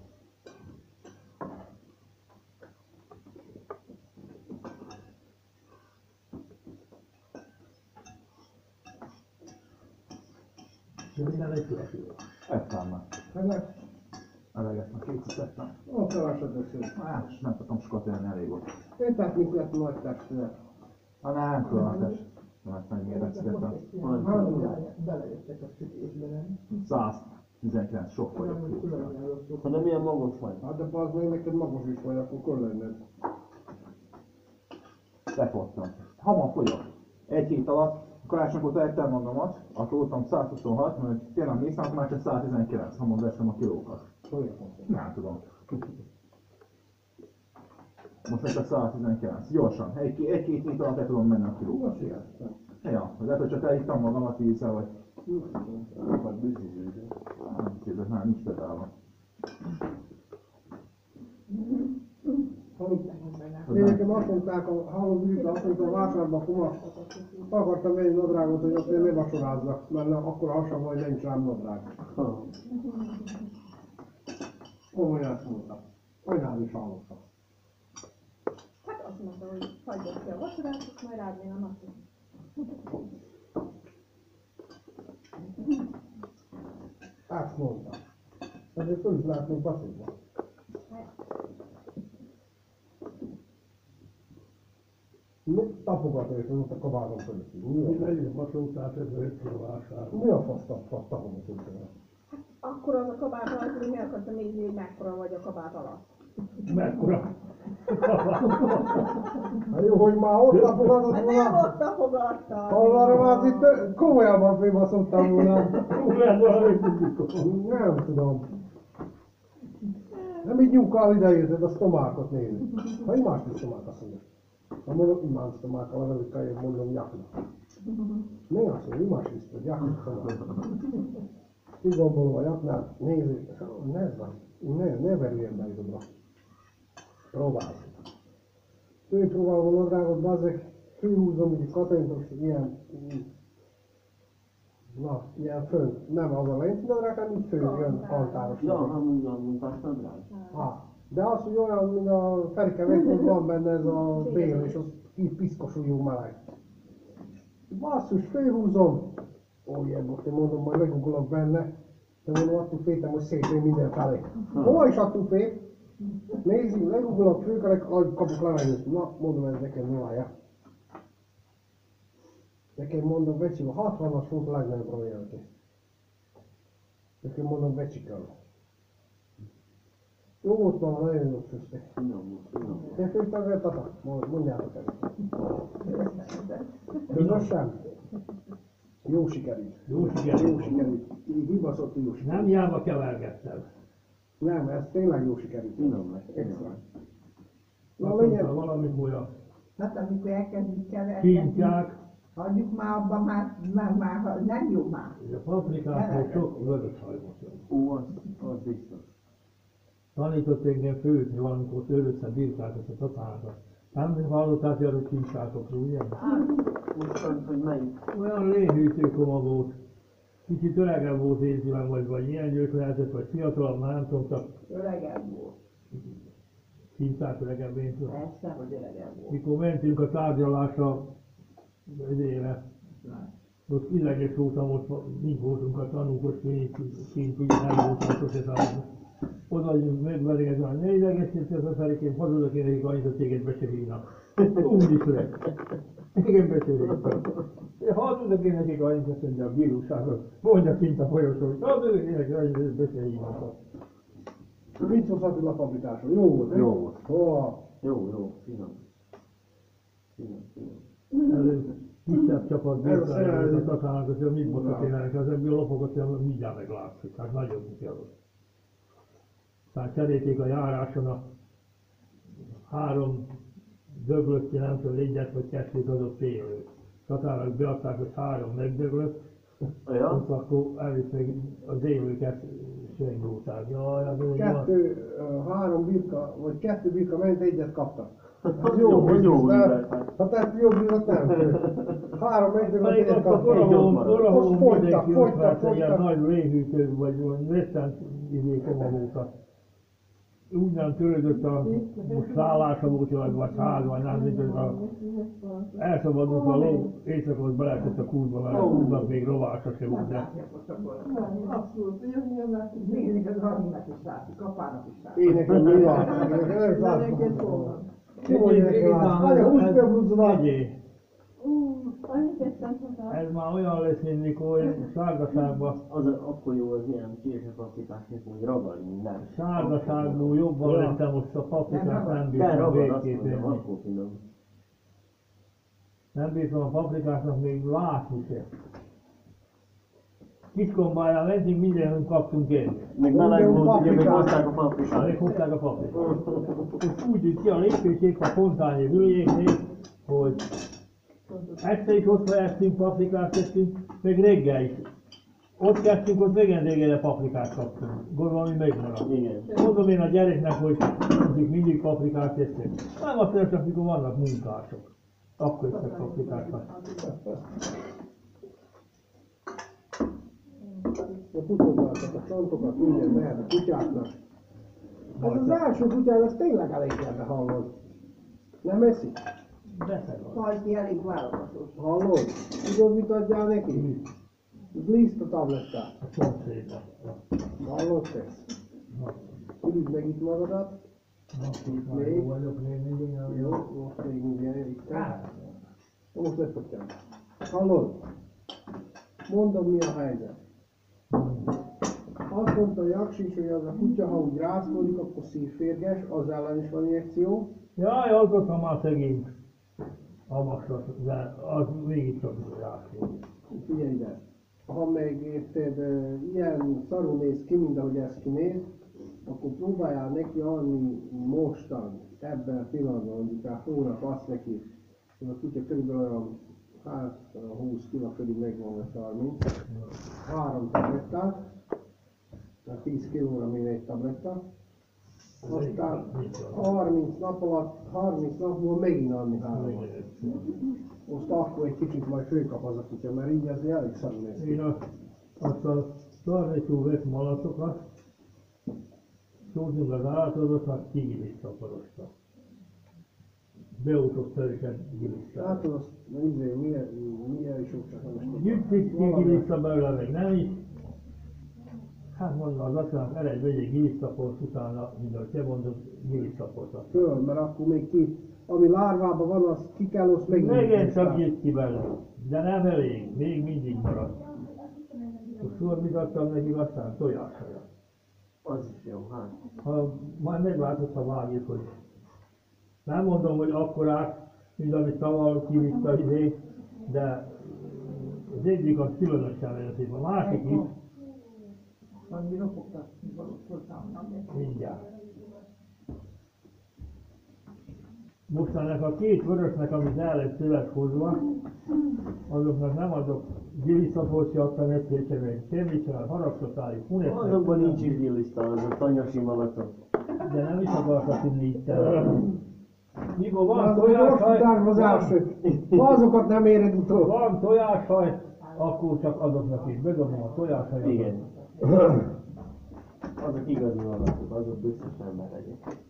De minden egy születő. Ettem már. Hát, Elegettem, kétszer ettem. ott keveset beszél. Hát, nem tudtam skatolni, elég volt. Én tehát mit lett nagy testület. Ha nem tudom, hát ez mert mennyire recigettem. Belejöttek a sütésbe, nem? száz tizenkilenc sok vagyok. Ha de milyen magas vagy? Hát de az még neked magos is vagy, akkor kor lenned. Lefogytam. Hamar fogyok. Egy hét alatt, karácsony óta ettem magamat, akkor voltam száz huszonhat, mert tényleg néztem, akkor már csak száz tizenkilenc, hamar veszem a kilókat. Nem tudom. Most meg csak száz tizenkilenc. Gyorsan. Egy- Egy-két hét alatt le tudom menni a kilókat. Ja, lehet, hogy csak elhittam magamat vízzel, vagy... Vagy büszkéség. Nem szívek, már nincs bedálva. Én nekem azt mondták, a halló bűzre, azt mondta a vásárban, kuma, akartam venni nadrágot, hogy azt én ne vacsorázzak, mert akkor hasonló, hogy nincs rám nadrág. Komolyan ezt mondta. Anyád is hallotta. Hát azt mondta, hogy hagyjad ki a vacsorát, és majd rád jön a napja. Ezt mondta. Ezért föl is látnunk passzívba. Tapogat és ott a kabáton fölött. Én megyünk masótát, ez öt kiló vásár. Mi a fasz tapogat fölött? Akkor az a kabát alatt, hogy mi akartam nézni, hogy mekkora vagy a kabát alatt. Mekkora? Hát jó, hogy már ott tapogatott Hát nem volna. ott tapogattam. Arra már itt komolyabban félbaszottam volna. Olyan valami tudjuk. Nem tudom. Nem így nyúkál ideérted, a sztomákot nézni. Ha imást is sztomák azt mondja. Ha mondom, imád sztomák, a levelőkkel mondom, jaknak. Ne azt mondja, imást is, hogy jaknak sztomák. Így gondolom a jaknál, nézi, ne, ne, ne verüljen be ide oda. Próbálj. Ő próbálom a nadrágot, bazzeg, főhúzom, így katintos, ilyen, na, ilyen fönt, nem az a lenti nadrág, hanem így fő, jön kantáros. Ja, amúgy a munkásnadrág. Ah, de az, hogy olyan, mint a Ferike Vékon van benne ez a bél, és az így piszkosul jó meleg. Basszus, főhúzom. Ó, ilyen most én mondom, majd legugolok benne. De mondom, attól féltem, hogy szépen minden felé. Hova is attól fél? Nézzük, legugolok, főkelek, kapok levegőt. Na, mondom, ez nekem ne állja. Nekem mondom, becsivel, hatvanas volt a legnagyobb royalty. Nekem mondom, becsikel. Jó volt van, nagyon jó főzték. Finom, finom. Te főztek el, tata? Mondjátok el. Közösen? Jó sikerült. Jó sikerült. Jó sikerült. Így hibaszott jó sikerült. Nem járva kevergettem. Nem, ez tényleg jó sikerült. Finom lesz. Extra. Na, Azt legyen. mondta valamikor a Hát amikor elkezdjük keverni, kintyák, hagyjuk már abba, már, már, már nem jó már. és a paprikától sok vörös hajmot jön. Ó, az, az biztos. Tanított engem főzni valamikor először birkáltat a tatárnak. Nem hallottál arról kincsákokról, ugye? Most tudod, hogy melyik? Olyan lénhűtőkoma volt. Kicsit öregebb volt érzően, vagy, vagy ilyen győk lehetett, vagy fiatalabb, már nem tudom, csak Öregebb volt. kincsák öregebb én tudom. Persze, hogy öregebb volt. Mikor mentünk a tárgyalásra idére, ott ideges voltam, ott mi voltunk a tanúk, ott kint, ugye nem voltam sose tárgyalni. Oda megverjük, hogy ne idegesítsd az a Ferikém, hazudok én nekik annyit, hogy téged be se hívnak. Úgy is öreg. Igen, be se hívnak. Hazudok én nekik annyit, azt mondja a bíróságot, mondja kint a folyosón, hogy hazudok én nekik annyit, hogy be se hívnak. Mit hoz Attila fabrikáson? Jó volt, Jó volt. Hova? Jó, jó, finom. Finom, finom. Előbb kisebb csapat Ez a birkája, a szerelő. tatának, hogy mit botot énenek, az ebből lopogott, hogy mindjárt meglátszik, hát nagyon mutyalott. Tehát cserélték a járáson a három döglött, nem tudom, egyet vagy kettőt adott élő. Tatának beadták, hogy három megdöglött, Ja? ott akkor elvisznek az élőket sengóták. Jaj, az úgy van. Kettő, ö, három birka, vagy kettő birka ment, egyet kaptak. Az jó, hogy jó üzlet. Ha tehát jó bizony nem. Három egyet, Pedig egyet ott a kaptak. Korahón, Most Korahón fogytak, mindenki fogytak, ötlet, egy ilyen fogytak. nagy réhűtő, vagy olyan vesztent izé komagókat. Úgy nem törődött a most szállása volt, vagy, vagy ház, vagy nem, mint hogy a elszabadult a ló, éjszakot beleesett a kútba, mert a kútnak még rovása se volt, de Abszolút, jönnek, még az Anninak is látszik, apának is látszik. Én nekem mi van? Nem is Neked látom. hol van? Ki mondja nekem látom? Anya, húsz fő blúzzodat. Egyé, Annyit tettem hozzá. ez már olyan lesz, mint mikor sárgaságban, Az a- akkor jó az ilyen csése paprikás, mint hogy ragad minden. sárgaságból jobban Ja. lettem most a paprikát, nem De bírtam ragad, azt végképp mondom, enni. akkor finom. Nem bírtam a paprikásnak még látni se. Kiskombáján mentünk, mindjárt kaptunk enni. Még meleg volt, ugye még paprikát. hozták a paprikát. Még hozták a paprikát. És úgy jött ki a lépéség a fontányi hülyéknél, hogy este is ott estünk, paprikát tettünk, meg reggel is. Ott kezdtünk, ott még reggel paprikát kaptunk. Gondolom, hogy megmaradt. Igen. Mondom én a gyereknek, hogy mondjuk mindig paprikát teszünk. Nem azt csak, mikor vannak munkások. Akkor teszek paprikákat. A pucolgattak a csontokat, minden mehet a kutyáknak. Ez az első kutyád, ez tényleg elég lenne, hallod? Nem eszik? Beszeg az. Hajti elég válogatott. Hallod? Tudod, mit adjál neki? Glízt a tablettát. A szomszédnak. Hallod te? Üdítsd meg itt magadat. Itt már jó vagyok, még mindig nem Jó, jó. most még mindjárt itt. Most lefogtam. Hallod? Mondom, mi a helyzet. Azt mondta a Jaksis, hogy az a kutya, ha úgy rázkodik, akkor szívférges, az ellen is van injekció. Jaj, az ott van már szegény. A maslat, de az végig csak rászol. Figyelj ide, ha meg érted, ö, ilyen szarul néz ki, mint ahogy ez kinéz, akkor próbáljál neki adni mostan, ebben a pillanatban, mondjuk rá hónap azt neki, hogy a kutya körülbelül olyan hát húsz kiló körül megvan, vagy harminc, három tablettát, tehát tíz kilóra még egy tabletta, aztán harminc nap alatt, harminc nap múlva megint adni három. Most akkor egy kicsit majd főkap az a kutya, mert így azért elég szarul néz ki. Én a, azt a szarvétú vett malatokat, szózunk az állatozatnak, kigilisztaporoztak. Beútok szerűket gilisztál. Látod azt, na izé, milyen, milyen is úgy csak nem is tudom. Gyűjtik, kigiliszta belőle, meg nem is. Hát mondom, az atyának eredj vegyék gilisztaport, utána, mint ahogy te mondod, gilisztaportat. Föl, mert akkor még ki, ami lárvában van, az ki kell, azt megint. Megint csak jött ki belőle, de nem elég, még mindig marad. És szóval mit adtam neki, aztán tojásra. Az is jó, hát. Ha majd meglátod, ha vágjuk, hogy nem mondom, hogy akkorát, mint amit tavaly kivitta idő, de az egyik az különösen nagyon szép, a másik is, Annyira fogtak, valót hozzám. mindjárt. Most ennek a két vörösnek, amit el lett szövet hozva, azoknak nem adok gilisztaport, se adtam egy-két meg semmit sem, haragszott rájuk, hunesznek. Azonban nincs is giliszta, az a tanyasi malatok. De nem is akartak inni itt el. Mikor van Az most tojáshaj, után az első. Ha azokat nem éred utol. van tojáshaj, akkor csak azoknak is bedobom a tojáshajat. Igen. Azok igazi malatok, azok biztos nem melegek.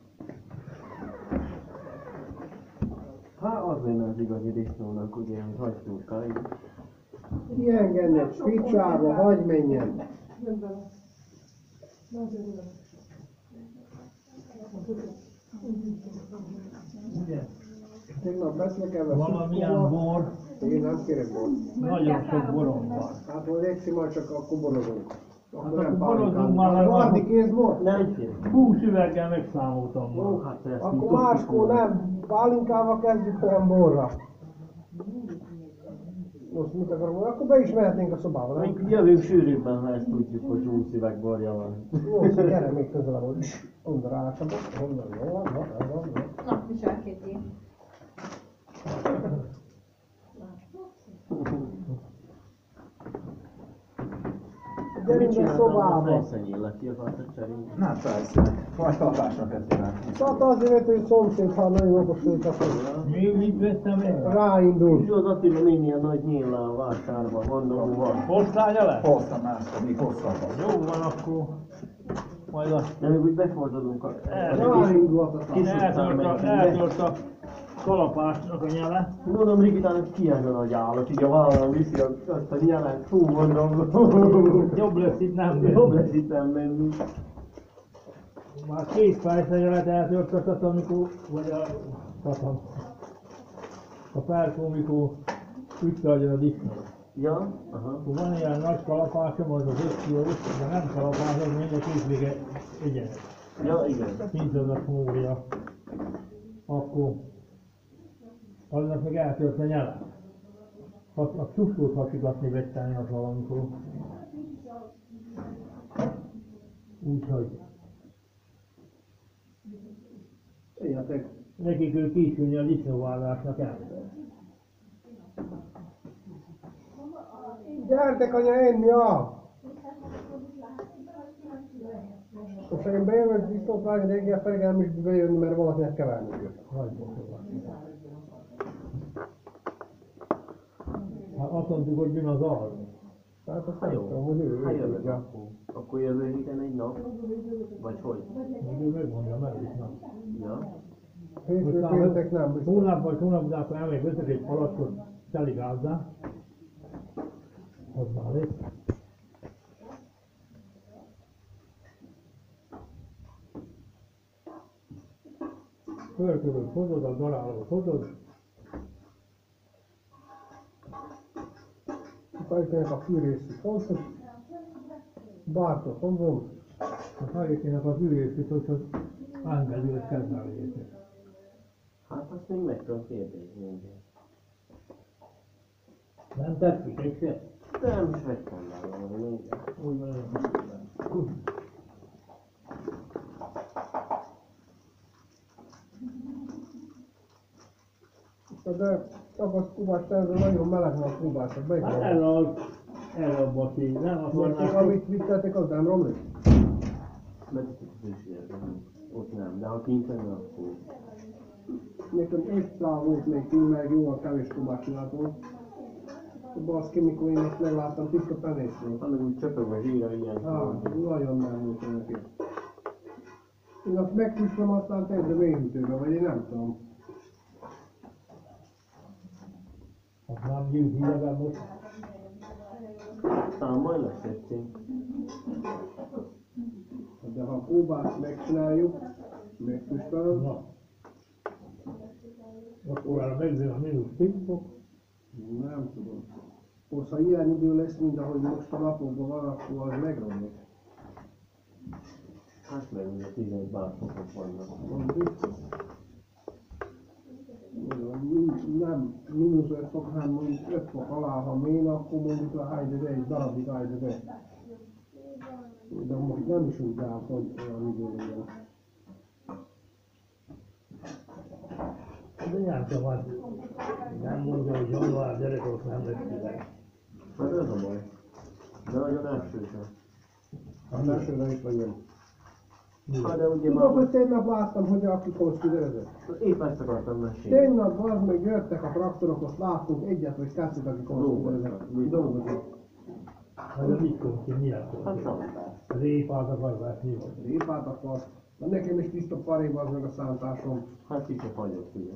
Hát az lenne az igazi disznónak, ugye, hogy hagytunk káig. Kiengednek spicsába, hagyj menjen. Ugye? Tegnap beszlekelve Valamilyen bor, Én nem kérek bort. nagyon sok borom van. Hát majd egyszer majd csak akkor borozunk. Hát Akkor nem akkor borozunk pálinkán. már, mert Harmadik van- kéz bort? Nem kérem. húsz üveggel megszámoltam Ó, már. Hát ezt akkor tudtuk máskor volna. nem. Pálinkával kezdjük, hanem borra. Most mit akarom mondani? Akkor be is mehetnénk a szobába, nem? Még jövünk sűrűbben, ha ezt tudjuk, hogy húsz üveg borja van. Jó, szóval gyere még közelebb, hogy honnan rácsapok, honnan jól van, na, ez van, na. Na, viselkedjél. Gyerünk be szobába! Fejszenyélet, ki akartad cserélni? Nem, persze. Majd hatásra kell csinálni. Tehát azért, hogy szomszéd, ha nagyon okos volt, akkor Mi mit vettem én? ráindul. Jó, az Attila néni ilyen nagy nyíllal a vásárban, mondom, van. Hoztál le? Hoztam mászta, még hosszabb. Jó van akkor. Majd a... De még úgy befordulunk a... Ráindulhat a Kis tap. utcán Eltört a, mentünk, eltört a kalapásnak a nyele. Mondom, Rigitának kiáll a nagy állat, így a vállalom viszi azt a nyelet, fú, mondom. Jobb lesz itt nem Jobb menni. lesz itt nem menni. Már két fejszenyelet eltört a tatamikó, vagy a tatam. A párkó, mikor ütte agyon a disznót. Ja, aha. Akkor van ilyen nagy kalapásom, az az öt kilós, de nem kalapás, az mind a két vége egyenes. Ja, igen. Nincs az a smória. Akkor annak meg eltört a nyele. Aznak csúszót hasigatni vettelni az valamikor. Úgyhogy Éljetek. nekik ő későnyi a disznóvállásnak el. Gyertek anya enni, ah! Most én bejövök biztos vágni reggel pedig nem is bejönni, mert valakinek keverni őt. Hát azt mondtuk, hogy jön az alv. Tehát azt Hát nem jó. tudom, hogy ő Hát ő jövök tudja. akkor. Akkor jövő héten egy nap? Vagy hogy? Még ő megmondja, melyik nap. Ja. Hétfő péntek nem biztos. Hónap vagy hónap után, akkor elmegy veszek egy palackot teli gázzá. Az már lesz. Fölkövök, hozod a darálót, hozod. Kaikkenek a fűrészét hozzá. Bártot hozom. A hajékének a fűrészét, hogy az ángelőt kezelni. Hát azt még meg tudom kérdezni engem. Nem tetszik, egyszer? Nem is vettem már valami még. Úgy van, hogy De tapaszt kubás tervben nagyon meleg van a kubások. Melyik hát van? erre az, erre a baki, nem Nektek, akarnák, amit vittetek, az nem romlik? Megtettek az ősérben. Ott nem, de ha kint lenne, akkor... Nekem egy szál volt még kint, meg jóval kevés kubás csináltunk. Baszki, mikor én ezt megláttam, tiszta penés volt. Ha meg úgy csöpög a zsíra, ilyen Ah, nagyon nem volt neki. Én azt megfűstem, aztán tegyre mélyhűtőbe, vagy én nem tudom. az nem gyűjti legalább most. Talán majd lesz egyszer. De ha a kóbászt megcsináljuk, megfűstem, Na. Akkor arra megzőn a mínusz tíz fok. nem tudom. Most ha ilyen idő lesz, mint ahogy most a napokban van, akkor az megromlik. Hát meg ugye tizenegy bárfokok vannak. Van biztos. Nem, mínusz öt fok, hanem mondjuk öt fok alá, ha ména, akkor mondjuk a hájde egy darabig hájde. De most nem is úgy áll, hogy olyan idő legyen. De nem tudom, hát nem mondja, hogy január gyerek, ott nem lesz hideg. Hát ez a baj. De nagyon elsősen. Az elsőre is legyen. Hát de ugye Tudod, hogy már... tegnap láttam, hogy aki konszpiderezett. Épp ezt akartam mesélni. Tegnap az meg jöttek a traktorok, azt láttunk egyet vagy kettőt, aki konszpiderezett. Dolgozott. Vagy a mit kom ki, milyen Hát kom ki? szavazás. Répát akarvás, mi volt? Répát akart. De nekem is tiszta parék az meg a szántásom. Hát kicsit hagyott, ugye.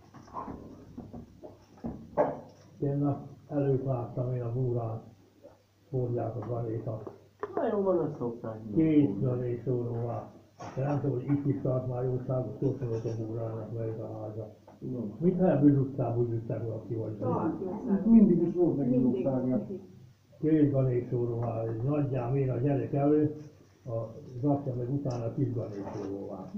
Én előtt láttam én a búrán, hordják a galétat. Na jó van, ezt szokták. Két galé szóróvá. De nem tudom, hogy itt is tart már jószágot, szó szólt a búrának, melyik a háza. Mit ha ebből utcán úgy üttek valaki vagy? Itt mindig is volt neki jószágja. Két galé szóróvá, nagyjám én a gyerek elő, az apja meg utána a kis galé szóróvá.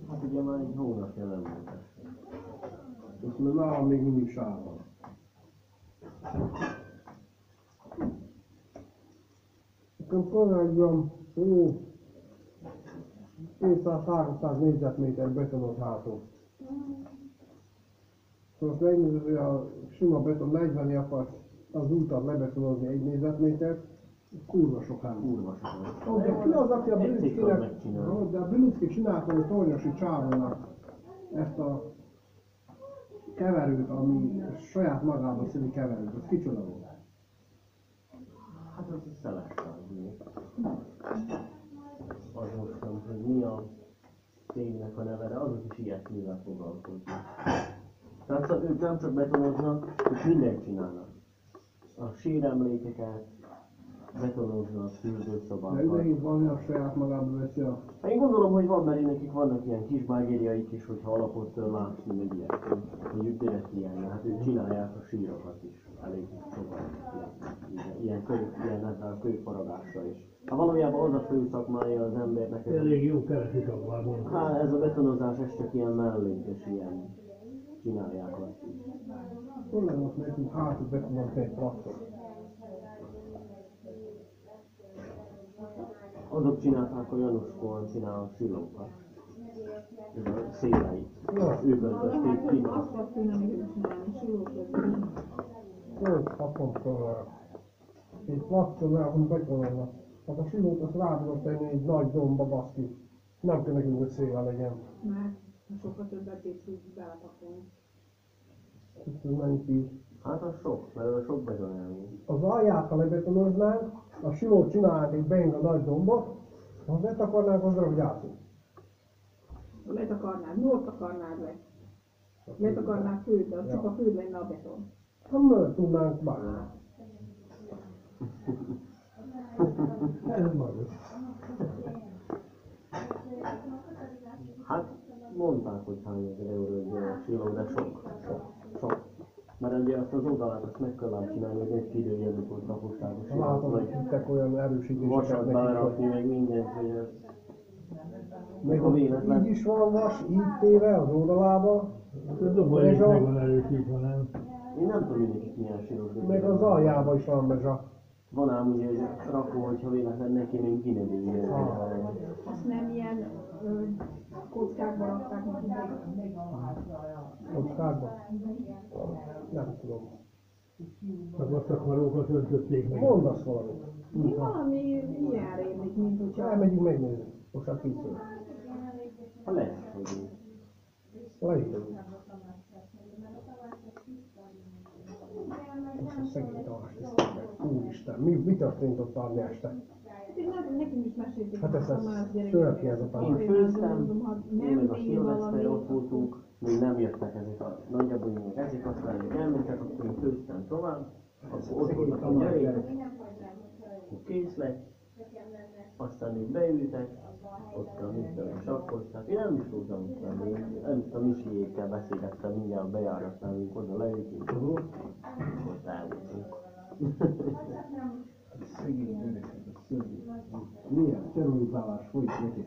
Hát ugye már egy hónapja nem volt este. És mert nálam még mindig sár van. Nekem korábban, ó, kétszáz-háromszáz négyzetméter betonos hátul. Szóval azt megnézed, hogy a sima beton negyven akarsz az útat lebetonozni egy négyzetmétert, kurva sok ház. Kurva sok. Ó, de ki az, aki a Egy cikkel Bilickinek, megcsinálja. de a Bilicki csinálta a Tornyosi csávónak ezt a keverőt, ami saját magában szedi keverőt, az kicsoda volt? Hát az a szeles tárgyé. Az most nem, hogy mi a cégnek a neve, de azok is ilyesmivel foglalkoznak. Tehát ők nem csak betonoznak, ők mindent csinálnak. A síremlékeket, betonoznak, De fürdőszobákat. nehéz valami a saját magában veszi a... Hát én gondolom, hogy van, mert nekik vannak ilyen kis bágériaik is, hogyha alapot látni, meg ilyesmi, hogy ők direkt ilyen, hát ők csinálják a sírokat is, elég sokan, ilyen, ilyen, könyv, ilyen ezzel könyvfaragásra is. Hát valójában az a fő szakmája az embernek, ez, Elég jó keresik abban. hát ez a betonozás, ez csak ilyen mellékes, ilyen csinálják azt is. Hol lenne ott nekünk hátul betonozunk egy traktor? Azok csinálták, a Januskóan csinál a silókat. Ez a széleit. Ők öntötték ki. Azt azt kéne még csinálni, silókat. Jó, paponkkal egy traktornál, ahol betonoznak. Hát a silót azt rá tudod tenni egy nagy domba, baszki. Nem kell nekünk, hogy széle legyen. Mert sokkal többet tudsz belepakolni. Ez mennyi tíz. Hát az sok, mert az sok beton elmény. Az alját, ha lebetonoznánk, a silót csinálnánk egy benga nagy dombot, ha letakarnánk, az darab gyászunk. Letakarnád, nyolc takarnád le. Letakarnád főt, de az csak a főd lenne a beton. Ha mögött tudnánk bárni. Ez magas. Hát mondták, hogy hány ezer euró egy olyan siló, de sok. Sok. Sok. Mert ugye azt az oldalát azt meg kell ám csinálni, hogy egy időjön, amikor taposságos Látom, hogy hittek olyan erősítéseket vasat nekik, berakni, hogy meg mindent, hogy ez... még a ott véletlen. így is van vas, így téve az oldalába, A doboz is meg van erősítve, nem? Én nem tudom, hogy nekik milyen síros. meg az aljába is van mezsa. Van ám ugye egy rakó, hogyha véletlen neki még kinövényi. Azt nem ilyen ö, kockákba rakták neki. Kockákba? Nem tudom. Csak azt a karókat öntötték meg. Mondasz valamit. Mi valami ilyen rémlik, mint hogyha... Elmegyünk megnézni. Most már készül. Ha lehet, hogy Leírom. Most a szegény Tamás tisztelt meg. Úristen, mi, mi történt ott Arni este? Nem, nekünk is mesélték. Hát ez a az más gyerekek. szörnyű ez a én Tamás. főztem, Ha én nem meg a mély szilveszter valami, ott voltunk, még nem jöttek ezek a nagyjából még ezek aztán még elmentek, akkor én főztem tovább, akkor ott voltak a gyerekek, akkor kész lett, aztán még beültek, ott a műtől sakkoztak. Én nem is tudtam ott lenni, nem tudom, Misiékkel beszélgettem, mindjárt a bejáratnál, mint oda leültünk, és ott eljöttünk. Szegény gyerekek, ez szörnyű. Milyen terrorizálás folyik neki?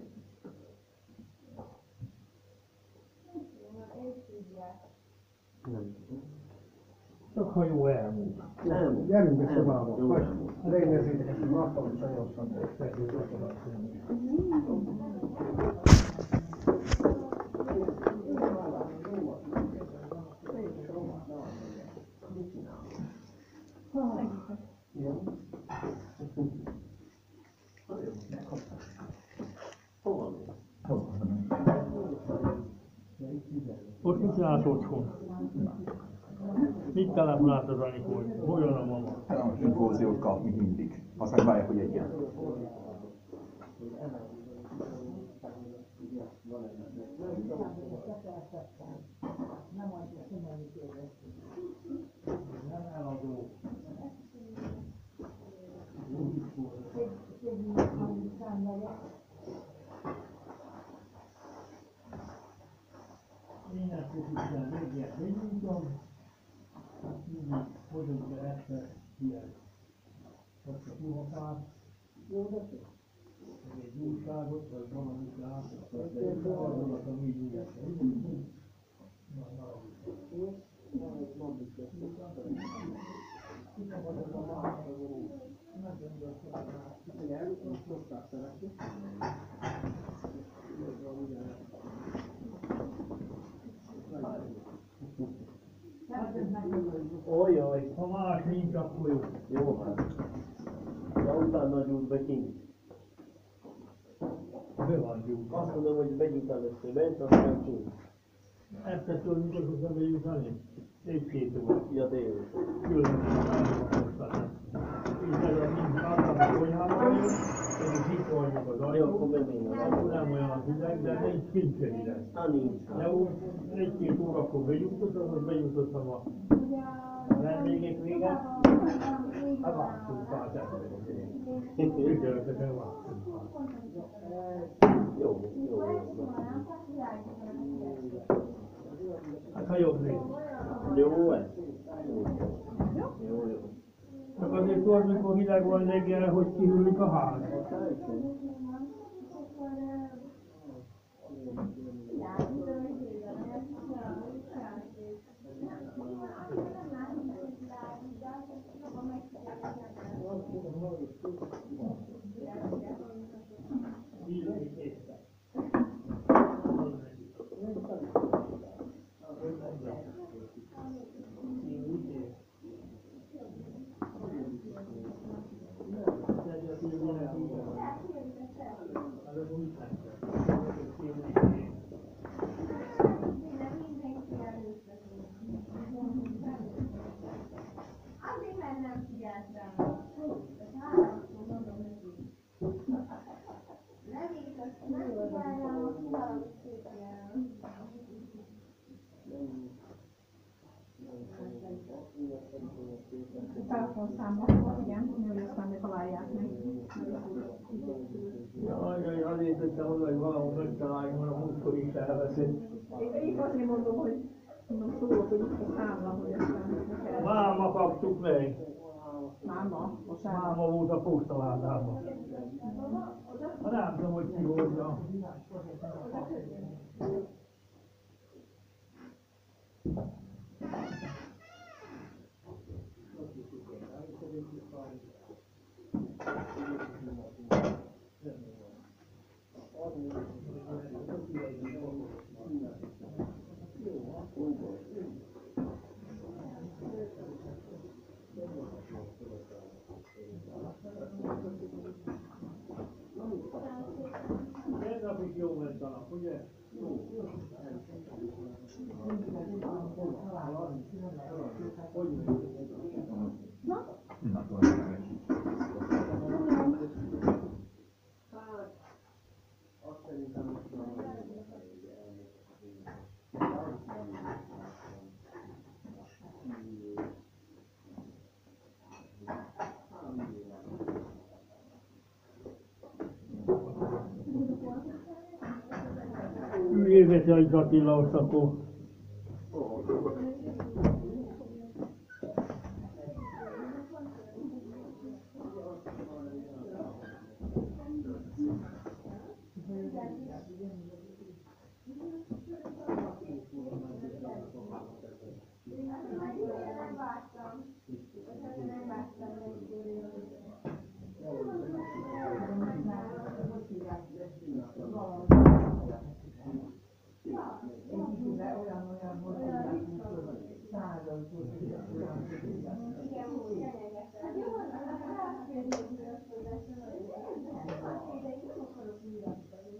Nem tudom. Csak ha jó elmúlt. Nem. Gyerünk be Nem. szobába. Jó, Vagy nem. megnézzétek ezt a nappal, sajnos Hova mész? Most mit csinálsz otthon? Mit telefonált az Anikó, hogy hogyan a mama? Hát infóziót kap, mint mindig. Azt meg várják, hogy egyen. Én készítem még ilyen végigom, mindig vagyok be este ilyen. Most a puhapát. egy újságot, vagy valamit látok, vagy arról így ügyesen. Na, na, Igen, most szokták szeretni. Ojjaj, ha más nincs, akkor jó. Jó van. De utána gyújt be kint. Be van gyújt. Azt mondom, hogy begyújt először bent, aztán kint. Ezt te tudod, mikor tudod bejutani? Egy-két óra. Ja, tényleg. Különösen állapotostan. Így ez a nincs adtam a konyhában, és hitoljuk az Jó, akkor ajtót. bemény az Akkor nem olyan hideg, de nincs kint se hideg. Á, nincs. De úgy egy-két órakor bejutottam, hogy bejutottam a vendégek véget. Hát vágtunk pár tetszett. Ügyelteken vágtunk pár. Jó, jó, jó. Hát ha jobb néz. Jó ez? Jó, jó. Csak azért tudod, mikor hideg van reggelre, hogy kihűlik a ház. Azért, mert nem figyelt rá. Háromszor mondom neki. Nem észak, nem figyel rá, azt valamit szépen. A telefonszámot, igen, hogy aztán még találják meg. Jaj, jaj, azért tettem oda, hogy valahol megtaláljuk, mert a múltkor is elveszett. Én épp azért mondom, hogy mondom, szólok, hogy itt a számla, hogy aztán kell. Máma kaptuk meg. Máma, most el. Máma volt a posztaládában. Ha nem tudom, hogy ki hordja. Egy napig jó ment a nap, ugye? Üljéget egy Attila ott akkor. Nem vártam. Nem vártam meg. Olyan-olyan volt, hogy százal volt. Igen, úgy elengedtem. Hát jó, hát kérdezni azt, hogy lesz, hogy nem akarok nyilatkozni.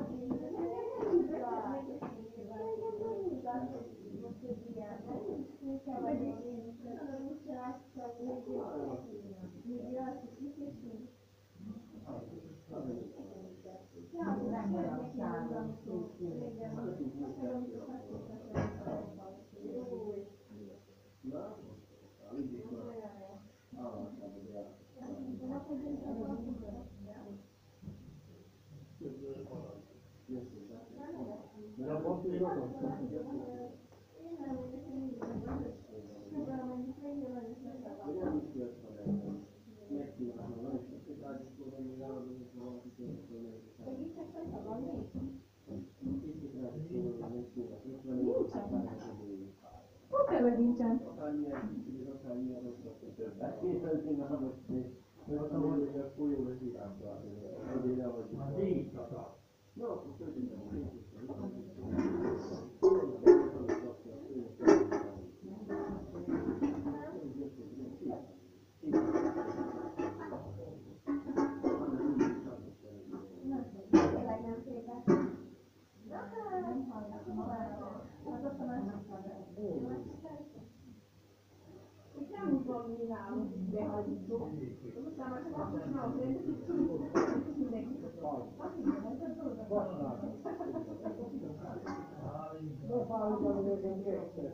Nem olyan százal, Megkívánom, és a meg nincsen. Akármilyen kicsit, akármilyen rosszat többet. Képen kéne hagyni, mert azt mondja, hogy a folyó lesz irányba. Azért nem vagy. Már díjtata. Na, akkor történtem, hogy Tényleg nem félek. Na hát, nem hallgatom. Az itt nem úgy van, hogy nálunk behagyjuk. Aztán már csak azt csinálom, hogy mindenki azt hiszem, hogy ez dolga. Dopálban végén kétszer.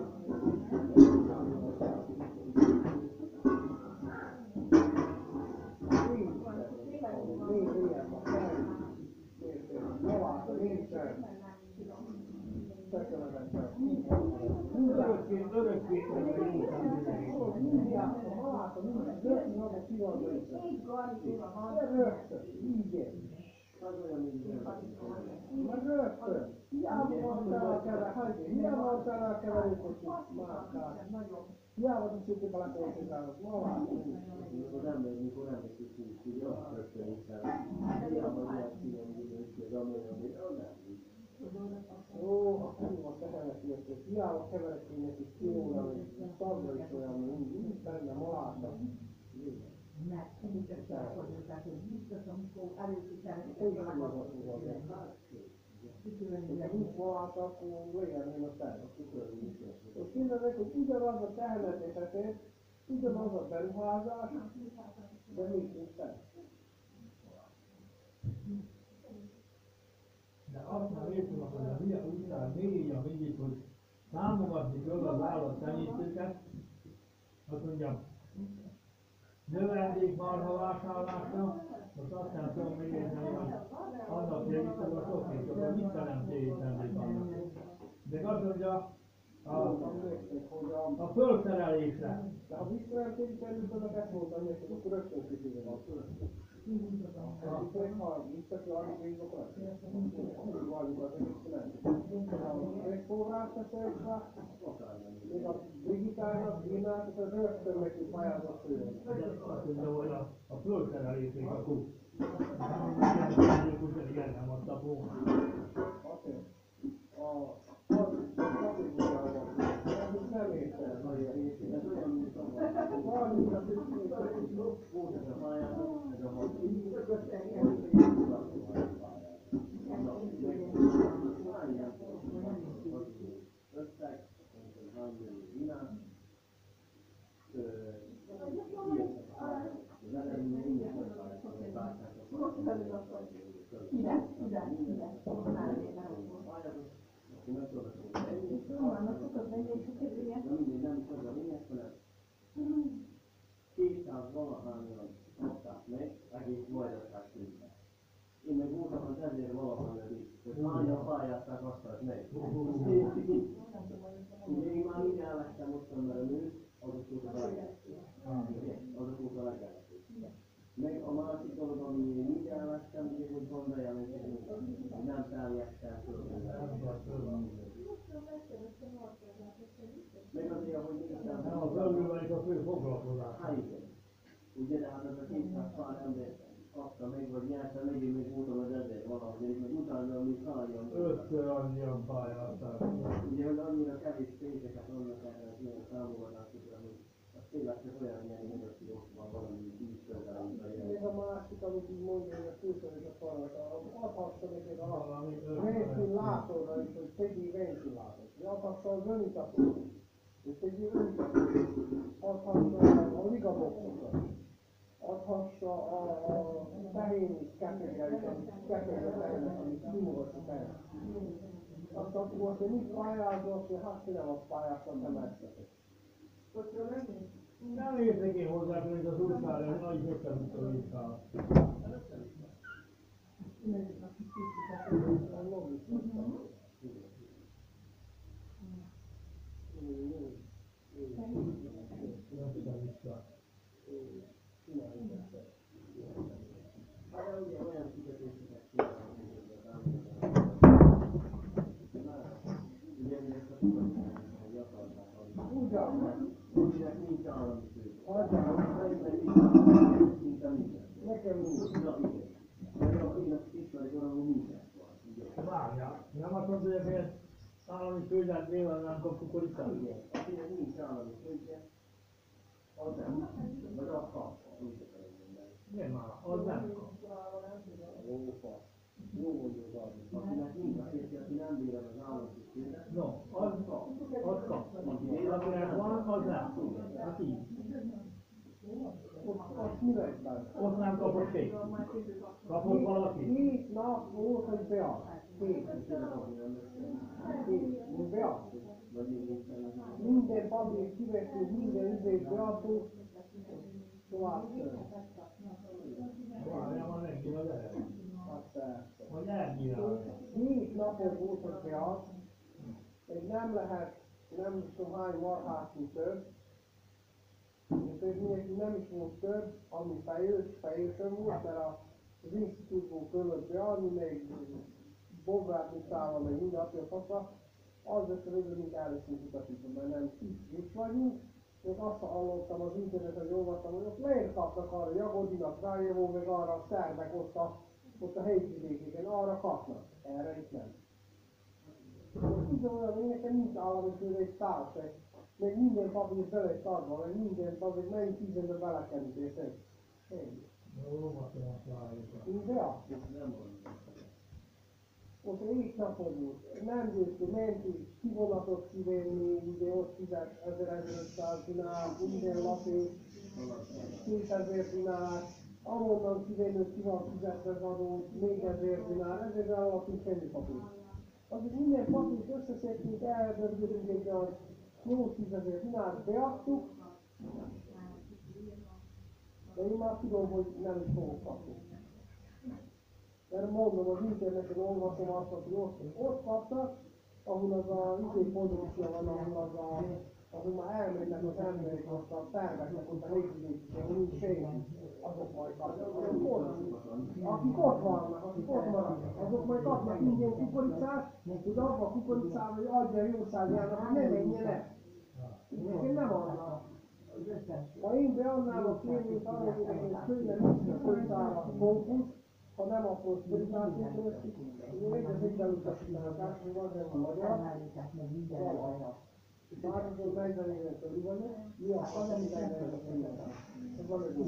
Nincs ilyen a fel. Novát, nincsen. Tökéletesen. Örökként, örökként, Mindjárt a maláta, mindjárt rögtön maga kivallani. Négy garnitúra van. Rögtön, így. Az olyan, mint rögtön. Meg rögtön. Hiába van fel kever, hagyj, hiába van fel a keverőkocsi márkát. Hiába tudjuk belekoncentrálni, malát nincs. Az ember, mikor nem veszik úgy, hogy azt rögtön hiszen. Hiába ilyen különböző, hogy amolyan, hogy nem. Ó, a kurva tehenek jöttök, hiába keverekének is kilóra, hogy szarra is olyan, mint nincs benne maláta. Mert úgy összerakod, tehát hogy biztos, amikor előkészítenek, Úgy nem magadul. Ha nincs maláta, akkor leérném a fel, akkor körülünk. Most mindenek, hogy ugyanaz a tehenetésetés, ugyanaz a beruházás, de mit nincs fel. de azt már értem, hogy a milyen útnál mély a mindig, hogy támogatni kell az állattenyésztőket, azt mondja, növendékmarha vásárlásra, most azt nem tudom megérteni, hogy annak térítem a sokét, akkor mit nem térítenék annak. De azt mondja, a, a fölszerelésre. De ha visszajelentődik előbb, ezt mondtam nekik, akkor rögtön küzdőben van fölött. Ha visszakül arra végig, akkor azt mindig valamit az egész nem. Ha megforrás teszek rá, még a Brigitának, Génának, az rögtön neki pályázat főleg. Azt mondja, hogy a, a fölszerelésig a kuk. Igen, nem adta volna. Azért. A kategóriában van. Ez nem értem, hogy a részén. Ez olyan, mint a valamint a tükség, Volt ez a pályázat, ez a hat. Összeg, hány millió dinár, kijöttek a pályázat. Az eredmény ingyen megpályáztak, hogy látják a pályázat. ide, ide, ide. Aki meg tudod, hogy Vannak szokott lenni, és a közülje. de mindig nem is az a lényeg, hanem kétszáz valahányan kapták meg egész vajdaság közben. Én meg voltam az ezért valahanyan is, hogy hányan pályázták azt meg. Ugye én már így elvettem ottan, mert a nők, azok volt a legelső. Azok volt a legelső. Meg a másik dolog, ami én így elvettem, ugye, hogy van bejelenteni, hogy nem teljesítem meg azért, ahogy néztem, Nem az elővelük a fő foglalkozás. hát igen. Ugye, de hát ez a kétszáz pár ember kapta meg, vagy nyerte meg, én még voltam az ezer valahogy, és meg utána még szálljam. Ötször annyian pályázták. Ugye, hogy annyira kevés pénzeket vannak erre az ilyen támogatásokra, hogy az tényleg csak olyan nyerni, hogy ott van valami tíz közelünk. még a másik, amit így mondja, hogy a külső és a szarvata, adhassa neked a Valami ventilátorra is, hogy tegyél ventilátort. Adhassa a zönitatot, hogy tegyél zönitatot. Adhassa a ligaboxokat. Adhassa a, a tehén kepegelőket, kepegelőket, amit kimogatjuk el. Azt akkor, hogy mit pályázol, hogy hát ki nem azt pályáztam, nem ezt. nem értek én hozzá, mint az újságra, hogy nagy összebuktó újsára. Hát ugye olyan fizetéseket csinálnak, hogy az államok. Ugye, ezt a tudatlanul, hogy akarták adni. Úgy van, akinek nincs állami tőke. Adjál, hogy nincs a minden. Nekem nincs. Na igen. Mert a én ismerik arra, hogy minden van. Várjál, nem azt mondod, hogy egy állami tőzsdát nyilván nem kap kukoricát? Igen, akinek nincs állami tőke, az nem, vagy az kap. Nem már, az nem kap. Jó fasz. Jó mondjuk az. Akinek nincs a férfi, aki nem bírja az állami tőke. No, az kap. Az kap. Akinek van, az nem. Hát így. Azt mi lesz benne? Ott nem kapott senki. Kapott valaki? Két nap volt, hogy bead. Két. Két. Beadtuk. Minden papírt kivettünk, minden üzét beadtuk. Tovább Várjál, már neki az eredmény. Vagy elnyírálja. Két napot volt, hogy bead. Még nem lehet, nem tudom hány marhásunk több. És ez még nem is volt több, ami fejős, fejősön volt, mert az institútból kellett beadni, még Bográt utálva, meg mind apja faszra, az összerőből mind elviszünk utasítom, mert nem itt vagyunk. Még azt hallottam az interneten, hogy olvastam, hogy ott miért kapnak arra Jagodinak, Rájevó, meg arra a szerbek ott a, ott a hegyvidékeken, arra kapnak, erre itt nem. Ugyanolyan, hogy nekem nincs állami tőle egy társaság. Még minden papír bele is adva, meg minden papír, mennyi tízembe belekentés, egy. Ennyi. Jó, matolás várjuk. Én beadtuk, nem van. Ott egy napon volt, nem győztünk, mentünk, kivonatot kivenni, ugye ott fizet ezer-ezerötszáz dinár, minden lapé, kétezer dinár, ahonnan kivenni, hogy ki van fizetve az adó, még ezer dinár, ezer alapunk semmi papír. Azért minden papírt összeszedtünk, eldöntünk egy olyan nyolc-tízezer dinárt beadtuk, de én már tudom, hogy nem is fogok kapni. Mert mondom, az interneten olvasom azt, hogy ott, ott kaptak, ahol az a izépolícia van, ahol az a, ahol már elmennek az emberek, azt a szerveknek, ott a hegyvidékben, ahol nincs senki, azok majd kapnak. Azok ott, akik ott vannak, akik ott maradnak, azok majd kapnak ingyen kukoricát, hogy abba a kukoricával, hogy adja jószágjának, hogy ne menjen el. Nekem nem adnak. Ha én beadnám a kérvényt arra, hogy nekem könyvben nincs kukoricára konkusz, ha nem, akkor británként keresztül, én egyes egy elutasítanak át, hogy van nem a magyar, valahol. Bármikor negyven éven körül vagyok, mi a hanem negyven éven körül vagyok. Ez van egy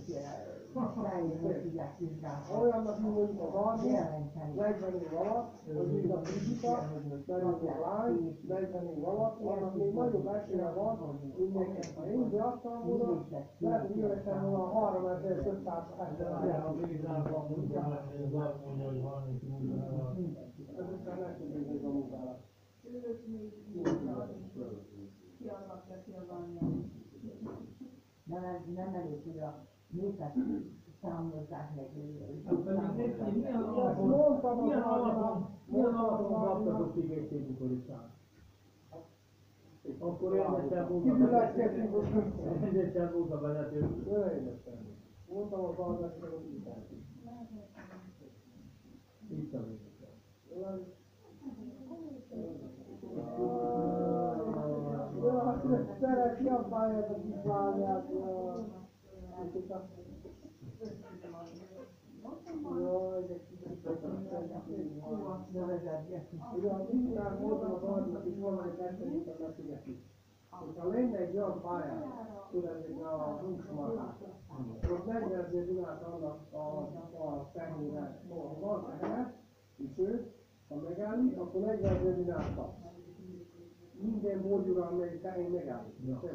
olyannak, mint mondjuk a harminc, negyven év alatt, hogy mint a fizika, mert a lány, negyven év alatt, annak még nagyobb esélye van, mint nekem. Ha én beadtam volna, lehet, hogy jöttem volna a háromezer-ötszázhetven. A vizsgában munkálás, ez azt mondja, hogy harminc munkálás. Ezután nem tudjuk még a munkálat. Ki az apja, ki az anyja? Nem, nem elég, hogy a népet számozzák meg. Milyen alapon, milyen alapon, milyen alapon kaptatok ti egy kukoricát? Akkor érdekelt volt a érdekelt volt a vezető. Mondtam a balmester, hogy így állt. Itt a végezel. Szereti a pályát, a kis lányát. Jaj, de ugye a Biblián mondtam az arcnak is valamelyik eszeményben beszélgetni. Hogyha lenne egy olyan pályán, tudod, hogy a húsmarhát, ott negyvenezer dinát annak a, a tehére, ha van teher, és ő, ha megállít, akkor negyvenezer dinát kap. Minden borgyúran megy tehén megállít.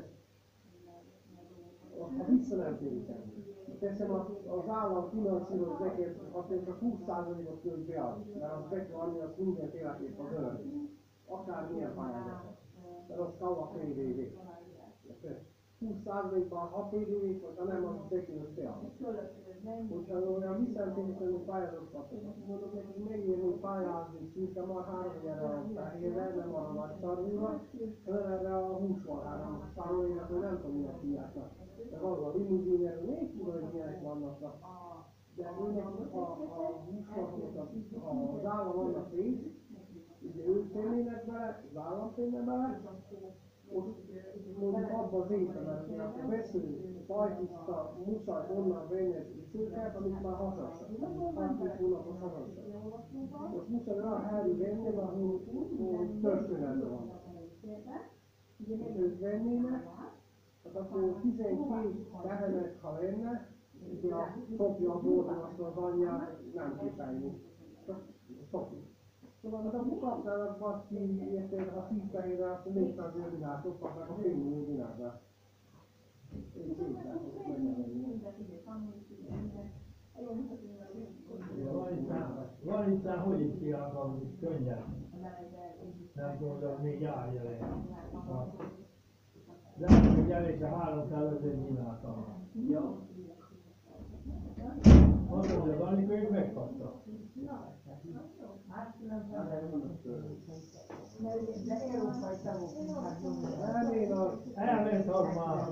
Ha vissza nem térítem. Teszem, az állam finanszíroz neked, azt csak húsz százalékot költ beadni, mert az be kell adni, azt mindenféleképp az öröm. Akármilyen pályázat. Mert az kell a pé dé vé. húsz százalékban a pé dé vé, vagy ha nem, az be kell beadni. Hogyha olyan visszatérítenő pályázatokat, mondom nekik megérni pályázni, szinte már három erre a fehérre, nem arra nagy szarvúra, hanem erre a húsmarhára, szállóének, hogy nem tudom miért hívják. De való a limuzínerről még tudom, hogy milyenek vannak. De őnek a, a húsmarhának az állam annak rész, ugye ők tennének bele, az állam tenne bele, ott abban az étteremben, akkor veszünk tajtiszta, muszáj onnan venni egy szőket, amit már hasznosak. hat-hét hónapos hasznosak. Most muszáj olyan hári venni, ahol történetben van. És ők vennének, hát akkor tizenkét tehenet, ha lenne, ugye a szopja a bódon, azt az anyját nem képelni. Csak szopja. Szóval hát akkor kapnának baszki, érted, ha tíz tehére, akkor négyszáz dinár szophatnak a fél millió dinárra. Én szépen, Van itt hogy is kialkalmazik, könnyen. Nem tudom, hogy az még járja le. De nem még elég a háromszázezer dinárt annak. Azt mondja, az Anika ők megkapta. Elment az már.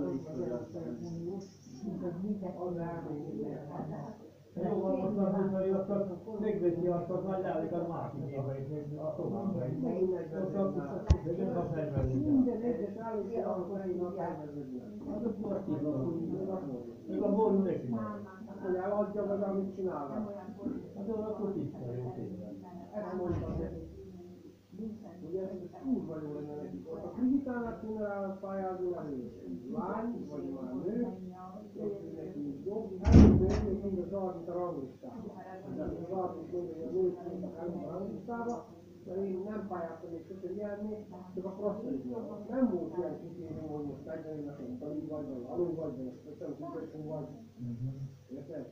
Jó van, most már, hogyha jöttek, megveszi azt, az majd leállik a másik évben is, még a továbbra is. Most azt nem kap negyven. Minden egyes állószínűleg elhívnak elvezetni. Még a ború neki. Hogy eladja meg, amit csinálnak. Hát az akkor tiszta jó tényleg. Ezt mondtam. Ugye ez kurva jó lenne nekik. A krigitának kéne pályázni elő. Lány, vagy már nő, és neki jobb. Előbb még az arvit a ranglistába. Tehát az arvit mondja, hogy a nők mondtak előbb a ranglistába, de én nem pályáztam még sose járni, csak a prosperitban. Nem volt ilyen kritérium, hogy most megjelennek, hogy talib vagy, vagy alul vagy, vagy special situation vagy. Érted?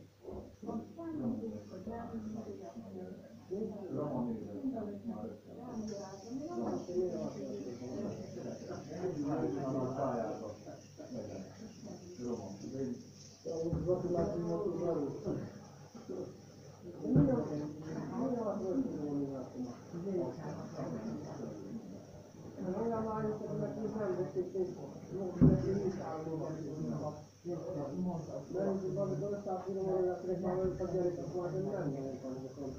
Olyan lányok, akik nem vették észre, hogy nincs állóban. Mert így valamikor összeállítom, hogy akkor már ők a gyerekek majd nem jelenik azokon.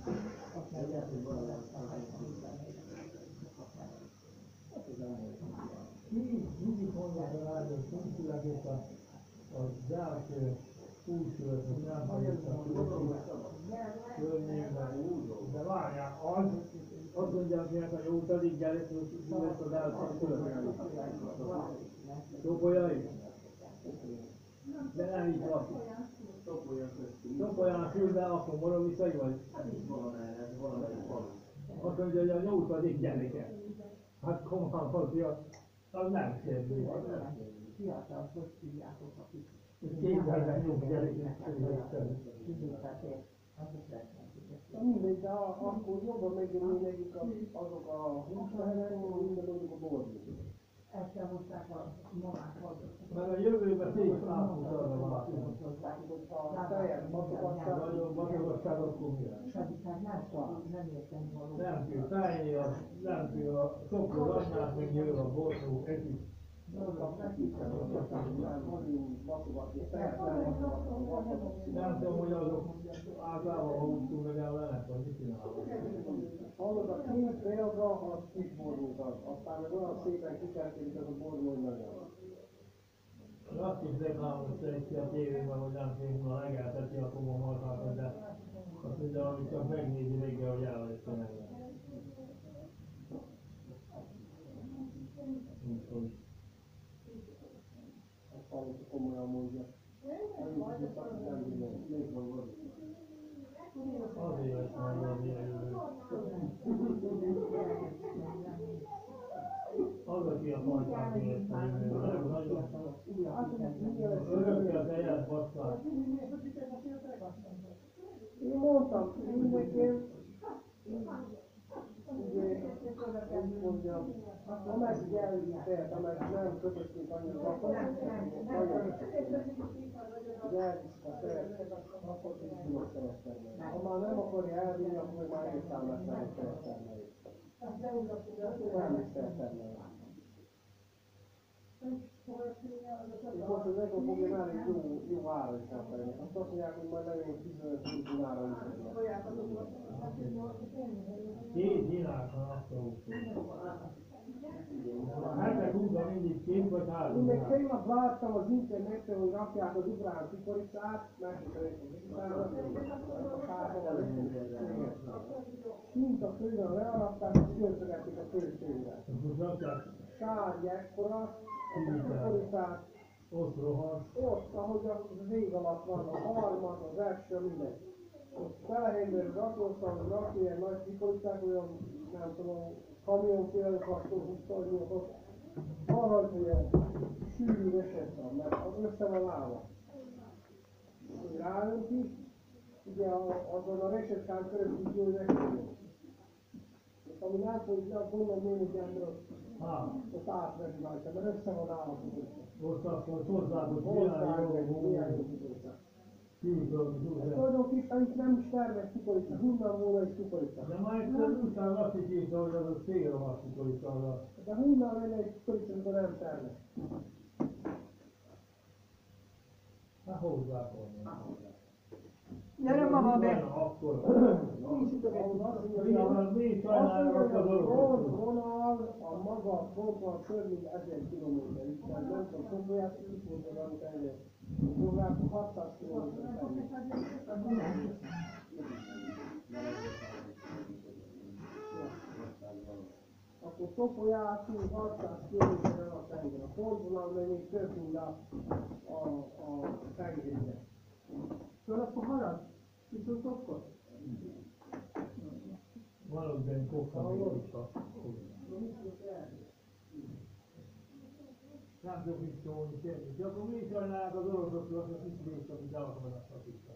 Mindig mondják a rádió, hogy szintúleg itt az első húsület, hogy nem hagyottak környékben. De várjál, az, azt mondják, hogy a jó tadig gyerek, hogy lesz az első született. Szopolyai? De nem így lakik. Szopolyán fülbe, akkor moroviszai vagy? Azt mondja, hogy a nyolcadik gyereke. Hát komolyan fazja, az nem semmi. Fiatal, hogy hívjátok, akik Képzelben jobb gyerekek. Mindegy, de akkor jobban megjönni nekik azok a hústehenek, mint mondjuk a borzni. Ezt sem hozták a mamákat. Mert a jövőben szép látunk arra váltunk. A teljes matogasság. Nagyon matogasság akkor mi lesz? Pedig nem szól, nem értem valóban. Nem kell fájni, nem kell a szokró annát, meg jön a bornó, egyik. Nem tudom, hogy azok általában ha úgy túl legalább vagy mit csinálnak. Hallod, a két belga, az kis bornókat, aztán meg olyan szépen kikerkedik ez a bornó, hogy nagyon. Azt is reklámot szerint a tévében, hogy nem fél, ha legelteti a komoly markákat, de azt mondja, amit csak megnézi reggel, hogy el lesz menni. Úgyhogy. Valószínűleg komolyan mondja. Azért lesz majd az ilyen jövő. Az, aki a fajtát érte jövőben, nagyon örökkel tejet basszák. Én mondtam, mindenképp, ugye, hogy mondjam, amelyik elviselt, amelyik nem kötöttünk annyira, akkor nagyon gyertiszta szeret, akkor is tudok szeretni. Ha már nem akarja elvinni, akkor már értelmetlen, hogy szeretni. Nem is szeretni. És most az Eko fogja már egy jó, jó ára is elfelelni. Azt azt mondják, hogy majd levünk tizenöt húsz ára is. Két dinár van azt a húszó. Hetek húzva mindig két vagy három. Én meg tegnap láttam az interneten, hogy rakják az ukrán kukoricát, mert kint a főben learadták, és költögették a főtőre. Sárgy ekkora, kukoricát, ott rohan. ott, ahogy a vég alatt van, a harmad, az első, minden. Ott felhelyben rakoltam, hogy rakni ilyen nagy kukoricák, olyan, nem tudom, kamionféle kartonhúsztornyókot, van rajta ilyen sűrű esett van, mert az össze van állva. Ráönti, ugye azon a resetkán körül így jól megfogja. És ami nem folyik, azt gondolom én, hogy ebből ott átveri rajta, mert össze van állva. Ott akkor hozzáadott milyen jó kukorica. kívül. Tulajdonképpen itt nem is termett kukorica, hunnan volna is kukorica. De már egyszer utána azt is írta, hogy az a szélrovas kukorica. De hunnan lenne egy kukorica, amikor nem termett. Hát hozzá volna. Gyere mama be! Akkor. Mi sajnáljuk a dolgot. Vonal a maga frontvonal több mint ezer kilométer, itt nem tudom, Szobolyát így volt az, amit eljött. Legalább hatszáz kilométer. Akkor Szobolyától hatszáz kilométerre a tenger. A frontvonal még több, mint a, a, a tengerre. Szóval akkor halad? Viszont akkor? Valóban kokkan vissza. Nem tudok mit szólni, semmi. De akkor mi sajnálják az oroszokról, azt a kis részt, amit el akarnak vissza.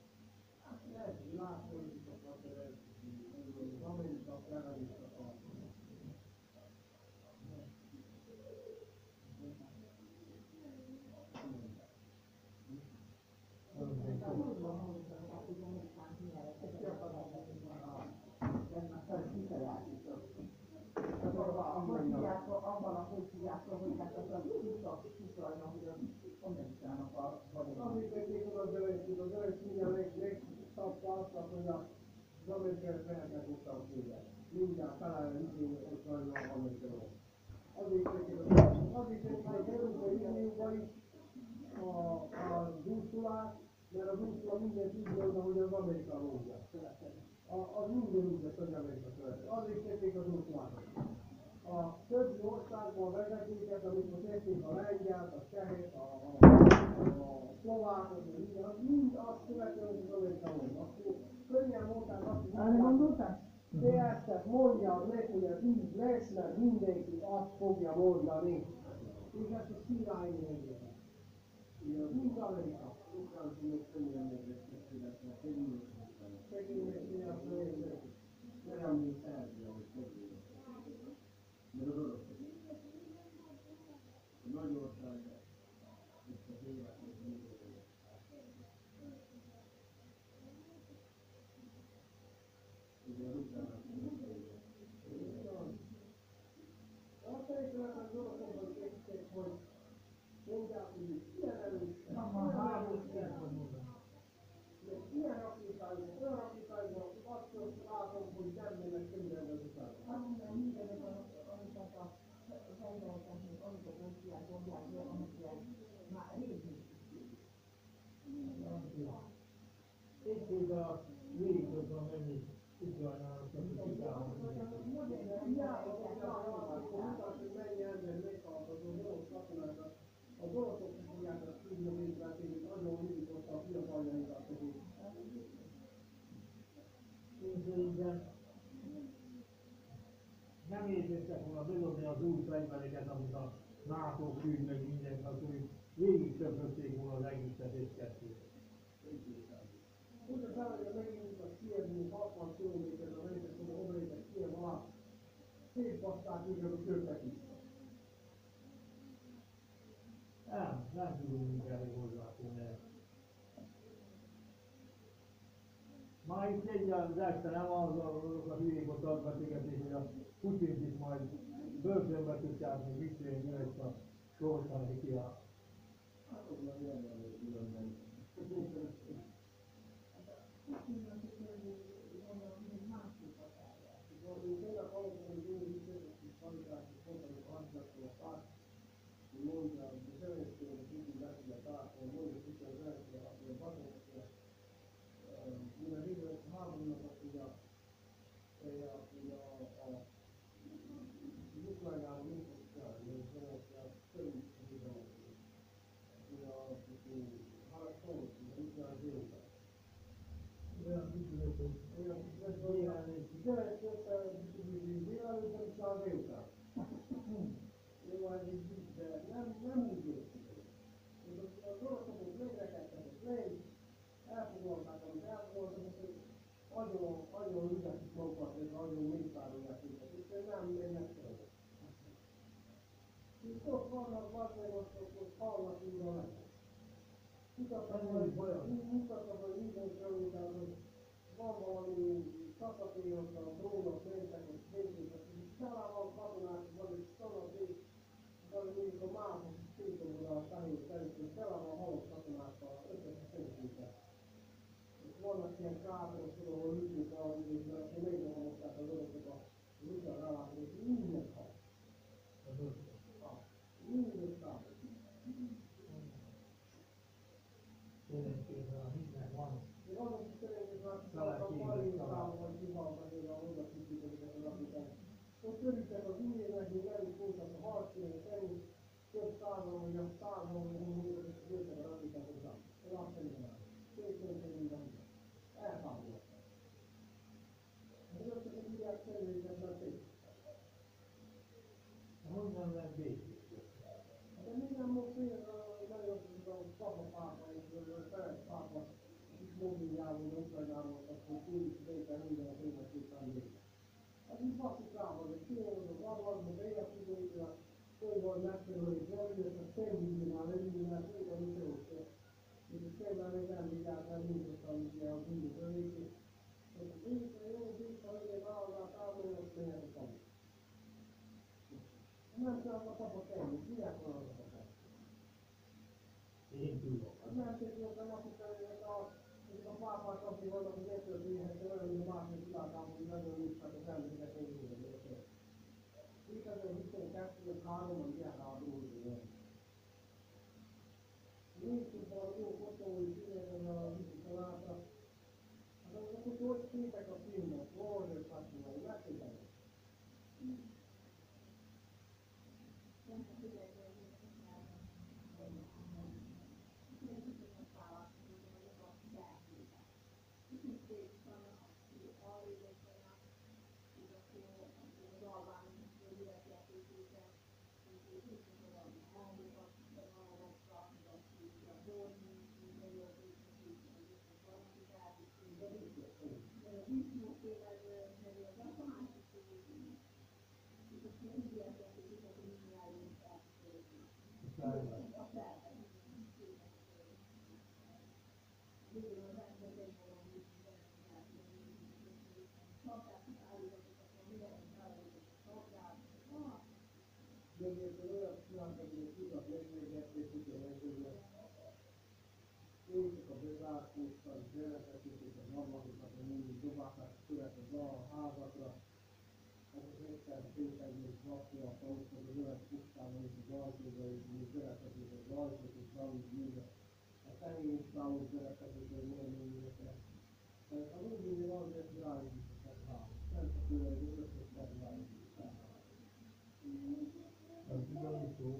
Abban a kultúrjától, hogy hát az a vissza-visszajnak, hogy az kondenszának a vagyok. Amit pedig az Zelenszky, az Zelenszky a legtapasztalt, hogy az amerikai feleket után tőle. Mindjárt találja idén, hogy sajnál Amerikáról. Azért pedig az Európai Unióban is a Ursula, mert az Ursula mindent úgy mondta, hogy az Amerika mondja. Az minden úgy lesz, hogy Amerika született. Azért tették az Ursulának. A többi országban vezetőket, amikor tették a lengyelt, a csehét, a, a, a szlovákot, az mind azt követően, hogy az Amerika mondja. Akkor könnyen mondták azt, hogy Erre gondoltál? de ezt mondja meg, hogy ez így lesz, mert mindenki azt fogja mondani. És ezt a király mondja. Az mind Amerika. Ukrán tudok könnyen megvesztetőletnek, szegények mi azt mondja, nem mint Szerbia, hogy szegények. Mert az oroszok. A nagy országban. Ezt az életet mondja. Ugye az utána mondja. Azt szerintem az oroszokban tették, hogy mondják, hogy ilyen erős, ilyen rakétájuk, olyan rakétájuk, azt látom, hogy nem mennek könyvelni az utána. Itt a végigközben menni Ukrajnának, hogy kitálnak. Az oroszok is fogják ezt tudni, hogy észrevették, hogy nagyon nyugodott a fiataljaikat. Én szerintem nem értettek volna bedobni az új fegyvereket, amit a NATO küld meg mindent, akkor végig többötték volna az egészet és kettőt. Úgy a felelően megindult a Kievnél hatvan kilométerre, a mentek, hogy odaértek Kiev alá, szétbaszták őket a köpek is. Nem, nem tudunk mindenre hozzáfogni. Már itt egyáltalán este nem az a, a hülyék ott adveszégetés, hogy a Putyint is majd börtönbe tudják, még visszajön, mi lesz a sorsa ki a... Hát onnan jönni, hogy különben. Én tényleg hallottam, hogy én is is hallottam, hogy halnak újra meg. Mutattak, hogy mutattak, hogy minden körülbelül, hogy van valami szakatérok, a drónok mentek, hogy végül, talán van katonák, vagy egy szanadék, vagy mondjuk a mámos szétdomul a fehér területén, talán van halott katonákkal, összesen szétültek. Vannak ilyen kráterok, ahol ütők valami, és akkor megnyomozták az oroszok a ruszán rálátni, és minden hal. Minden szám. Szerencsére a hitnek van. Én azon is szerencsés, hogy a Palin számon, vagy kihaltak, hogy a oda kitűk ezeket az apitán. Ott körültek az ügyének, hogy velük voltak a harcérek, ennyi több százal, vagy a százal, vagy a múlva, és jöttek az apitán hozzá. Ez azt szerintem áll. Két szerintem minden. Elfáradtak. Ez azt hiszem, hogy ilyen szervezet már szép. Honnan lett Békés? De minden most például nagyon tudom, Papa pápa és Ferenc pápa is mobiljával, Ukrajnával, akkor úgy végre minden a tényleg szépen végre. Ez így basszikával, hogy kiolvazok, arvazok, éjjel tudókra, hogy van megkerülés, elügyes, a szénvidínál, elügyinál, szépen ütőkre. És a szépen még nem vigyált, nem nyújtottam, ugye a bűnök ölékét. És a bűnökre jó, bűnökre, hogy állgát, állgát, tényleg a nem kell a papa tenni, miért van az a papa? Én tudom. Nem tudom, azt hiszem, hogy a pápák, akik vannak, hogy egyszerűen olyan, hogy a másik világában, hogy nagyon úszták az embereket végül. kétezer-huszonkettő-három ilyen háborúról. Nézzük valami jó fotói filmben a viszonáltra. Hát akkor hogy képek a filmnek, Warner Festival, megfigyelni. Végül olyan csináltak, hogy tudnak megvégették, hogy a legjobb. Ők a bezárkóztak, belevetették az ablatokat, hogy mindig dobálták szövetet a házakra. Az az egyszer szépen rakja a faluknak az öreg pusztában és az ajtóba, és még belevetették az ajtót, és valamit még a fehér számú belevetették, hogy milyen mindegyekre. Tehát a úgy van, hogy ezt rájegyítettek rá. Nem csak ő, hogy összeszedtek rájegyítettek rá. Az bizonyító.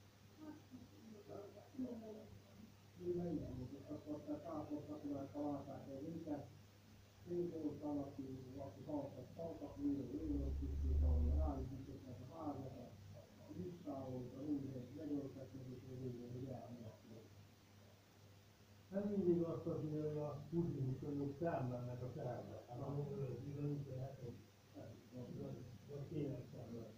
Akkor tehát ápoltatóan találták egy minket, szépen aki haltak, haltak, lőrök, lőrök, és ahol ráügyítettek a házat, a listával, a mindent megöltettek, és végül, hogy elmeneknek. Nem mindig azt az, hogy a buddhizmusok felmennek a felbe. Hát amikor az bizonyító, hát hogy tényleg felmennek.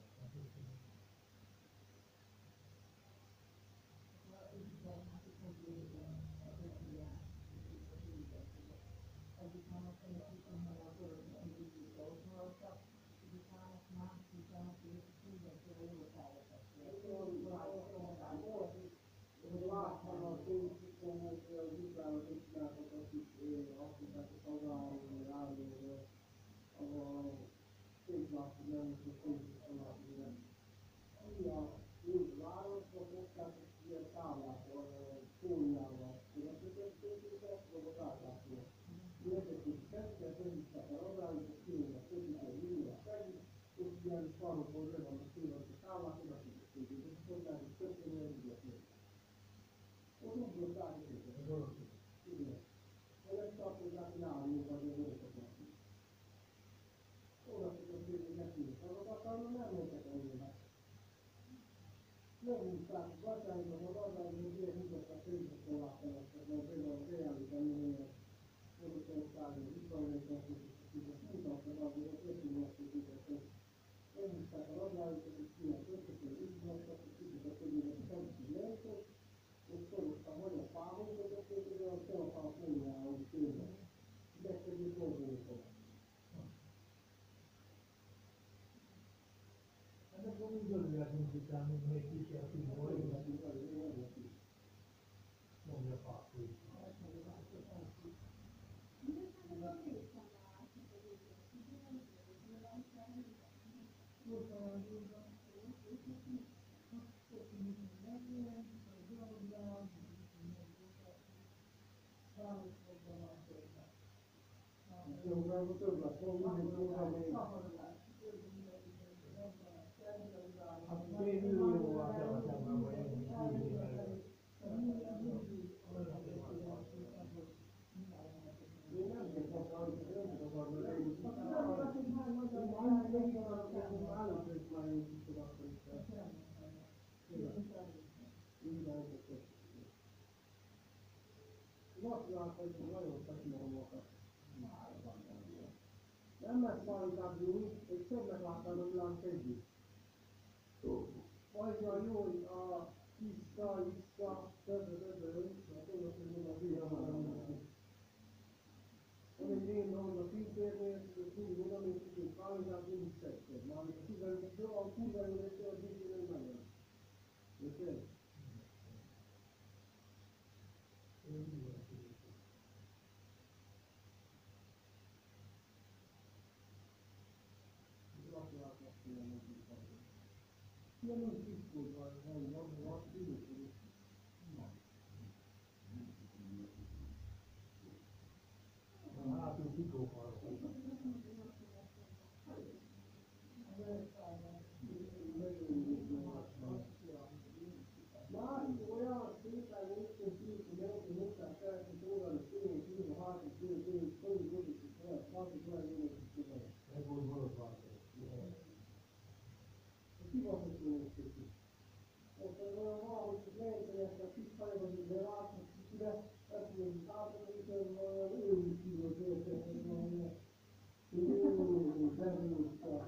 Láttam a fényképben, hogy az utána csináltak, akik azt mondták, hogy az álló, hogy álló, ahol szép látni, nem is a után még kísértünk volna, mondja Fákli. Jóval több lesz, szóval mindig jóval még. Hát fél millióval kevesebben vagyunk, mint tíz évvel ezelőtt. Én nem értem, hogy nem tudom arra lenni. Én annyit megint arra kérdezem, állítsuk már én is tudom, akkor is fel. Így van, hogy köszönöm. Én azt látom, hogy nagyon feszülhomokat. Nem megszállítás úgy, hogy többet láttam a világ együtt. Olyan jó, hogy a vissza, vissza, többet, többet, mert tudod, hogy mi a hülye van a mindenki. Van egy én ahol a filmtérnél, hogy úgy mondom, hogy tudjuk szállítás, mindig szegszed. Már amikor tizenöt, a tizenöt, a tizenöt megvan. Érted? Nem úgy tisztult van, hogy van, van, tisztult. Hátul kitófal. Másik olyan szépen néztünk ki, hogy nem tudták fel, hogy olyan szépen ki, a hátul szépen, szépen, szépen, szépen, szépen, másik olyan néztünk ki. Ez volt borotva. Ki van, hogy néztünk ki? Ott valahogy lehetőleg a kis fejben, de látjuk ide, ezt mondjuk átadjuk, olyan ő ki volt érted, hogy van, ő, bezúzta.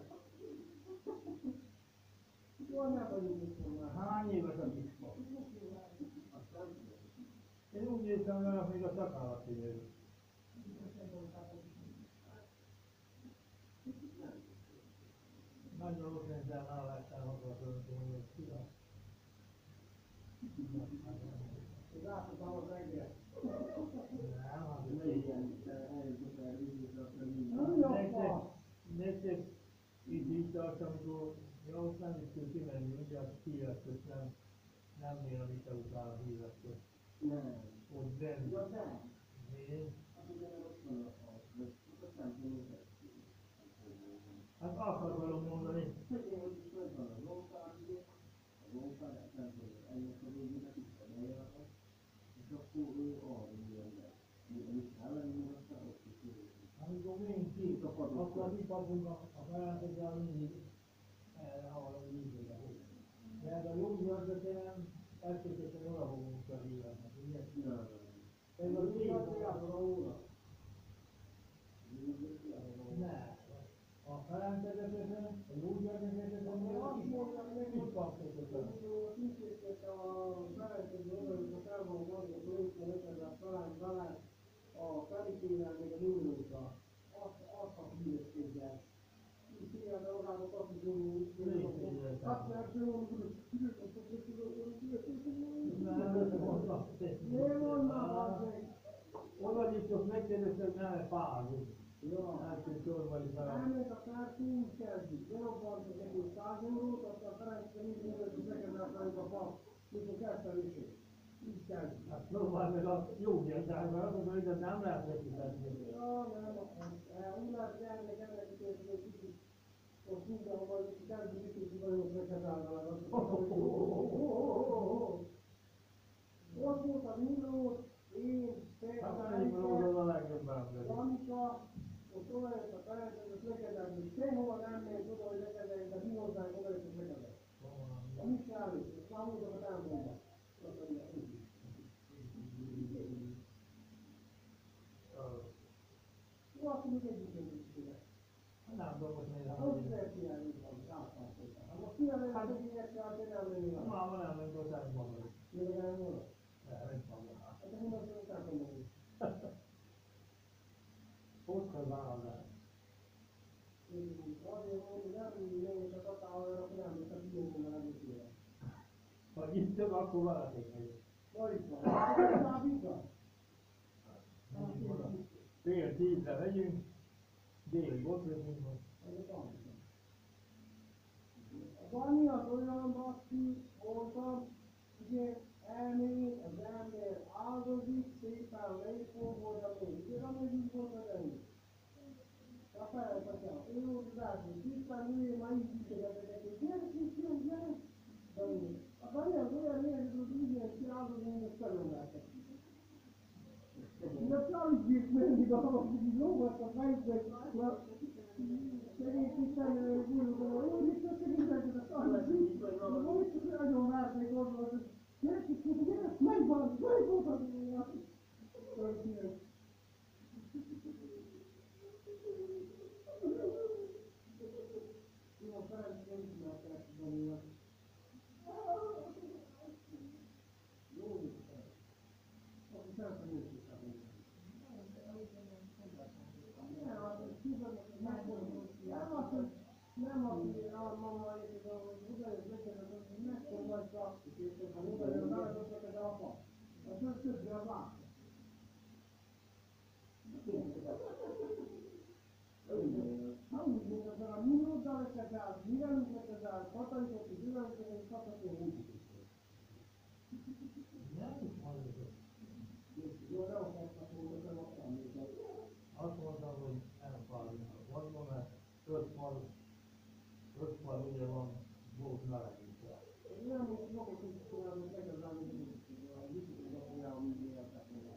Jól nem vagyunk itt már. Hány éves a kisma? Én úgy néztem vele, még a szakállat érő. Nagyon ott rendben állástál akartam, hogy ez kíván. Láthatom az egész. Nem, hát Ne ilyen, eljutott el, nektek, nektek így így tart, amikor jó, nem is kell kimenni, ugye a híres közt nem, nem néha vissza után a híres közt. Nem. Ott benn. Ja, nem. Mi? Hát ugye ott van a hal, azt nem tudom, hogy Hát akarok mondani. hogy én hogy is megvan a lófár, ugye, a lófár, ezt nem tudom, ennek a végének itt a bejárat, és akkor ő arra jön be. Mi ellenünk, aztán ott is jön. Amikor még ki, akkor mi kapunk a felállítással mindig erre, ahol a vízére. De ez a jó györgötelen, elsőképpen oda fogunk a hívának, ugye? Ez az Mi így az, hogy a óra? ne. A felállítással, a jó györgötelen, mi azt mondják, hogy mit kaptok ötlen. Amikor kiszéket a felejtőző oda, hogy a felvonul azok ötven talán talán a Felikével még a Nulóta, azt a hírességgel. És ilyen magába kapcsolódó, azt nem tudom, hogy miért mondnám azt meg? Oda nyitjuk, megkérdeztek, nem fázunk. Ja. Elként sorban is vele. Elment a kár, úgy kezdjük. Berobbantok neki száz eurót, aztán Ferenc mindig mondja, hogy neked elfelejük a pap, mikor kezdtelését. Így kezdjük. Hát próbál meg a jó gyertányban, azt mondom, hogy nem lehet neki tenni. Ja, nem, úgy lehet, hogy elmennek ennek a kérdést, hogy kicsit, most minden, hogy kezdjük, kicsit nagyon neked általában. Ott volt a Niló, én, te, Hát a elég van Ferenc, oda a legjobb ember. Janika, ott oda jött a Ferenc, hogy lekedem, hogy sehova nem megy oda, hogy lekedem, de mi hozzánk oda jött, hogy lekedem. A mi sállít, és számodokat elmondják. Azt mondja, úgy. Jó, akkor még egyébként is kéne. Nem tudom, hogy miért Hát nem most vagy. lehet csinálni, hogy van, átfászolták. Hát most csinálni, hogy egyébként kell csinálni, hogy van. Ma Csak akkor valaték megyek. Fél tízre megyünk, délig ott leszünk. Van az olyan baszki voltam, ugye elmény, az ember áldozik, szépen leépolgolja még. Ugye, amíg így volt az elég. A feleltetlen, ő volt az első, tisztán ő már így ütögetett, hogy gyere, kis jó, gyere. A Dani az olyan érzed, hogy úgy ilyen ki áldozni, hogy ezt felölmeltek. De csak így mindig a havaszik, így lógattak fejükbe, mert szegény tisztán gyűlöltem, hogy mit csak segítettek a sajnálni. De most csak nagyon várték oldalt, hogy gyere, kis jó, gyere, menj van, menj volt az éjjel. Köszönöm. Jó, Ferenc, nem csinálták Danival. Jó, azt hiszem, hogy nincs is semmi. Nem az, hogy nem az, hogy a mama és a udajos betegedett, hogy mekkora nagy praktik, és a udajos betegedett az apa. Az nem többi a vár. Úgy mondod, a minóddal lekezál, mivelünk lekezál, katalikot, és üvelünk, és katalikot úgy. Jó, nem akartak, hogy nem akartam. Azt mondtam, hogy nem fázik. Mondom, mert öt fal, öt fal ugye van, volt melegítve. Nem, hogy sokat tudsz csinálni, hogy lekezálni, hogy biztos, hogy olyan, mint éltek volna.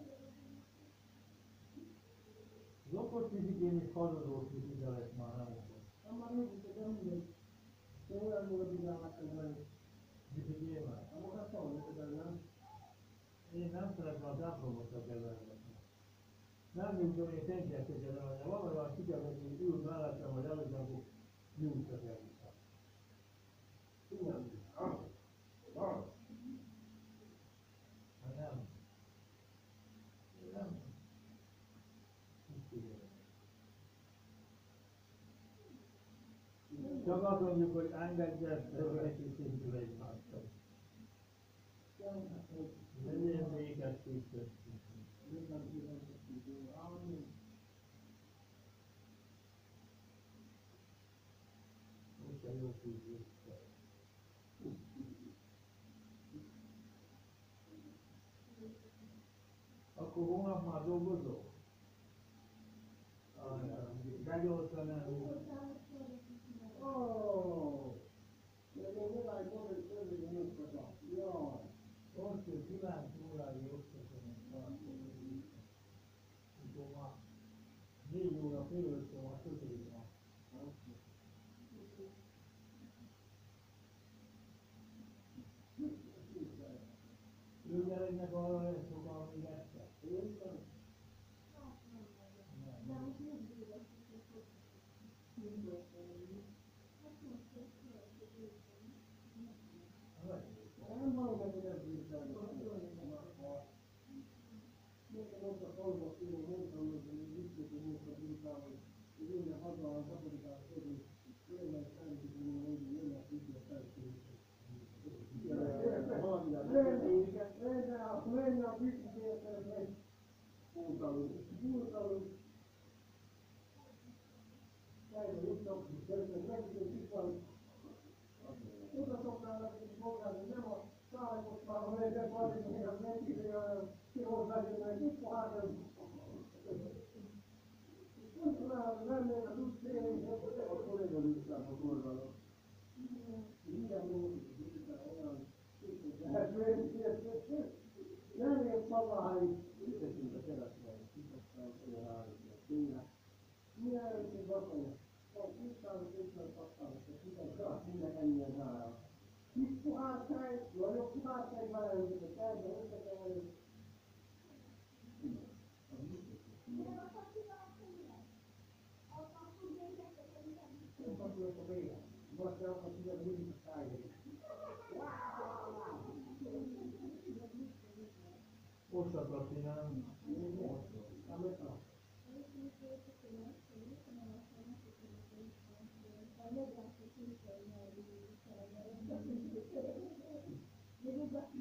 Az okos fizikén is hazudós fizika lesz már, nem okos. Nem már mégis, hogy nem mindegy. Te olyan jól bízálnak ezzel. Fizikében? Nem akar szólni ezzel, nem? Én nem szeretem az ápolókra keverni. Nem nyújtom, én senkinek kezelem, de van olyan siker, hogy ül mellettem, vagy előttem, akkor nyújtsak el vissza. Nem. Ah, ah. Hát nem. Nem. Csak azt mondjuk, hogy engedj el, rögtön szintű egymástól. Legyen békes köztünk. Úgyse jó fűzés. Akkor hónap már dolgozol? Begyorsan nem. Ó, de még nem állj mondani, hogy közben nyugtatok. Jaj. Most kilenc óráig osztatom a tartalmat. Mikor már négy óra fölöttem, a sötét van. Ő gyereknek arra lesz sokan, amíg este. Nem valami, hogy ez bírtál. Nekem ott a szolgok, én mondtam, hogy biztos, hogy most a bírtál, hogy jönne haza a hatodikán szorul, jönne számítik, hogy jönne tudja felszólítani. Lenne a biztos értelme, búrtalunk, búrtalunk. Lejjön jutnak, közben megütünk itt van. Mutatoknának is magának, nem a szállapot már, ha melyeket valamit, hogy az nekik, ki hozzájönnek, itt pohárban. Úgy talán lennél az úgy szélén, akkor legyen utcán a oldalon. Minden módon, olyan nem ért szavaháig, ütetünk a keresztben, kitasztál a háromban, tényleg. Milyen előttünk vakonya? A tisztának, tisztának, tisztának, tisztának, mindnek ennyien nála. Kis puhárkány, nagyobb puhárkány beleöntik a terben, összekeverjük. Nem kapcsolok a véget. Most nem kapcsolok a véget a szájét. Osztakat csinálni. Amit a? Thank you.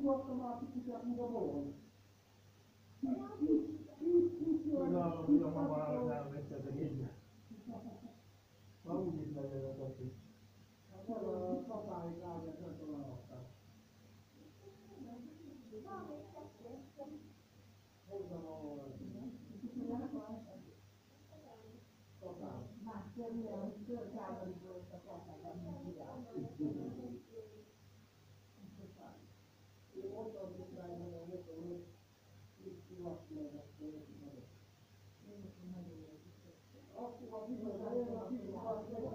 hívottam a kicsit, mint a bolond. Tudom, hogy a mama nem megtettek egyet. Ma úgy is legyen a kocsi. Hát a szapáig ágyat nem találhatták. Hozzam a szapáig. Én mondtam tisztában, hogy nem tudom, hogy itt kivasszolnak, hogy akkor a bizonyos, hogy kivasszolnak,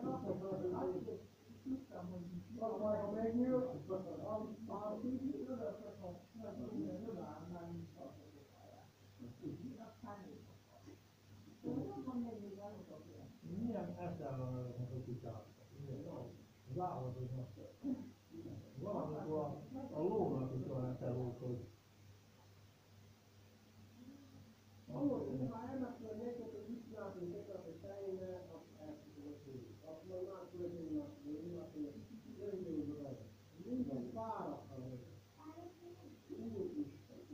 ha megnyílt, a kicsit örökök, ha nem minden önáll, nem Milyen eszel van ezeknek a kutyáknak? Az állatoknak. Valamikor a, a lónak is van eszelókod. Ahhoz, ha elmesről neked, hogy mit csináltunk neked a fejéne, azt elszívott tőle. Azt majd már követően azt mondja, azt mondja, jöjjön oda. Minden fáradt a neked. Úristen.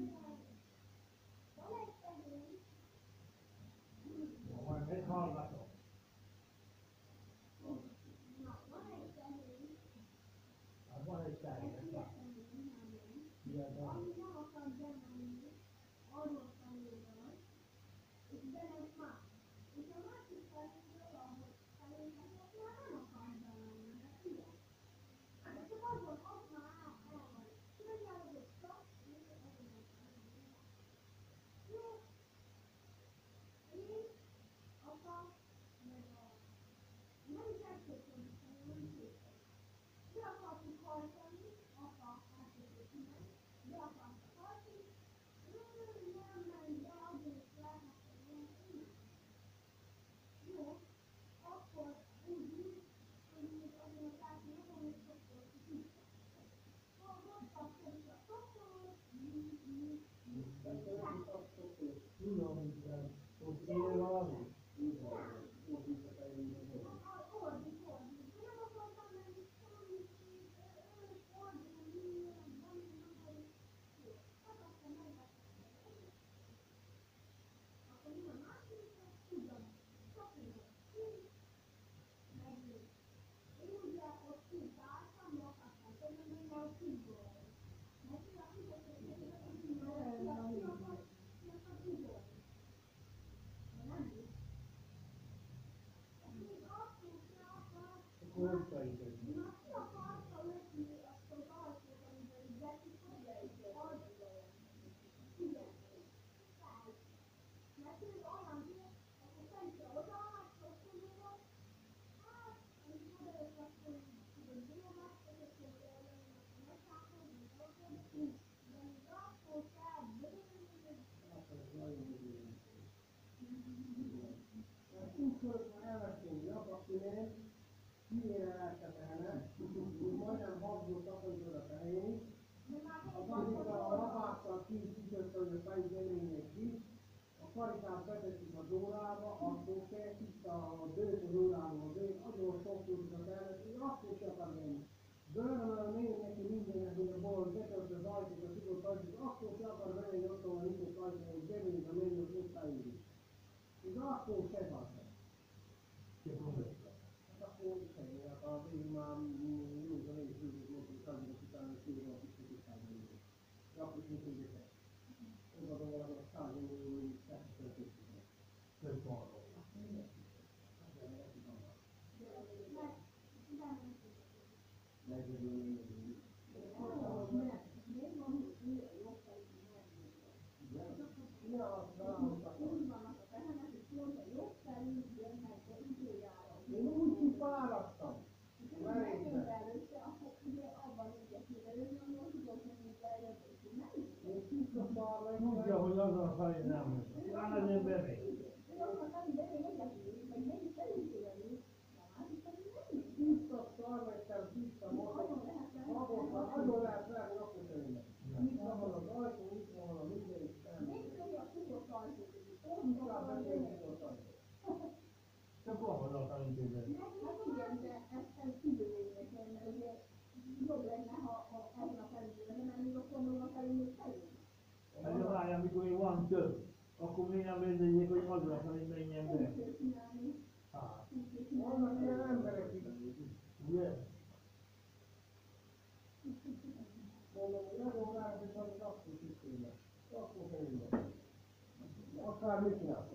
Majd meghallgatom. Hát van egy terület. Ilyen van. Tudom, hogy ott él valami. Miért elketelne, úgy majdnem habzó takarítod a fején, az amikor a lapáttal kiütötte, hogy a fejük emények ki, a karikát betettük a dórába, akkor se itt a bőt az órába a bőt, azon sokkoltuk a tervet, hogy akkor se akar menni. Bőrmel még neki mindennek, hogy a bal betölt az ajtót, a tudott ajtót, akkor se akar menni, hogy ott van a nyitott ajtót, hogy beményt a menni az osztályig. És akkor se akar. Akkor segítek, az én már józan és józan voltunk tanulók után, hogy szépen a kicsit utánban jöttek. De akkor is mit tudják. Ez adom valami a százon, hogy százon készítek. Több arról. Megörülni, megörülni. Ja, azt én úgy kifáradtam. Merényben. Én kifáradtam. Tudja, hogy azon a felé nem megy. Már legyen bemegy. Tiszta szarvettem, tiszta magot. Magottan, azon lehet venni napkötőinek. Itt van az ajtó, itt van a minden, és elmegy. Inkább beszélni az ajtó. Csak gondoltam intézni. Hát igen, de ez, ez kívülének, mert ugye jobb lenne, ha, ha azon a felülően több. Akkor még nem érdezik, hogy azra, hogy menjen be. Hát. Vannak ilyen emberek is. Ugye? Mondom, hogy legalább is az akkor tisztélnek. Akkor felülnek. Akár mit csináltok.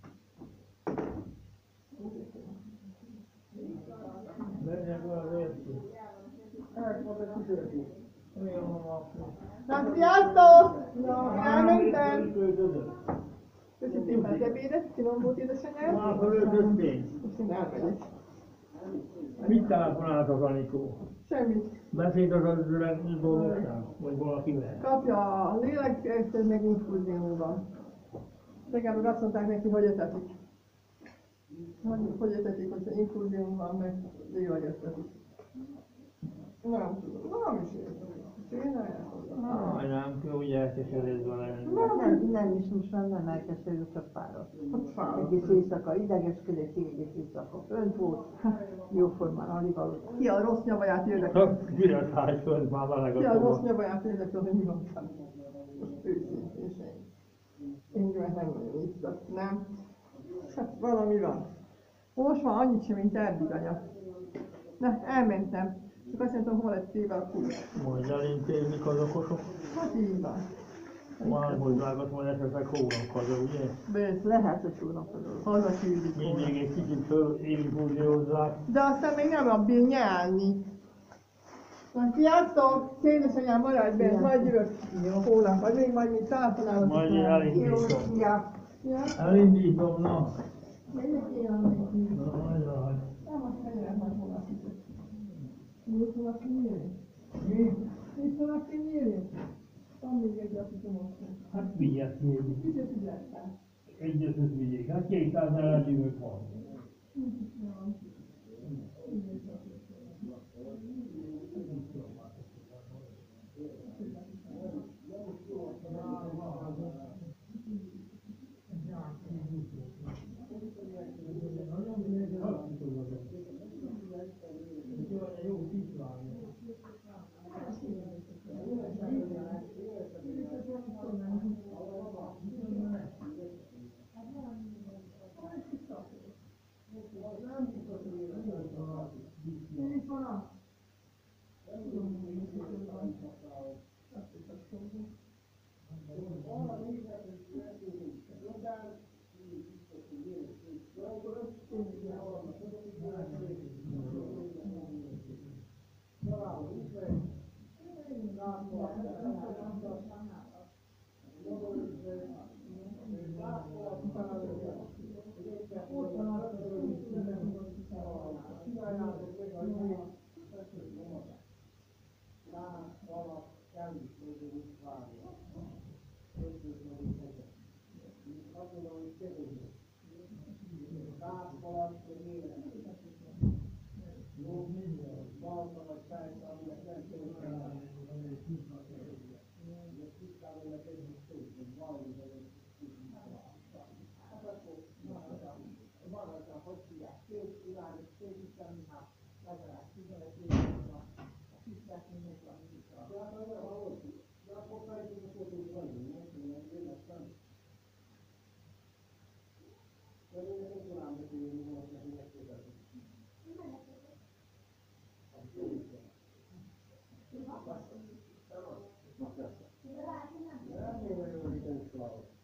Menjek olyan értő. Elkezdett kizölni. Olyan apja. Na, sziasztok! Elmentem! Költözött. Köszi szépen az ebédet, finom volt édesanyám. Már költözött pénzt. És én elmegyek. Mit telefonáltak, Anikó? Semmit. Beszélt az az öreg dolgoknál? Vagy valakivel? Kapja a lélek, ez meg infúzióban. Tegnap meg azt mondták neki, hogy etetik. Hogy, hogy etetik, hogyha infúzió van, meg lélegeztetik. Nem tudom, nem is értem. Csinálják hozzá. Aj, nem kell úgy elkeseredve lenni. Nem, nem is most már nem elkeserül, csak fáradt. Egész éjszaka idegeskedett, egész éjszaka fönt volt. Jóformán alig aludt. Ki a rossz nyavaját érdekel? Kirat hány fönt, már meleg Ki a a rossz szoba. nyavaját érdekel, hogy mi van fenn? Most őszintén sem. Én meg nem nagyon iszak, nem? Hát valami van. Most van annyit sem, mint eddig, anya. Na, elmentem. Csak azt mondtam, hol lett téve a kulcs. Majd elintézik az okosok. Hát így van. Már hozzágat, majd esetleg hónap haza, ugye? Bész, Lehet, hogy csónakozol. hazaküldik volna. Mindig egy kicsit fölinfúziózzák. De aztán még nem a bír nyelni. Na, sziasztok! Szédesanyám, maradj bent, majd jövök. Jó. Hónap, vagy még majd mit telefonálok. Majd én elindítom. Ja. Ja. Elindítom, na. Megyek én a még. Na, majd raj. Nem, azt fegyelem, majd hónap hiszek. Mit fognak kinyírni? Mi? Mit fognak kinyírni? Van még egy, azt hiszem, most. Hát vigyek nyílni. Kicsit fizettem. Egyet öt vigyék. Hát kétszáz eladjövök van. Nem, én nagyon